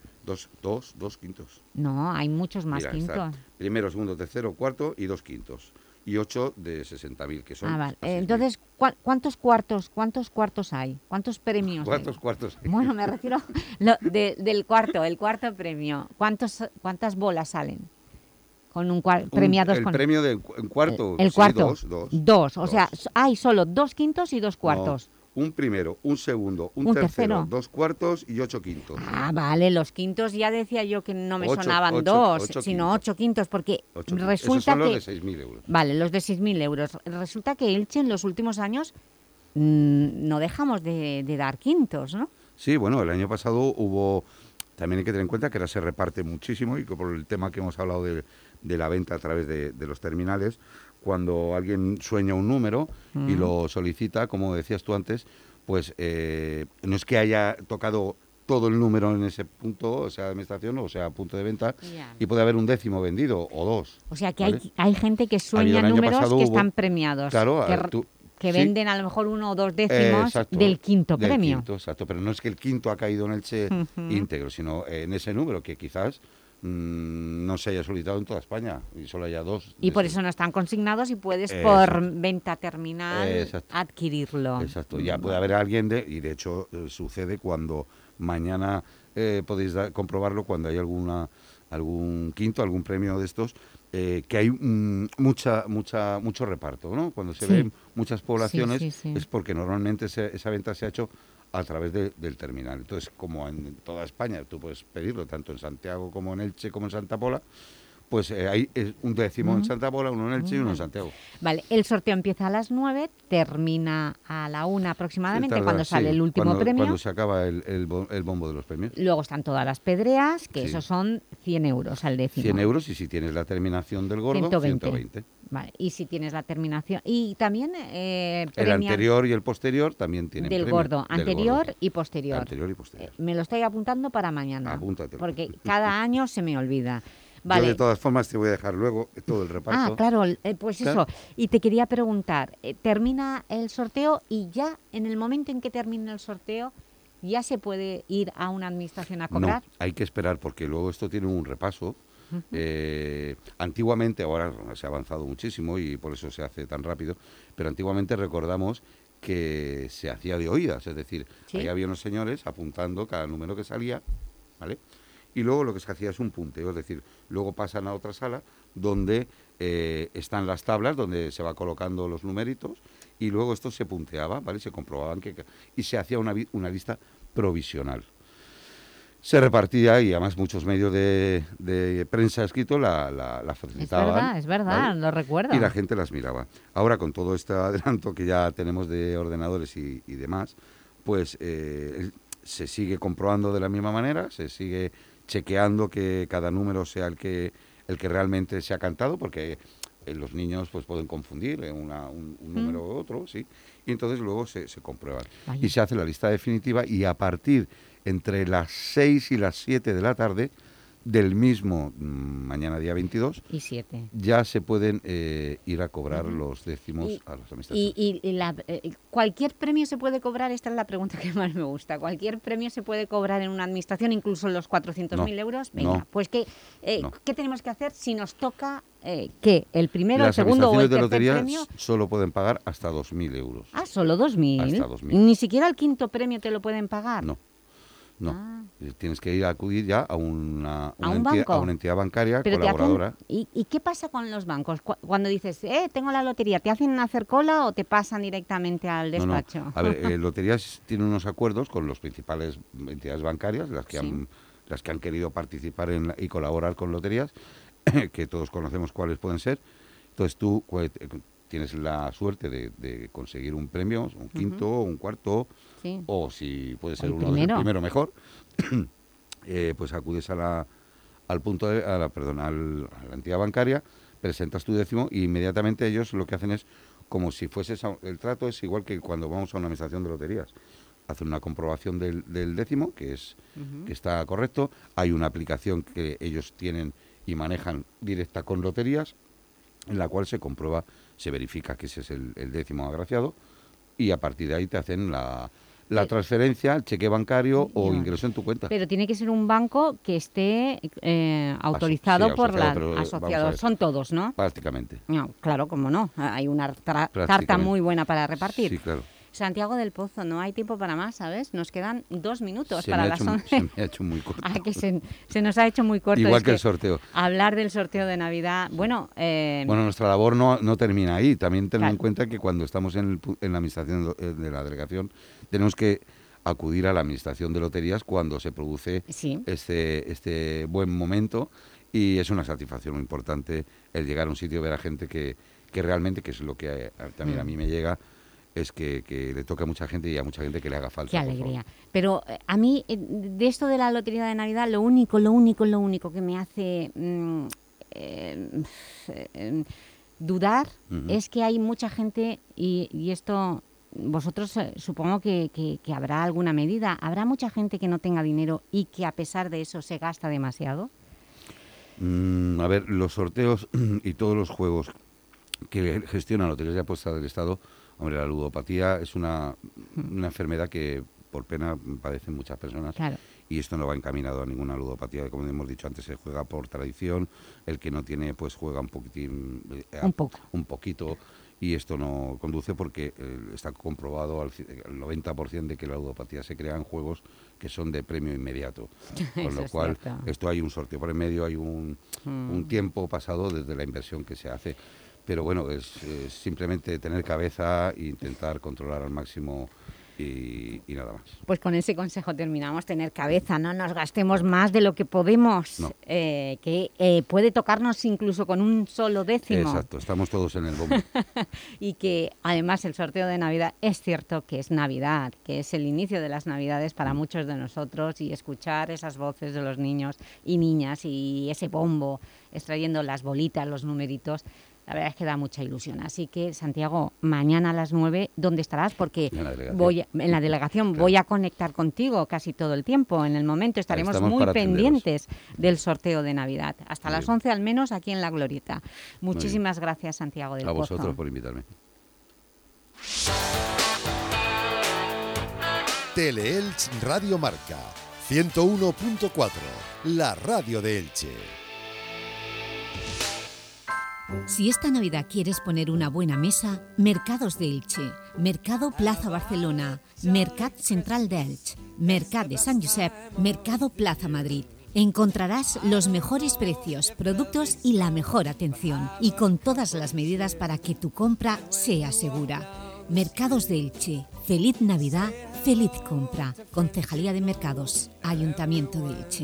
Dos quintos. No, hay muchos más quintos. Primero, segundo, tercero, cuarto y 2 quintos. Y 8 de 60.000, que son... Vale. Entonces, ¿cuántos cuartos hay? ¿Cuántos premios ¿Cuántos cuartos hay? Bueno, me refiero del cuarto, el cuarto premio. ¿Cuántas bolas salen? Con un premiados el con... premio del cuarto. El cuarto. Dos. O sea, hay solo 2 quintos y 2 cuartos. No, un primero, un segundo, un tercero, 2 cuartos y 8 quintos. Vale, los quintos ya decía yo que no me sonaban 2, sino 8 quintos, porque resulta Esos son que... los de 6.000 euros. Vale, los de 6.000 euros. Resulta que Elche en los últimos años no dejamos de dar quintos, ¿no? Sí, bueno, el año pasado hubo... También hay que tener en cuenta que ahora se reparte muchísimo y que por el tema que hemos hablado de la venta a través de los terminales, cuando alguien sueña un número y lo solicita, como decías tú antes, pues no es que haya tocado todo el número en ese punto, sea de administración o sea punto de venta, y puede haber un décimo vendido o 2. O sea que ¿vale? hay gente que sueña números que están premiados. Claro, que venden a lo mejor 1 o 2 décimos del quinto premio. Quinto, exacto, pero no es que el quinto ha caído en Elche íntegro, sino en ese número que quizás no se haya solicitado en toda España y solo haya 2. Y por eso no están consignados y puedes por venta terminal adquirirlo. Exacto, ya puede haber alguien y de hecho sucede cuando mañana podéis comprobarlo cuando hay algún quinto, algún premio de estos, que hay mucho reparto, ¿no? Cuando se ven muchas poblaciones es porque normalmente esa venta se ha hecho a través del terminal. Entonces, como en toda España tú puedes pedirlo, tanto en Santiago como en Elche como en Santa Pola, pues hay un décimo en Santa Pola, uno en Elche y uno en Santiago. Vale, el sorteo empieza a las 9, termina a la 1 aproximadamente, cuando sale el último premio. Cuando se acaba el bombo de los premios. Luego están todas las pedreas, que esos son 100 euros al décimo. 100 euros y si tienes la terminación del gordo, 120. Vale, y si tienes la terminación... Y también el anterior y el posterior también tienen del premio. Gordo, anterior y posterior. Anterior y posterior. Me lo estoy apuntando para mañana. Apúntatelo. Porque cada año se me olvida. Vale. Yo de todas formas te voy a dejar luego todo el reparto. Ah, claro, pues ¿claro? eso. Y te quería preguntar, termina el sorteo y ya en el momento en que termine el sorteo, ¿ya se puede ir a una administración a cobrar? No, hay que esperar porque luego esto tiene un repaso. Antiguamente, ahora se ha avanzado muchísimo y por eso se hace tan rápido, pero antiguamente recordamos que se hacía de oídas, es decir, ahí había unos señores apuntando cada número que salía, ¿vale? Y luego lo que se hacía es un punteo, es decir, luego pasan a otra sala donde están las tablas, donde se va colocando los numeritos y luego esto se punteaba, ¿vale? Se comprobaban y se hacía una lista provisional. Se repartía y además muchos medios de prensa escrito la facilitaban. Es verdad, ¿vale? Lo recuerdo. Y la gente las miraba. Ahora con todo este adelanto que ya tenemos de ordenadores y demás, pues se sigue comprobando de la misma manera, se sigue chequeando que cada número sea el que realmente se ha cantado, porque los niños pues pueden confundir un número u otro, ¿sí? Y entonces luego se comprueban. Vaya. Y se hace la lista definitiva y a partir entre las 6 y las 7 de la tarde del mismo mañana día 22 y 7 ya se pueden ir a cobrar los décimos a las administraciones. ¿Y cualquier premio se puede cobrar? Esta es la pregunta que más me gusta. ¿Cualquier premio se puede cobrar en una administración, incluso los 400.000 euros? Venga, pues ¿qué tenemos que hacer si nos toca ¿qué? ¿El primero, el segundo o el tercer premio? Las administraciones de loterías solo pueden pagar hasta 2.000 euros. Ah, ¿solo 2.000? Hasta 2.000. ¿Ni siquiera el quinto premio te lo pueden pagar? No, tienes que ir a acudir ya a una entidad bancaria pero colaboradora. ¿Y qué pasa con los bancos? Cuando dices, tengo la lotería, ¿te hacen hacer cola o te pasan directamente al despacho? No. A ver, Loterías tiene unos acuerdos con las principales entidades bancarias, las que han querido participar y colaborar con Loterías, que todos conocemos cuáles pueden ser. Entonces tú tienes la suerte de conseguir un premio, un quinto, un cuarto, o si puede ser uno del primero mejor, pues acudes a la entidad bancaria, presentas tu décimo y inmediatamente ellos lo que hacen es como si fueses el trato es igual que cuando vamos a una administración de loterías. Hacen una comprobación del décimo, que está correcto. Hay una aplicación que ellos tienen y manejan directa con loterías, en la cual se comprueba, se verifica que ese es el décimo agraciado y a partir de ahí te hacen la transferencia, el cheque bancario o ingreso en tu cuenta. Pero tiene que ser un banco que esté autorizado por la asociación. Son todos, ¿no? Prácticamente. No, claro, cómo no. Hay una tarta muy buena para repartir. Sí, claro. Santiago del Pozo, no hay tiempo para más, ¿sabes? Nos quedan 2 minutos para las 11. Se me ha hecho muy corto. Que se nos ha hecho muy corto. Igual que el sorteo. Hablar del sorteo de Navidad, bueno, nuestra labor no termina ahí. También tened en cuenta que cuando estamos en la administración de la delegación, tenemos que acudir a la administración de loterías cuando se produce este buen momento, y es una satisfacción muy importante el llegar a un sitio y ver a gente que realmente, que es lo que también a mí me llega, es que le toca a mucha gente y a mucha gente que le haga falta. Qué alegría. Pero a mí, de esto de la Lotería de Navidad, lo único que me hace dudar es que hay mucha gente, y esto vosotros supongo que habrá alguna medida, ¿habrá mucha gente que no tenga dinero y que a pesar de eso se gasta demasiado? A ver, los sorteos y todos los juegos que gestiona Loterías de Apuestas del Estado, hombre, la ludopatía es una enfermedad que por pena padecen muchas personas. Claro. Y esto no va encaminado a ninguna ludopatía. Como hemos dicho antes, se juega por tradición. El que no tiene, pues juega un poquitín, un poquito. Y esto no conduce porque está comprobado al 90% de que la ludopatía se crea en juegos que son de premio inmediato. Con lo cual, esto hay un sorteo por en medio, hay un tiempo pasado desde la inversión que se hace. Pero bueno, es simplemente tener cabeza e intentar controlar al máximo y nada más. Pues con ese consejo terminamos, tener cabeza, no nos gastemos más de lo que podemos, No. que puede tocarnos incluso con un solo décimo. Exacto, estamos todos en el bombo. Y que además el sorteo de Navidad es cierto que es Navidad, que es el inicio de las Navidades para muchos de nosotros, y escuchar esas voces de los niños y niñas y ese bombo extrayendo las bolitas, los numeritos, la verdad es que da mucha ilusión. Así que, Santiago, mañana a las 9, ¿dónde estarás? Porque en la delegación voy a conectar contigo casi todo el tiempo. En el momento estaremos muy pendientes del sorteo de Navidad. Hasta las 11 al menos aquí en La Glorieta. Muchísimas gracias, Santiago del Pozo. A vosotros por invitarme. Teleelch Radio Marca 101.4, la radio de Elche. Si esta Navidad quieres poner una buena mesa, Mercados de Elche, Mercado Plaza Barcelona, Mercat Central d'Elche, Mercat de Sant Josep, Mercado Plaza Madrid. Encontrarás los mejores precios, productos y la mejor atención, y con todas las medidas para que tu compra sea segura. Mercados de Elche. Feliz Navidad, feliz compra. Concejalía de Mercados, Ayuntamiento de Elche.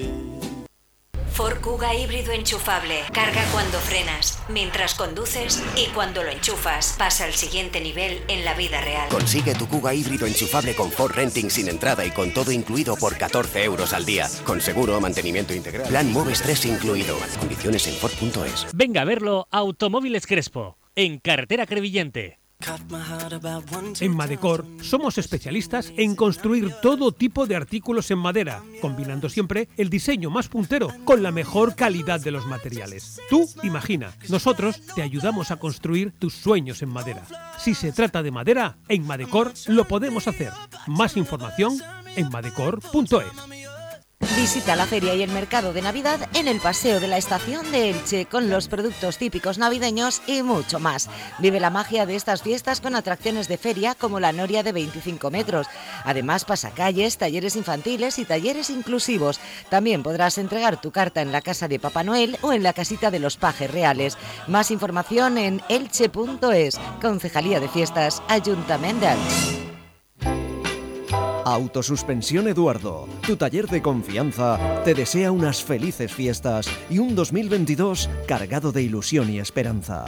Ford Kuga híbrido enchufable. Carga cuando frenas, mientras conduces y cuando lo enchufas. Pasa al siguiente nivel en la vida real. Consigue tu Kuga híbrido enchufable con Ford Renting sin entrada y con todo incluido por 14 euros al día. Con seguro, mantenimiento integral. Plan Moves 3 incluido. Condiciones en Ford.es. Venga a verlo Automóviles Crespo, en Carretera Crevillente. En Madecor somos especialistas en construir todo tipo de artículos en madera, combinando siempre el diseño más puntero con la mejor calidad de los materiales. Tú imagina, nosotros te ayudamos a construir tus sueños en madera. Si se trata de madera, en Madecor lo podemos hacer. Más información en madecor.es. Visita la feria y el mercado de Navidad en el Paseo de la Estación de Elche con los productos típicos navideños y mucho más. Vive la magia de estas fiestas con atracciones de feria como la noria de 25 metros. Además, pasacalles, talleres infantiles y talleres inclusivos. También podrás entregar tu carta en la casa de Papá Noel o en la casita de los Pajes Reales. Más información en elche.es. Concejalía de Fiestas, Ayuntamiento de Elche. Autosuspensión Eduardo, tu taller de confianza, te desea unas felices fiestas y un 2022 cargado de ilusión y esperanza.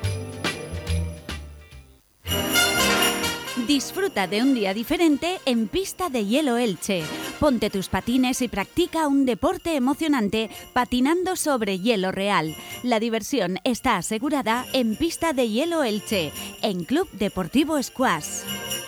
Disfruta de un día diferente en Pista de Hielo Elche. Ponte tus patines y practica un deporte emocionante patinando sobre hielo real. La diversión está asegurada en Pista de Hielo Elche, en Club Deportivo Squash.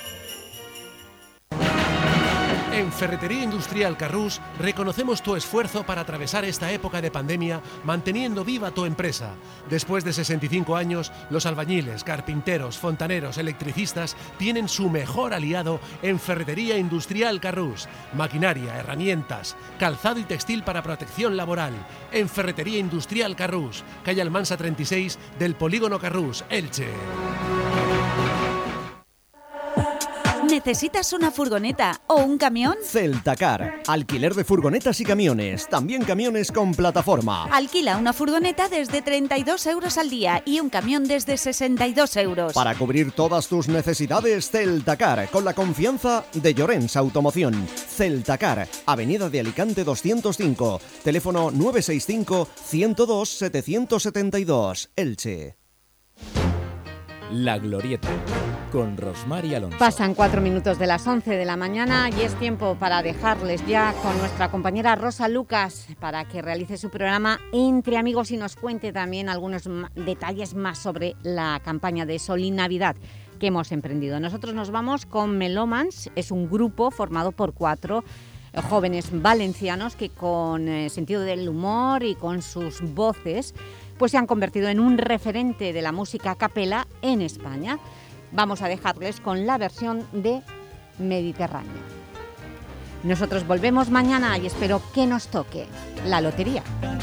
En Ferretería Industrial Carrús reconocemos tu esfuerzo para atravesar esta época de pandemia manteniendo viva tu empresa. Después de 65 años, los albañiles, carpinteros, fontaneros, electricistas tienen su mejor aliado en Ferretería Industrial Carrús. Maquinaria, herramientas, calzado y textil para protección laboral. En Ferretería Industrial Carrús, calle Almansa 36 del Polígono Carrús, Elche. ¿Necesitas una furgoneta o un camión? Celtacar, alquiler de furgonetas y camiones, también camiones con plataforma. Alquila una furgoneta desde 32 euros al día y un camión desde 62 euros. Para cubrir todas tus necesidades, Celtacar, con la confianza de Llorens Automoción. Celtacar, Avenida de Alicante 205, teléfono 965 102 772, Elche. La Glorieta, con Rosmar y Alonso. Pasan 4 minutos de las 11 de la mañana y es tiempo para dejarles ya con nuestra compañera Rosa Lucas para que realice su programa Entre Amigos y nos cuente también algunos detalles más sobre la campaña de Sol y Navidad que hemos emprendido. Nosotros nos vamos con Melómans, es un grupo formado por 4 jóvenes valencianos que con sentido del humor y con sus voces pues se han convertido en un referente de la música a capela en España. Vamos a dejarles con la versión de Mediterráneo. Nosotros volvemos mañana y espero que nos toque la lotería.